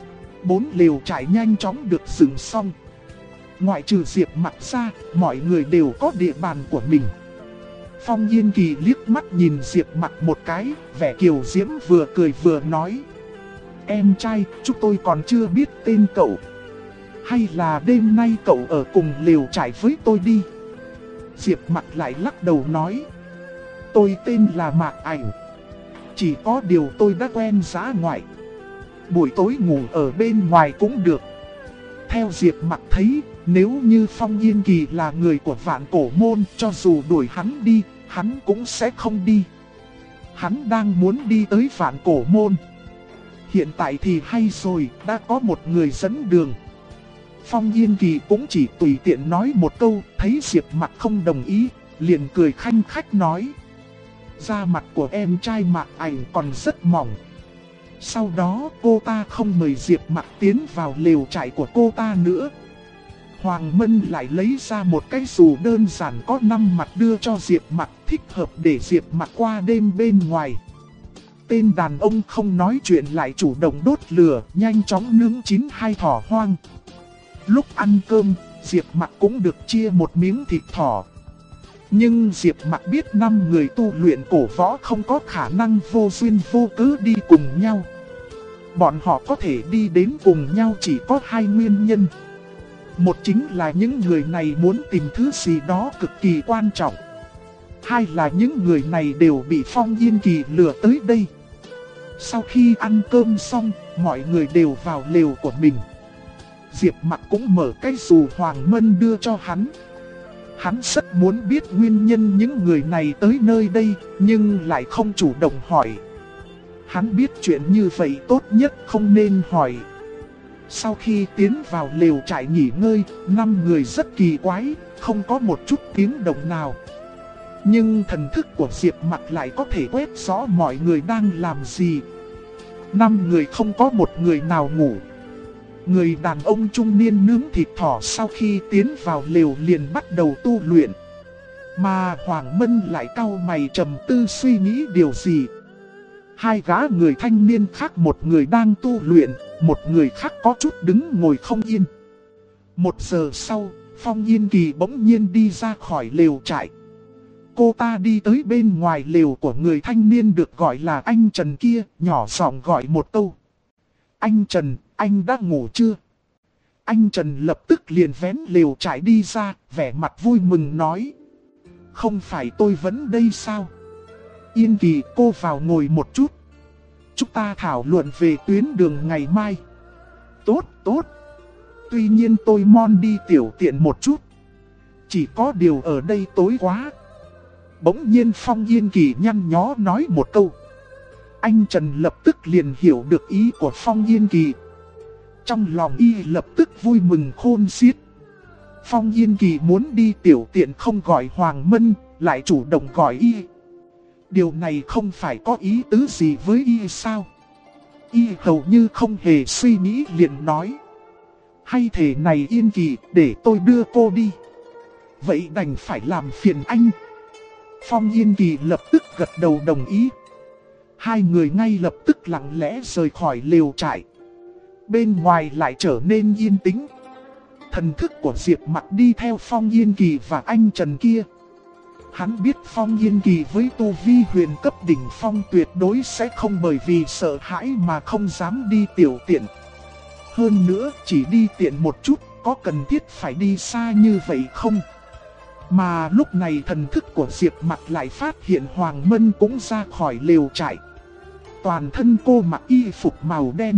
4 lều trại nhanh chóng được dựng xong. Ngoại trừ Diệp Mặc ra, mọi người đều có địa bàn của mình. Phong Yên Kỳ liếc mắt nhìn Diệp Mặc một cái, vẻ kiều diễm vừa cười vừa nói. Em trai, chúng tôi còn chưa biết tên cậu. Hay là đêm nay cậu ở cùng lều trại với tôi đi. Diệp Mặc lại lắc đầu nói. Tôi tên là Mạc Ảnh. Chỉ có điều tôi đã quen dã ngoại. Buổi tối ngủ ở bên ngoài cũng được. Theo Diệp Mặc thấy, nếu như Phong Yên Kỳ là người của Vạn Cổ Môn, cho dù đuổi hắn đi, hắn cũng sẽ không đi. Hắn đang muốn đi tới Vạn Cổ Môn. Hiện tại thì hay rồi, đã có một người dẫn đường. Phong Yên Kỳ cũng chỉ tùy tiện nói một câu, thấy Diệp Mặc không đồng ý, liền cười khanh khách nói. Da mặt của em trai Mạc Ảnh còn rất mỏng. Sau đó cô ta không mời Diệp Mặc tiến vào lều trại của cô ta nữa. Hoàng Mân lại lấy ra một cái dù đơn giản có 5 mặt đưa cho Diệp Mặc, thích hợp để Diệp Mặc qua đêm bên ngoài. Tên đàn ông không nói chuyện lại chủ động đốt lửa, nhanh chóng nướng chín 2 thỏ hoang. Lúc ăn cơm, Diệp Mặc cũng được chia một miếng thịt thỏ. Nhưng Diệp Mặc biết 5 người tu luyện cổ võ không có khả năng vô duyên vô cớ đi cùng nhau. Bọn họ có thể đi đến cùng nhau chỉ có 2 nguyên nhân. Một chính là những người này muốn tìm thứ gì đó cực kỳ quan trọng. 2 là những người này đều bị Phong Yên Kỳ lừa tới đây. Sau khi ăn cơm xong, mọi người đều vào lều của mình. Diệp Mặc cũng mở cái dù Hoàng Mân đưa cho hắn. Hắn rất muốn biết nguyên nhân những người này tới nơi đây, nhưng lại không chủ động hỏi. Hắn biết chuyện như vậy tốt nhất không nên hỏi. Sau khi tiến vào lều trại nghỉ ngơi, 5 người rất kỳ quái, không có một chút tiếng động nào. Nhưng thần thức của Diệp Mặc lại có thể quét rõ mọi người đang làm gì. 5 người không có một người nào ngủ. Người đàn ông trung niên nướng thịt thỏ sau khi tiến vào lều liền bắt đầu tu luyện. Mà Hoàng Mân lại cau mày trầm tư suy nghĩ điều gì. 2 gã người thanh niên khác, một người đang tu luyện, một người khác có chút đứng ngồi không yên. 1 giờ sau, Phong Yên Kỳ bỗng nhiên đi ra khỏi lều trại. Cô ta đi tới bên ngoài lều của người thanh niên được gọi là anh Trần kia, nhỏ giọng gọi một câu. Anh Trần, anh đã ngủ chưa? Anh Trần lập tức liền vén lều trại đi ra, vẻ mặt vui mừng nói. Không phải tôi vẫn đây sao? Yên Kỳ, cô vào ngồi một chút. Chúng ta thảo luận về tuyến đường ngày mai. Tốt, tốt. Tuy nhiên tôi mon đi tiểu tiện một chút. Chỉ có điều ở đây tối quá. Bỗng nhiên Phong Yên Kỳ nhăn nhó nói một câu. Anh Trần lập tức liền hiểu được ý của Phong Yên Kỳ. Trong lòng y lập tức vui mừng khôn xiết. Phong Yên Kỳ muốn đi tiểu tiện không gọi Hoàng Mân, lại chủ động gọi y. Điều này không phải có ý tứ gì với y sao? Y hầu như không hề suy nghĩ liền nói. Hay thế này Yên Kỳ, để tôi đưa cô đi. Vậy đành phải làm phiền anh. Phong Yên Kỳ lập tức gật đầu đồng ý. 2 người ngay lập tức lặng lẽ rời khỏi lều trại. Bên ngoài lại trở nên yên tĩnh. Thần thức của Diệp Mặc đi theo Phong Yên Kỳ và anh Trần kia. Hắn biết Phong Yên Kỳ với tu vi huyền cấp đỉnh phong tuyệt đối sẽ không bởi vì sợ hãi mà không dám đi tiểu tiện. Hơn nữa, chỉ đi tiện một chút, có cần thiết phải đi xa như vậy không? Mà lúc này thần thức của Diệp Mặc lại phát hiện Hoàng Mân cũng ra khỏi lều trại. Toàn thân cô mặc y phục màu đen.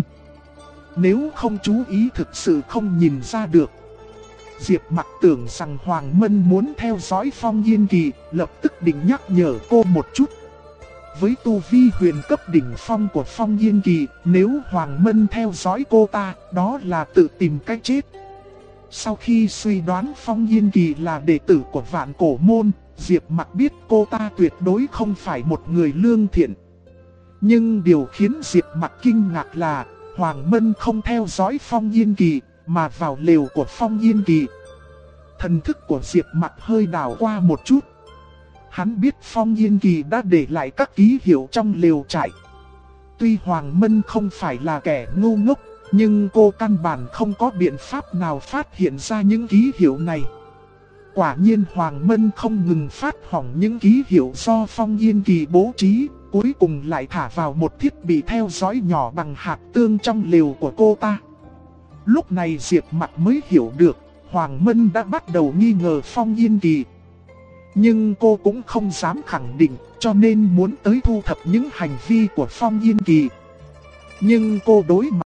Nếu không chú ý thực sự không nhìn ra được. Diệp Mặc tưởng rằng Hoàng Mân muốn theo dõi Phong Yên Kỳ, lập tức định nhắc nhở cô một chút. Với tu vi huyền cấp đỉnh phong của Phong Yên Kỳ, nếu Hoàng Mân theo dõi cô ta, đó là tự tìm cách chết. Sau khi suy đoán Phong Yên Kỳ là đệ tử của Vạn Cổ Môn, Diệp Mặc biết cô ta tuyệt đối không phải một người lương thiện. Nhưng điều khiến Diệp Mặc kinh ngạc là Hoàng Mân không theo dõi Phong Yên Kỳ mà vào lều của Phong Yên Kỳ. Thần thức của Diệp Mặc hơi đảo qua một chút. Hắn biết Phong Yên Kỳ đã để lại các ký hiệu trong lều trại. Tuy Hoàng Mân không phải là kẻ ngu ngốc, nhưng cô căn bản không có biện pháp nào phát hiện ra những ký hiệu này. Quả nhiên Hoàng Mân không ngừng phát hỏng những ký hiệu do Phong Yên Kỳ bố trí, cuối cùng lại thả vào một thiết bị theo dõi nhỏ bằng hạt tương trong lều của cô ta. Lúc này Diệp Mặc mới hiểu được, Hoàng Mân đã bắt đầu nghi ngờ Phong Yên Kỳ. Nhưng cô cũng không dám khẳng định, cho nên muốn tới thu thập những hành vi của Phong Yên Kỳ. Nhưng cô đối mặt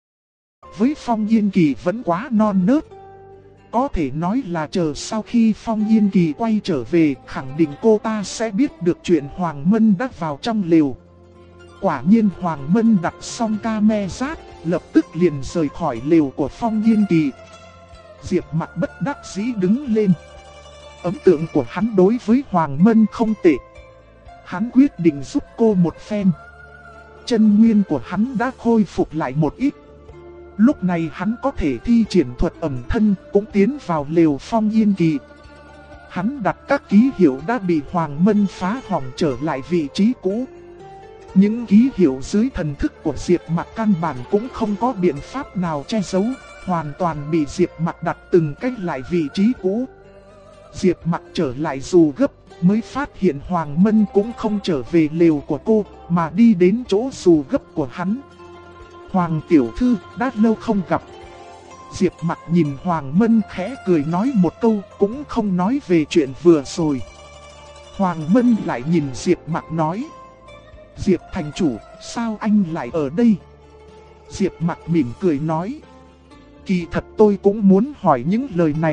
với Phong Yên Kỳ vẫn quá non nớt. Có thể nói là chờ sau khi Phong Yên Kỳ quay trở về, khẳng định cô ta sẽ biết được chuyện Hoàng Mân đã vào trong lều. Quả nhiên Hoàng Mân đặt xong camera, lập tức liền rời khỏi lều của Phong Yên Kỳ. Diệp Mặc bất đắc dĩ đứng lên. Ấn tượng của hắn đối với Hoàng Mân không tệ. Hắn quyết định giúp cô một phen. Chân nguyên của hắn đã khôi phục lại một ít. Lúc này hắn có thể thi triển thuật ẩn thân, cũng tiến vào lều Phong Yên Kỳ. Hắn đặt các ký hiệu đã bị Hoàng Mân phá hỏng trở lại vị trí cũ. Những ký hiệu dưới thần thức của Diệp Mặc căn bản cũng không có biện pháp nào che giấu, hoàn toàn bị Diệp Mặc đặt từng cách lại vị trí cũ. Diệp Mặc trở lại dù gấp, mới phát hiện Hoàng Mân cũng không trở về lều của cô, mà đi đến chỗ dù gấp của hắn. Hoàng tiểu thư, đã lâu không gặp. Diệp Mặc nhìn Hoàng Mân khẽ cười nói một câu, cũng không nói về chuyện vừa rồi. Hoàng Mân lại nhìn Diệp Mặc nói: Diệp thành chủ, sao anh lại ở đây? Diệp Mặc mỉm cười nói: Kỳ thật tôi cũng muốn hỏi những lời này.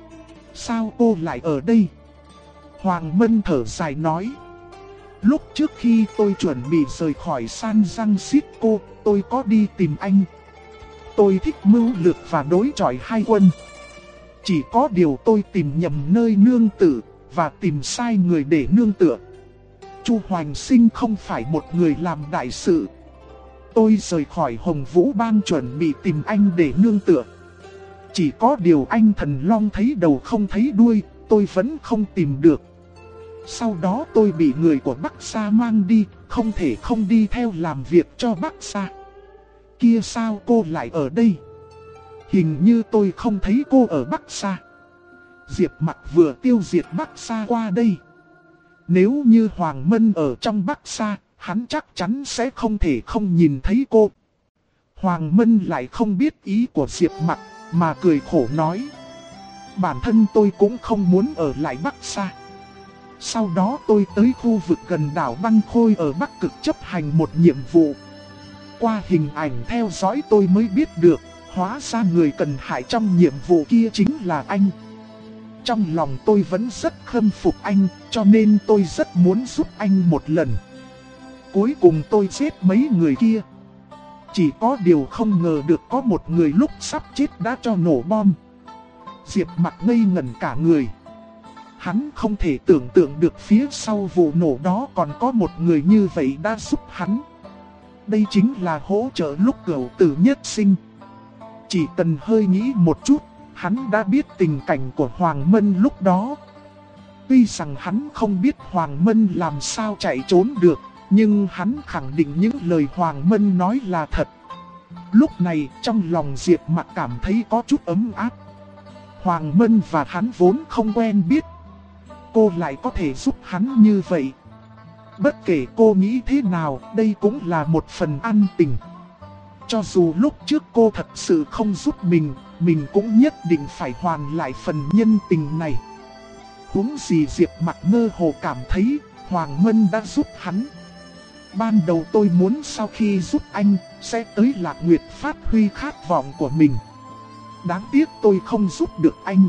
Sao cô lại ở đây? Hoàng Mân thở dài nói: Lúc trước khi tôi chuẩn bị rời khỏi San Francisco, tôi có đi tìm anh. Tôi thích mưu lược và đối chọi hai quân. Chỉ có điều tôi tìm nhầm nơi nương tựa và tìm sai người để nương tựa. Chu Hoành Sinh không phải một người làm đại sự. Tôi rời khỏi Hồng Vũ Bang chuẩn bị tìm anh để nương tựa. Chỉ có điều anh Thần Long thấy đầu không thấy đuôi, tôi vẫn không tìm được. Sau đó tôi bị người của Bắc Sa mang đi, không thể không đi theo làm việc cho Bắc Sa. Kia sao cô lại ở đây? Hình như tôi không thấy cô ở Bắc Sa. Diệp Mặc vừa tiêu diệt Bắc Sa qua đây. Nếu như Hoàng Mân ở trong Bắc Sa, hắn chắc chắn sẽ không thể không nhìn thấy cô. Hoàng Mân lại không biết ý của Diệp Mặc, mà cười khổ nói: Bản thân tôi cũng không muốn ở lại Bắc Sa. Sau đó tôi tới khu vực gần đảo Băng Khôi ở Bắc Cực chấp hành một nhiệm vụ. Qua hình ảnh theo dõi tôi mới biết được, hóa ra người cần hại trong nhiệm vụ kia chính là anh. Trong lòng tôi vẫn rất khâm phục anh, cho nên tôi rất muốn giúp anh một lần. Cuối cùng tôi giết mấy người kia. Chỉ có điều không ngờ được có một người lúc sắp chết đã cho nổ bom. Diệp Mặc ngây ngẩn cả người. Hắn không thể tưởng tượng được phía sau vụ nổ đó còn có một người như vậy đã giúp hắn. Đây chính là hỗ trợ lúc cửu tử nhất sinh. Chỉ cần hơi nghĩ một chút, hắn đã biết tình cảnh của Hoàng Mân lúc đó. Tuy rằng hắn không biết Hoàng Mân làm sao chạy trốn được, nhưng hắn khẳng định những lời Hoàng Mân nói là thật. Lúc này trong lòng Diệp Mặc cảm thấy có chút ấm áp. Hoàng Mân và hắn vốn không quen biết. Cô lại có thể giúp hắn như vậy. Bất kể cô nghĩ thế nào, đây cũng là một phần ân tình. Cho dù lúc trước cô thật sự không giúp mình cũng nhất định phải hoàn lại phần nhân tình này. Huống gì Diệp Mặc mơ hồ cảm thấy Hoàng Mân đã giúp hắn. Ban đầu tôi muốn sau khi giúp anh, sẽ tới Lạc Nguyệt phát huy khát vọng của mình. Đáng tiếc tôi không giúp được anh.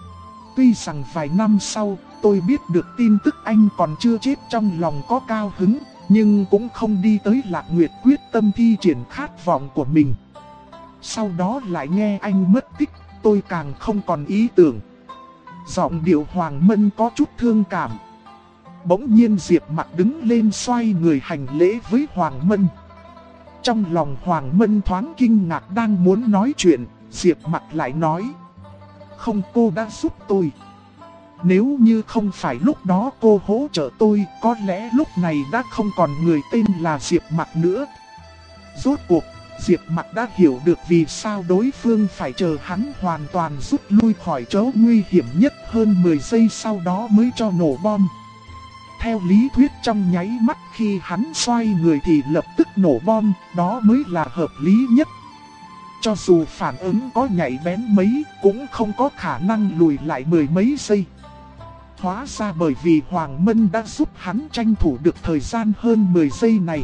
Tuy rằng vài năm sau, tôi biết được tin tức anh còn chưa chết, trong lòng có cao hứng, nhưng cũng không đi tới Lạc Nguyệt quyết tâm thi triển khát vọng của mình. Sau đó lại nghe anh mất tích, tôi càng không còn ý tưởng. Giọng điệu Hoàng Mân có chút thương cảm. Bỗng nhiên Diệp Mặc đứng lên xoay người hành lễ với Hoàng Mân. Trong lòng Hoàng Mân thoáng kinh ngạc đang muốn nói chuyện, Diệp Mặc lại nói: không, cô đã giúp tôi. Nếu như không phải lúc đó cô hỗ trợ tôi, có lẽ lúc này đã không còn người tên là Diệp Mặc nữa. Rốt cuộc, Diệp Mặc đã hiểu được vì sao đối phương phải chờ hắn hoàn toàn rút lui khỏi chỗ nguy hiểm nhất hơn 10 giây sau đó mới cho nổ bom. Theo lý thuyết trong nháy mắt khi hắn xoay người thì lập tức nổ bom, đó mới là hợp lý nhất. Cho dù phản ứng có nhạy bén mấy, cũng không có khả năng lùi lại 10 mấy giây. Hóa ra bởi vì Hoàng Mân đã giúp hắn tranh thủ được thời gian hơn 10 giây này.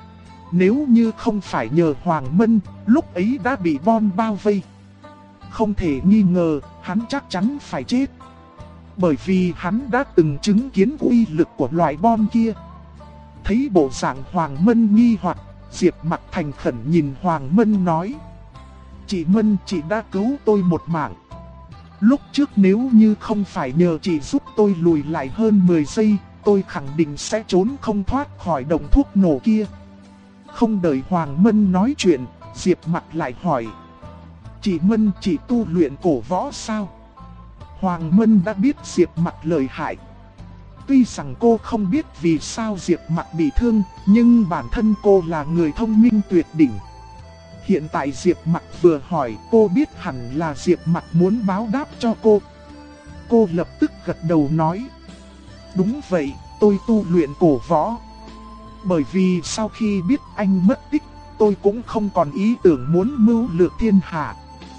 Nếu như không phải nhờ Hoàng Mân, lúc ấy đã bị bom bao vây. Không thể nghi ngờ, hắn chắc chắn phải chết. Bởi vì hắn đã từng chứng kiến uy lực của loại bom kia. Thấy bộ dạng Hoàng Mân nghi hoặc, Diệp Mặc thành khẩn nhìn Hoàng Mân nói: chị Mân, chị đã cứu tôi một mạng. Lúc trước nếu như không phải nhờ chị giúp tôi lùi lại hơn 10 giây, tôi khẳng định sẽ trốn không thoát khỏi động thuốc nổ kia. Không đợi Hoàng Mân nói chuyện, Diệp Mặc lại hỏi: chị Mân, chị tu luyện cổ võ sao? Hoàng Mân đã biết Diệp Mặc lợi hại. Tuy rằng cô không biết vì sao Diệp Mặc bị thương, nhưng bản thân cô là người thông minh tuyệt đỉnh. Hiện tại Diệp Mặc vừa hỏi, cô biết hẳn là Diệp Mặc muốn báo đáp cho cô. Cô lập tức gật đầu nói: đúng vậy, tôi tu luyện cổ võ. Bởi vì sau khi biết anh mất tích, tôi cũng không còn ý tưởng muốn mưu lược thiên hạ.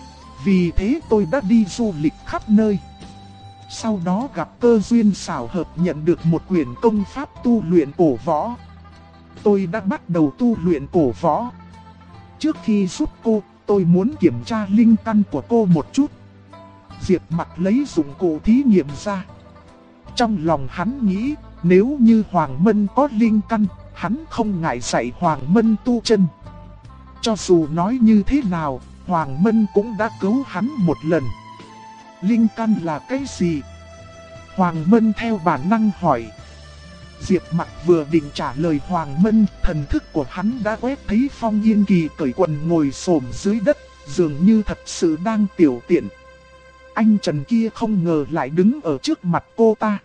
Vì thế tôi đã đi du lịch khắp nơi. Sau đó gặp cơ duyên xảo hợp nhận được một quyển công pháp tu luyện cổ võ. Tôi đã bắt đầu tu luyện cổ võ. Trước khi giúp cô, tôi muốn kiểm tra linh căn của cô một chút. Diệp Mặc lấy dụng cụ thí nghiệm ra. Trong lòng hắn nghĩ, nếu như Hoàng Mân có linh căn, hắn không ngại dạy Hoàng Mân tu chân. Cho dù nói như thế nào, Hoàng Mân cũng đã cứu hắn một lần. Linh căn là cái gì? Hoàng Mân theo bản năng hỏi. Diệp Mặc vừa định trả lời Hoàng Mân, thần thức của hắn đã quét thấy Phong Yên Kỳ cởi quần ngồi xổm dưới đất, dường như thật sự đang tiểu tiện. Anh Trần kia không ngờ lại đứng ở trước mặt cô ta.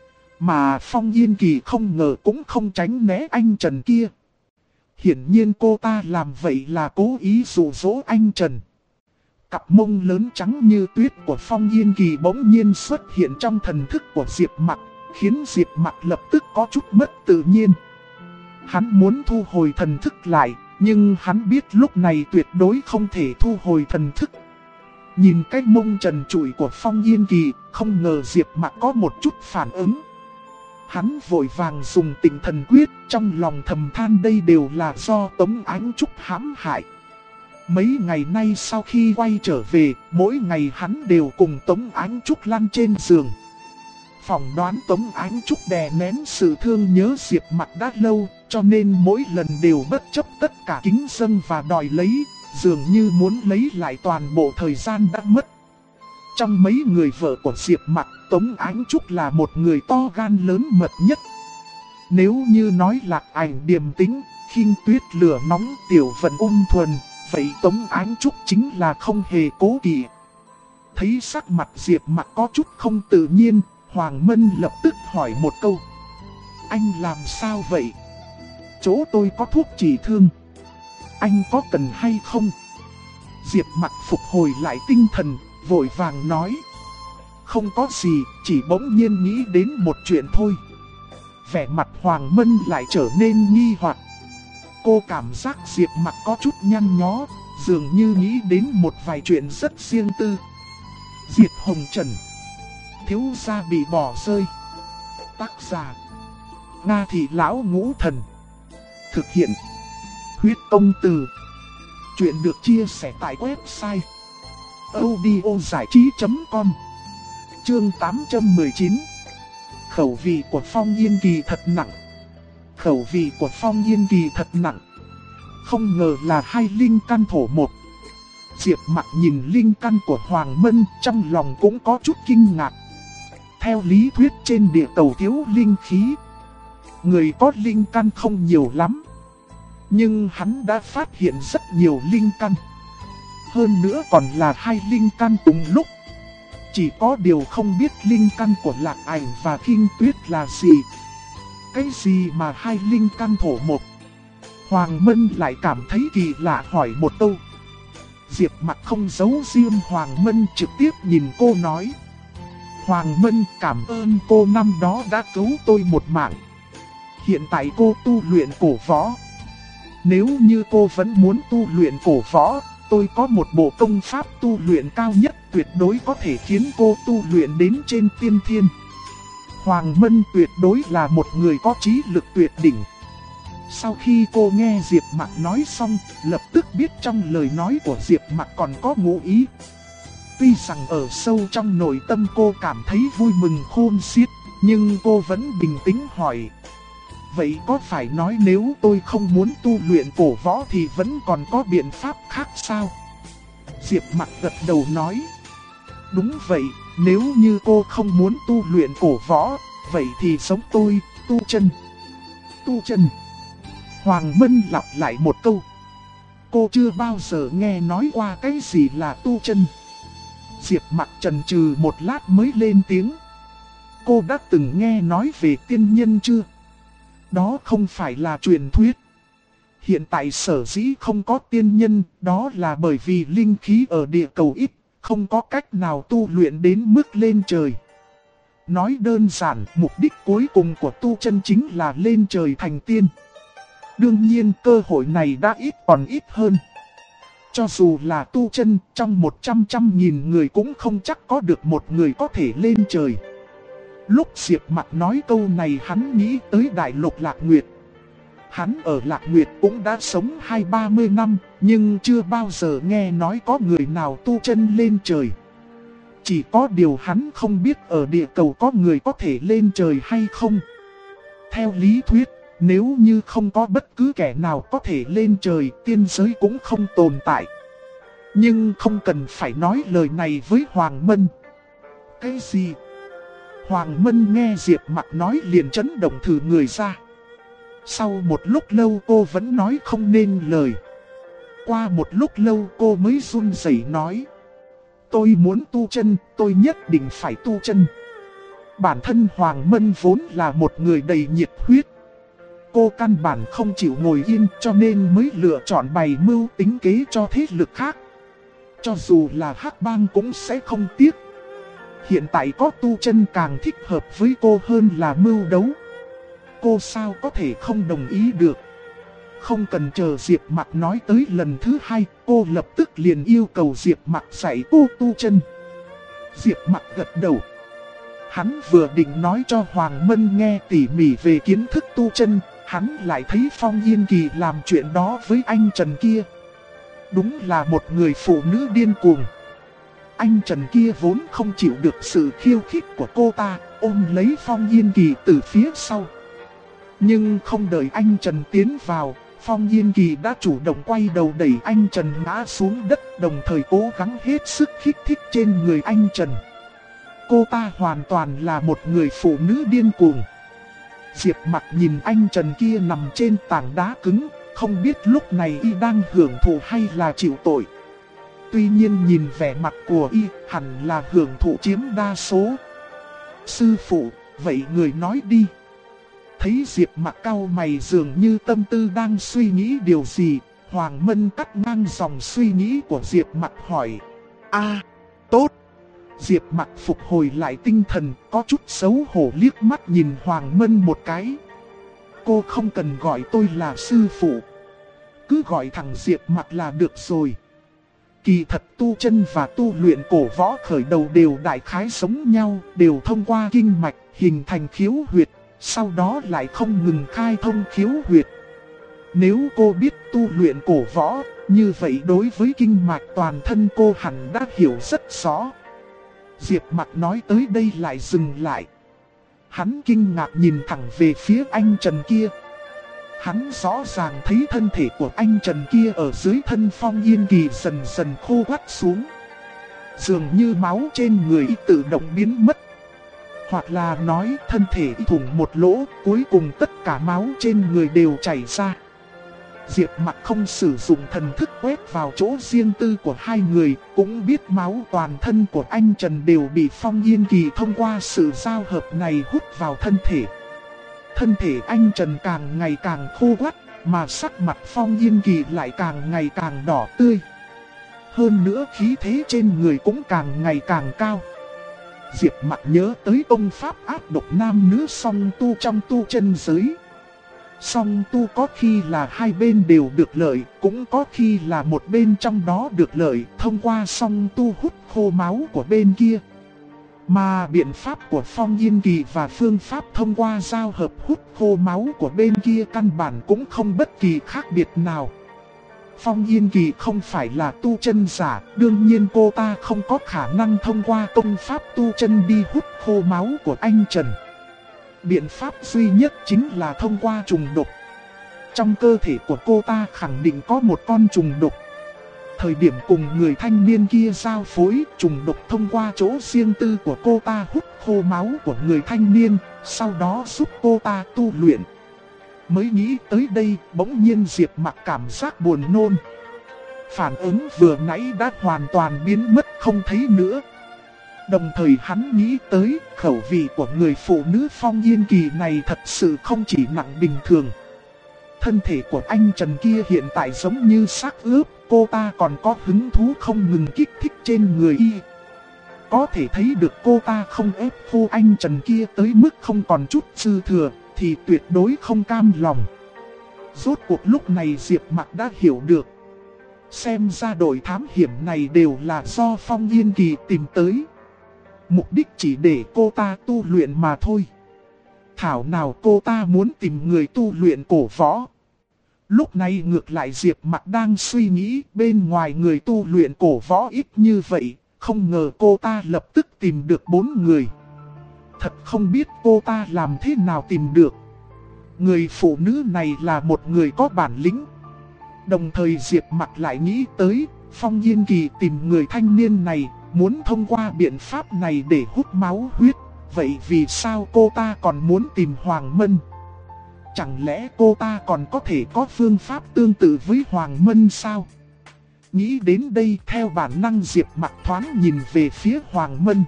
Mà Phong Yên Kỳ không ngờ cũng không tránh né anh Trần kia. Hiển nhiên cô ta làm vậy là cố ý dụ dỗ anh Trần. Cặp mông lớn trắng như tuyết của Phong Yên Kỳ bỗng nhiên xuất hiện trong thần thức của Diệp Mặc, khiến Diệp Mặc lập tức có chút mất tự nhiên. Hắn muốn thu hồi thần thức lại, nhưng hắn biết lúc này tuyệt đối không thể thu hồi thần thức. Nhìn cái mông trần trụi của Phong Yên Kỳ, không ngờ Diệp Mặc có một chút phản ứng. Hắn vội vàng dùng Tịnh Thần Quyết, trong lòng thầm than đây đều là do Tống Ánh Trúc hãm hại. Mấy ngày nay sau khi quay trở về, mỗi ngày hắn đều cùng Tống Ánh Trúc lăn trên giường. Phỏng đoán Tống Ánh Trúc đè nén sự thương nhớ Diệp Mặc đã lâu, cho nên mỗi lần đều bất chấp tất cả kính dâng và đòi lấy, dường như muốn lấy lại toàn bộ thời gian đã mất. Trong mấy người vợ của Diệp Mặc, Tống Ánh Trúc là một người to gan lớn mật nhất. Nếu như nói Lạc Ảnh điềm tĩnh, Khinh Tuyết lửa nóng, Tiểu Vận ôn thuần, vậy Tống Ánh Trúc chính là không hề cố kỵ. Thấy sắc mặt Diệp Mặc có chút không tự nhiên, Hoàng Mân lập tức hỏi một câu: anh làm sao vậy? Chỗ tôi có thuốc trị thương, anh có cần hay không? Diệp Mặc phục hồi lại tinh thần, vội vàng nói: không có gì, chỉ bỗng nhiên nghĩ đến một chuyện thôi. Vẻ mặt Hoàng Mân lại trở nên nghi hoặc. Cô cảm giác Diệp Mặc có chút nhăn nhó, dường như nghĩ đến một vài chuyện rất riêng tư. Diệt Hồng Trần, thiếu gia bị bỏ rơi. Tác giả: Nga Thị Lão Ngũ Thần. Thực hiện: Huyết Công Từ. Chuyện được chia sẻ tại website audiozảichí.com. Chương 819. Khẩu vị của Phong Yên Kỳ thật nặng. Khẩu vị của Phong Yên Kỳ thật nặng. Không ngờ là hai linh căn thổ một. Diệp Mặc nhìn linh căn của Hoàng Mân, trong lòng cũng có chút kinh ngạc. Theo lý thuyết trên địa cầu thiếu linh khí, người có linh căn không nhiều lắm. Nhưng hắn đã phát hiện rất nhiều linh căn. Hơn nữa còn là 2 linh căn cùng lúc. Chỉ có điều không biết linh căn của Lạc Ảnh và Kinh Tuyết là gì. Cái gì mà 2 linh căn thổ mộc? Hoàng Mân lại cảm thấy kỳ lạ hỏi một câu. Diệp Mặc không giấu riêng Hoàng Mân, trực tiếp nhìn cô nói. Hoàng Mân, cảm ơn cô năm đó đã cứu tôi một mạng. Hiện tại cô tu luyện cổ võ. Nếu như cô vẫn muốn tu luyện cổ võ, tôi có một bộ công pháp tu luyện cao nhất, tuyệt đối có thể khiến cô tu luyện đến trên tiên thiên. Hoàng Mân tuyệt đối là một người có trí lực tuyệt đỉnh. Sau khi cô nghe Diệp Mặc nói xong, lập tức biết trong lời nói của Diệp Mặc còn có ngụ ý. Tuy rằng ở sâu trong nội tâm cô cảm thấy vui mừng khôn xiết, nhưng cô vẫn bình tĩnh hỏi. Vậy có phải nói nếu tôi không muốn tu luyện cổ võ thì vẫn còn có biện pháp khác sao? Diệp Mặc gật đầu nói. Đúng vậy, nếu như cô không muốn tu luyện cổ võ, vậy thì giống tôi, tu chân. Tu chân. Hoàng Mân lặp lại một câu. Cô chưa bao giờ nghe nói qua cái gì là tu chân. Diệp Mặc chần chừ một lát mới lên tiếng. Cô đã từng nghe nói về tiên nhân chưa? Đó không phải là truyền thuyết. Hiện tại sở dĩ không có tiên nhân, đó là bởi vì linh khí ở địa cầu ít, không có cách nào tu luyện đến mức lên trời. Nói đơn giản, mục đích cuối cùng của tu chân chính là lên trời thành tiên. Đương nhiên cơ hội này đã ít còn ít hơn. Cho dù là tu chân, trong 100.000 người cũng không chắc có được một người có thể lên trời. Lúc Diệp Mặc nói câu này hắn nghĩ tới đại lục Lạc Nguyệt. Hắn ở Lạc Nguyệt cũng đã sống 20-30 năm, nhưng chưa bao giờ nghe nói có người nào tu chân lên trời. Chỉ có điều hắn không biết ở địa cầu có người có thể lên trời hay không. Theo lý thuyết, nếu như không có bất cứ kẻ nào có thể lên trời, tiên giới cũng không tồn tại. Nhưng không cần phải nói lời này với Hoàng Mân. Cái gì? Hoàng Mân nghe Diệp Mặc nói liền chấn động thử người ra. Sau một lúc lâu cô vẫn nói không nên lời. Qua một lúc lâu cô mới run rẩy nói. Tôi muốn tu chân, tôi nhất định phải tu chân. Bản thân Hoàng Mân vốn là một người đầy nhiệt huyết. Cô căn bản không chịu ngồi yên cho nên mới lựa chọn bày mưu tính kế cho thế lực khác. Cho dù là Hắc Bang cũng sẽ không tiếc. Hiện tại có tu chân càng thích hợp với cô hơn là mưu đấu. Cô sao có thể không đồng ý được. Không cần chờ Diệp Mặc nói tới lần thứ 2, cô lập tức liền yêu cầu Diệp Mặc dạy cô tu chân. Diệp Mặc gật đầu. Hắn vừa định nói cho Hoàng Mân nghe tỉ mỉ về kiến thức tu chân, hắn lại thấy Phong Yên Kỳ làm chuyện đó với anh Trần kia. Đúng là một người phụ nữ điên cuồng. Anh Trần kia vốn không chịu được sự khiêu khích của cô ta, ôm lấy Phong Yên Kỳ từ phía sau. Nhưng không đợi anh Trần tiến vào, Phong Yên Kỳ đã chủ động quay đầu đẩy anh Trần ngã xuống đất, đồng thời cố gắng hết sức kích thích trên người anh Trần. Cô ta hoàn toàn là một người phụ nữ điên cuồng. Diệp Mặc nhìn anh Trần kia nằm trên tảng đá cứng, không biết lúc này y đang hưởng thụ hay là chịu tội. Tuy nhiên nhìn vẻ mặt của y hẳn là hưởng thụ chiếm đa số. Sư phụ, vậy người nói đi. Thấy Diệp Mặc cau mày dường như tâm tư đang suy nghĩ điều gì, Hoàng Mân cắt ngang dòng suy nghĩ của Diệp Mặc hỏi. Tốt. Diệp Mặc phục hồi lại tinh thần, có chút xấu hổ liếc mắt nhìn Hoàng Mân một cái. Cô không cần gọi tôi là sư phụ. Cứ gọi thằng Diệp Mặc là được rồi. Kỳ thật tu chân và tu luyện cổ võ khởi đầu đều đại khái giống nhau, đều thông qua kinh mạch, hình thành khiếu huyệt, sau đó lại không ngừng khai thông khiếu huyệt. Nếu cô biết tu luyện cổ võ, như vậy đối với kinh mạch toàn thân cô hẳn đã hiểu rất rõ. Diệp Mặc nói tới đây lại dừng lại. Hắn kinh ngạc nhìn thẳng về phía anh Trần kia. Hắn rõ ràng thấy thân thể của anh Trần kia ở dưới thân Phong Yên Kỳ dần dần khô quắt xuống. Dường như máu trên người y tự động biến mất. Hoặc là nói thân thể y thủng một lỗ, cuối cùng tất cả máu trên người đều chảy ra. Diệp Mặc không sử dụng thần thức quét vào chỗ riêng tư của hai người, cũng biết máu toàn thân của anh Trần đều bị Phong Yên Kỳ thông qua sự giao hợp này hút vào thân thể. Thân thể anh Trần càng ngày càng khô quắt, mà sắc mặt Phong Yên Kỳ lại càng ngày càng đỏ tươi. Hơn nữa khí thế trên người cũng càng ngày càng cao. Diệp Mặc nhớ tới công pháp áp độc nam nữ song tu trong tu chân giới. Song tu có khi là hai bên đều được lợi, cũng có khi là một bên trong đó được lợi, thông qua song tu hút khô máu của bên kia. Mà biện pháp của Phong Yên Kỳ và phương pháp thông qua giao hợp hút khô máu của bên kia căn bản cũng không bất kỳ khác biệt nào. Phong Yên Kỳ không phải là tu chân giả, đương nhiên cô ta không có khả năng thông qua công pháp tu chân đi hút khô máu của anh Trần. Biện pháp duy nhất chính là thông qua trùng độc. Trong cơ thể của cô ta khẳng định có một con trùng độc. Thời điểm cùng người thanh niên kia giao phối, trùng độc thông qua chỗ riêng tư của cô ta hút khô máu của người thanh niên, sau đó giúp cô ta tu luyện. Mới nghĩ tới đây, bỗng nhiên Diệp Mặc cảm giác buồn nôn. Phản ứng vừa nãy đã hoàn toàn biến mất không thấy nữa. Đồng thời hắn nghĩ tới khẩu vị của người phụ nữ Phong Yên Kỳ này thật sự không chỉ nặng bình thường. Thân thể của anh Trần kia hiện tại giống như xác ướp, cô ta còn có hứng thú không ngừng kích thích trên người y. Có thể thấy được cô ta không ép khô anh Trần kia tới mức không còn chút dư thừa, thì tuyệt đối không cam lòng. Rốt cuộc lúc này Diệp Mặc đã hiểu được. Xem ra đội thám hiểm này đều là do Phong Yên Kỳ tìm tới. Mục đích chỉ để cô ta tu luyện mà thôi. Thảo nào cô ta muốn tìm người tu luyện cổ võ. Lúc này ngược lại Diệp Mặc đang suy nghĩ bên ngoài người tu luyện cổ võ ít như vậy. Không ngờ cô ta lập tức tìm được 4 người. Thật không biết cô ta làm thế nào tìm được. Người phụ nữ này là một người có bản lĩnh. Đồng thời Diệp Mặc lại nghĩ tới Phong Yên Kỳ tìm người thanh niên này, muốn thông qua biện pháp này để hút máu huyết. Vậy vì sao cô ta còn muốn tìm Hoàng Mân? Chẳng lẽ cô ta còn có thể có phương pháp tương tự với Hoàng Mân sao? Nghĩ đến đây theo bản năng Diệp Mặc thoáng nhìn về phía Hoàng Mân.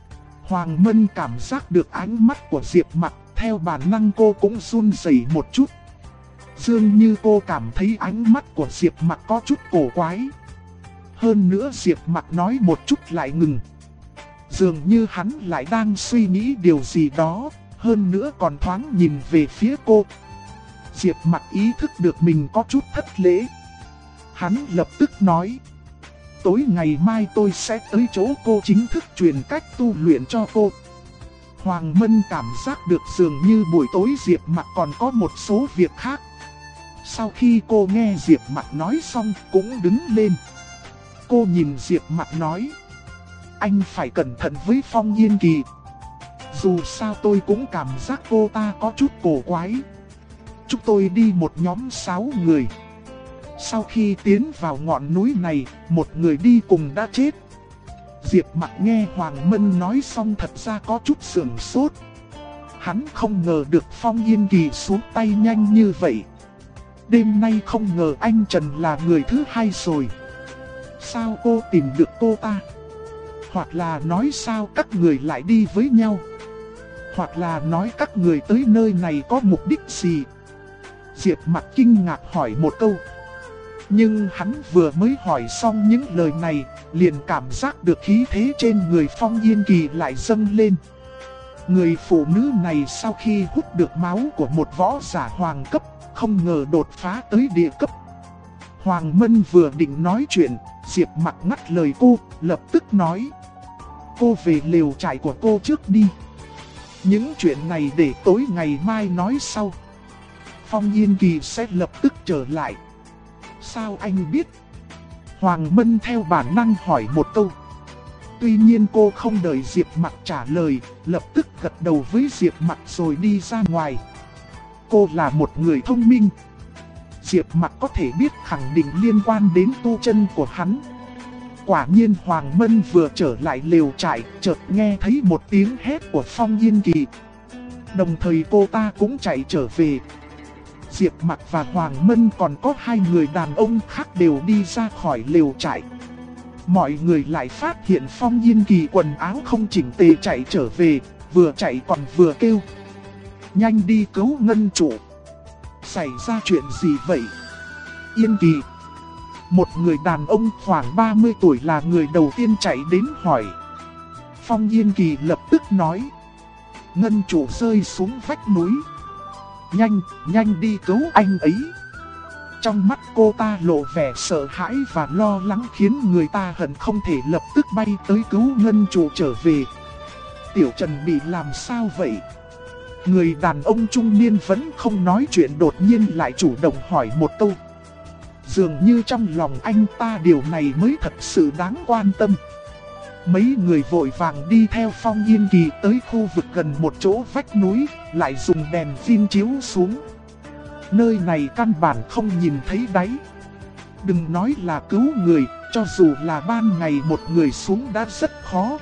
Hoàng Mân cảm giác được ánh mắt của Diệp Mặc, theo bản năng cô cũng run rẩy một chút. Dường như cô cảm thấy ánh mắt của Diệp Mặc có chút cổ quái. Hơn nữa Diệp Mặc nói một chút lại ngừng. Dường như hắn lại đang suy nghĩ điều gì đó, hơn nữa còn thoáng nhìn về phía cô. Diệp Mặc ý thức được mình có chút thất lễ. Hắn lập tức nói: tối ngày mai tôi sẽ tới chỗ cô chính thức truyền cách tu luyện cho cô. Hoàng Mân cảm giác được dường như buổi tối Diệp Mặc còn có một số việc khác. Sau khi cô nghe Diệp Mặc nói xong cũng đứng lên. Cô nhìn Diệp Mặc nói: anh phải cẩn thận với Phong Yên Kỳ. Dù sao tôi cũng cảm giác cô ta có chút cổ quái. Chúng tôi đi một nhóm 6 người. Sau khi tiến vào ngọn núi này, một người đi cùng đã chết. Diệp Mặc nghe Hoàng Mân nói xong thật ra có chút sửng sốt. Hắn không ngờ được Phong Yên Kỳ xuống tay nhanh như vậy. Đêm nay không ngờ anh Trần là người thứ hai rồi. Sao cô tìm được cô ta? Hoặc là nói sao các người lại đi với nhau? Hoặc là nói các người tới nơi này có mục đích gì? Diệp Mặc kinh ngạc hỏi một câu. Nhưng hắn vừa mới hỏi xong những lời này, liền cảm giác được khí thế trên người Phong Yên Kỳ lại dâng lên. Người phụ nữ này sau khi hút được máu của một võ giả hoàng cấp, không ngờ đột phá tới địa cấp. Hoàng Mân vừa định nói chuyện, Diệp Mặc ngắt lời cô, lập tức nói: cô về lều trại của cô trước đi. Những chuyện này để tối ngày mai nói sau. Phong Yên Kỳ sẽ lập tức trở lại. Sao anh biết? Hoàng Mân theo bản năng hỏi một câu. Tuy nhiên cô không đợi Diệp Mặc trả lời, lập tức gật đầu với Diệp Mặc rồi đi ra ngoài. cô là một người thông minh. Diệp Mặc có thể biết khẳng định liên quan đến tu chân của hắn. Quả nhiên Hoàng Mân vừa trở lại lều trại, chợt nghe thấy một tiếng hét của Phong Yên Kỳ. Đồng thời cô ta cũng chạy trở về. Diệp Mặc và Hoàng Mân còn có hai người đàn ông khác đều đi ra khỏi lều trại. Mọi người lại phát hiện Phong Yên Kỳ quần áo không chỉnh tề chạy trở về, vừa chạy còn vừa kêu: nhanh đi cứu Ngân chủ. Xảy ra chuyện gì vậy? Yên Kỳ. Một người đàn ông khoảng 30 tuổi là người đầu tiên chạy đến hỏi. Phong Yên Kỳ lập tức nói: Ngân chủ rơi xuống vách núi. Nhanh đi cứu anh ấy. Trong mắt cô ta lộ vẻ sợ hãi và lo lắng khiến người ta hận không thể lập tức bay tới cứu Ngân chủ trở về. Tiểu Trần bị làm sao vậy? Người đàn ông trung niên vẫn không nói chuyện đột nhiên lại chủ động hỏi một câu. Dường như trong lòng anh ta điều này mới thật sự đáng quan tâm. Mấy người vội vàng đi theo Phong Yên Kỳ tới khu vực gần một chỗ vách núi, lại dùng đèn pin chiếu xuống. Nơi này căn bản không nhìn thấy đáy. Đừng nói là cứu người, cho dù là ban ngày một người xuống đã rất khó.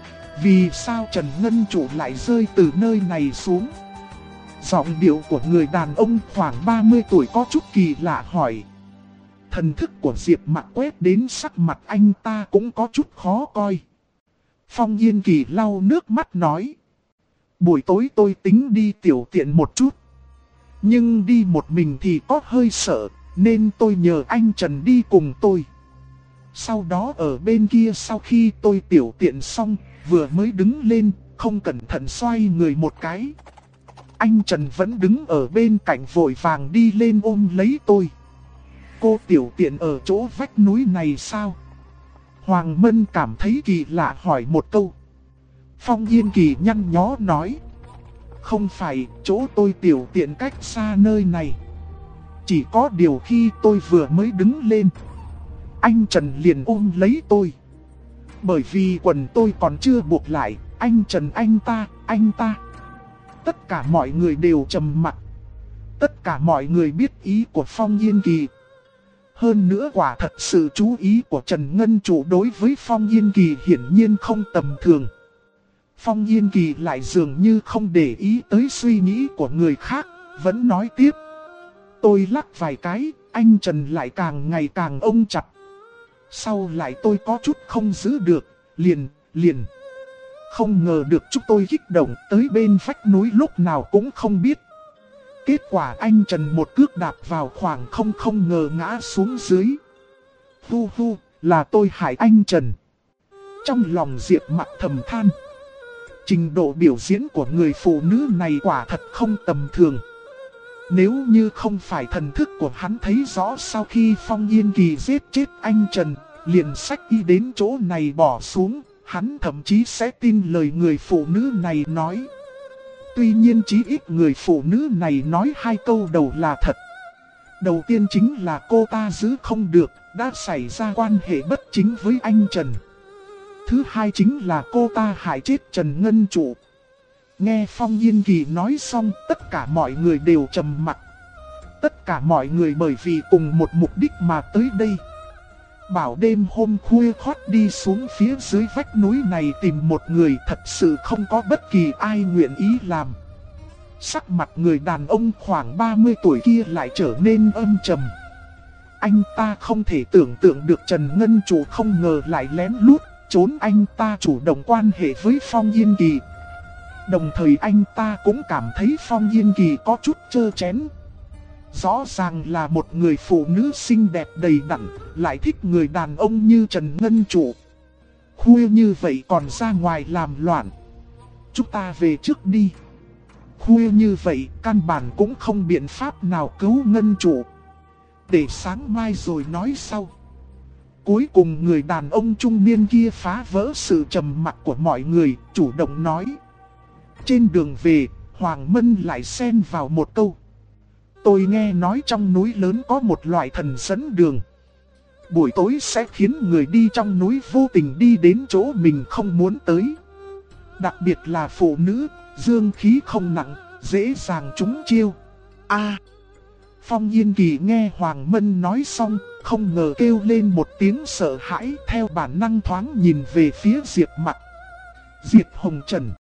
Vì sao Trần Ngân chủ lại rơi từ nơi này xuống? Giọng điệu của người đàn ông khoảng 30 tuổi có chút kỳ lạ hỏi. Thần thức của Diệp Mặc quét đến sắc mặt anh ta cũng có chút khó coi. Phong Yên Kỳ lau nước mắt nói. Buổi tối tôi tính đi tiểu tiện một chút. Nhưng đi một mình thì có hơi sợ, nên tôi nhờ anh Trần đi cùng tôi. Sau đó ở bên kia sau khi tôi tiểu tiện xong, vừa mới đứng lên, không cẩn thận xoay người một cái. Anh Trần vẫn đứng ở bên cạnh vội vàng đi lên ôm lấy tôi. Cô tiểu tiện ở chỗ vách núi này sao? Hoàng Mân cảm thấy kỳ lạ hỏi một câu. Phong Yên Kỳ nhăn nhó nói. Không phải, chỗ tôi tiểu tiện cách xa nơi này. Chỉ có điều khi tôi vừa mới đứng lên, anh Trần liền ôm lấy tôi. Bởi vì quần tôi còn chưa buộc lại, anh Trần anh ta. Tất cả mọi người đều trầm mặc. Tất cả mọi người biết ý của Phong Yên Kỳ. Hơn nữa quả thật sự chú ý của Trần Ngân chủ đối với Phong Yên Kỳ hiển nhiên không tầm thường. Phong Yên Kỳ lại dường như không để ý tới suy nghĩ của người khác, vẫn nói tiếp. Tôi lắc vài cái, anh Trần lại càng ngày càng ôm chặt. Sau lại tôi có chút không giữ được, liền. Không ngờ được chúng tôi kích động tới bên vách núi lúc nào cũng không biết. Kết quả anh Trần một cước đạp vào khoảng không ngờ ngã xuống dưới. Hu, là tôi hại anh Trần. Trong lòng Diệp Mặc thầm than. Trình độ biểu diễn của người phụ nữ này quả thật không tầm thường. Nếu như không phải thần thức của hắn thấy rõ sau khi Phong Yên Kỳ giết chết anh Trần, liền xách y đến chỗ này bỏ xuống, hắn thậm chí sẽ tin lời người phụ nữ này nói. Tuy nhiên chí ít người phụ nữ này nói hai câu đầu là thật. Đầu tiên chính là cô ta giữ không được, đã xảy ra quan hệ bất chính với anh Trần. Thứ hai chính là cô ta hại chết Trần Ngân chủ. Nghe Phong Yên Kỳ nói xong, tất cả mọi người đều trầm mặc. Tất cả mọi người bởi vì cùng một mục đích mà tới đây. Bảo đêm hôm khuya khoắt đi xuống phía dưới vách núi này tìm một người thật sự không có bất kỳ ai nguyện ý làm. Sắc mặt người đàn ông khoảng 30 tuổi kia lại trở nên âm trầm. Anh ta không thể tưởng tượng được Trần Ngân chủ không ngờ lại lén lút trốn anh ta chủ động quan hệ với Phong Yên Kỳ. Đồng thời anh ta cũng cảm thấy Phong Yên Kỳ có chút trơ chén. Rõ ràng là một người phụ nữ xinh đẹp đầy đặn, lại thích người đàn ông như Trần Ngân chủ. Khuya như vậy còn ra ngoài làm loạn. Chúng ta về trước đi. Khuya như vậy căn bản cũng không biện pháp nào cứu Ngân chủ. Để sáng mai rồi nói sau. Cuối cùng người đàn ông trung niên kia phá vỡ sự trầm mặc của mọi người, chủ động nói. Trên đường về, Hoàng Mân lại xen vào một câu. Tôi nghe nói trong núi lớn có một loại thần dẫn đường. Buổi tối sẽ khiến người đi trong núi vô tình đi đến chỗ mình không muốn tới. Đặc biệt là phụ nữ, dương khí không nặng, dễ dàng trúng chiêu. A. Phong Yên Kỳ nghe Hoàng Mân nói xong, không ngờ kêu lên một tiếng sợ hãi, theo bản năng thoáng nhìn về phía Diệp Mặc. Diệp Hồng Trần.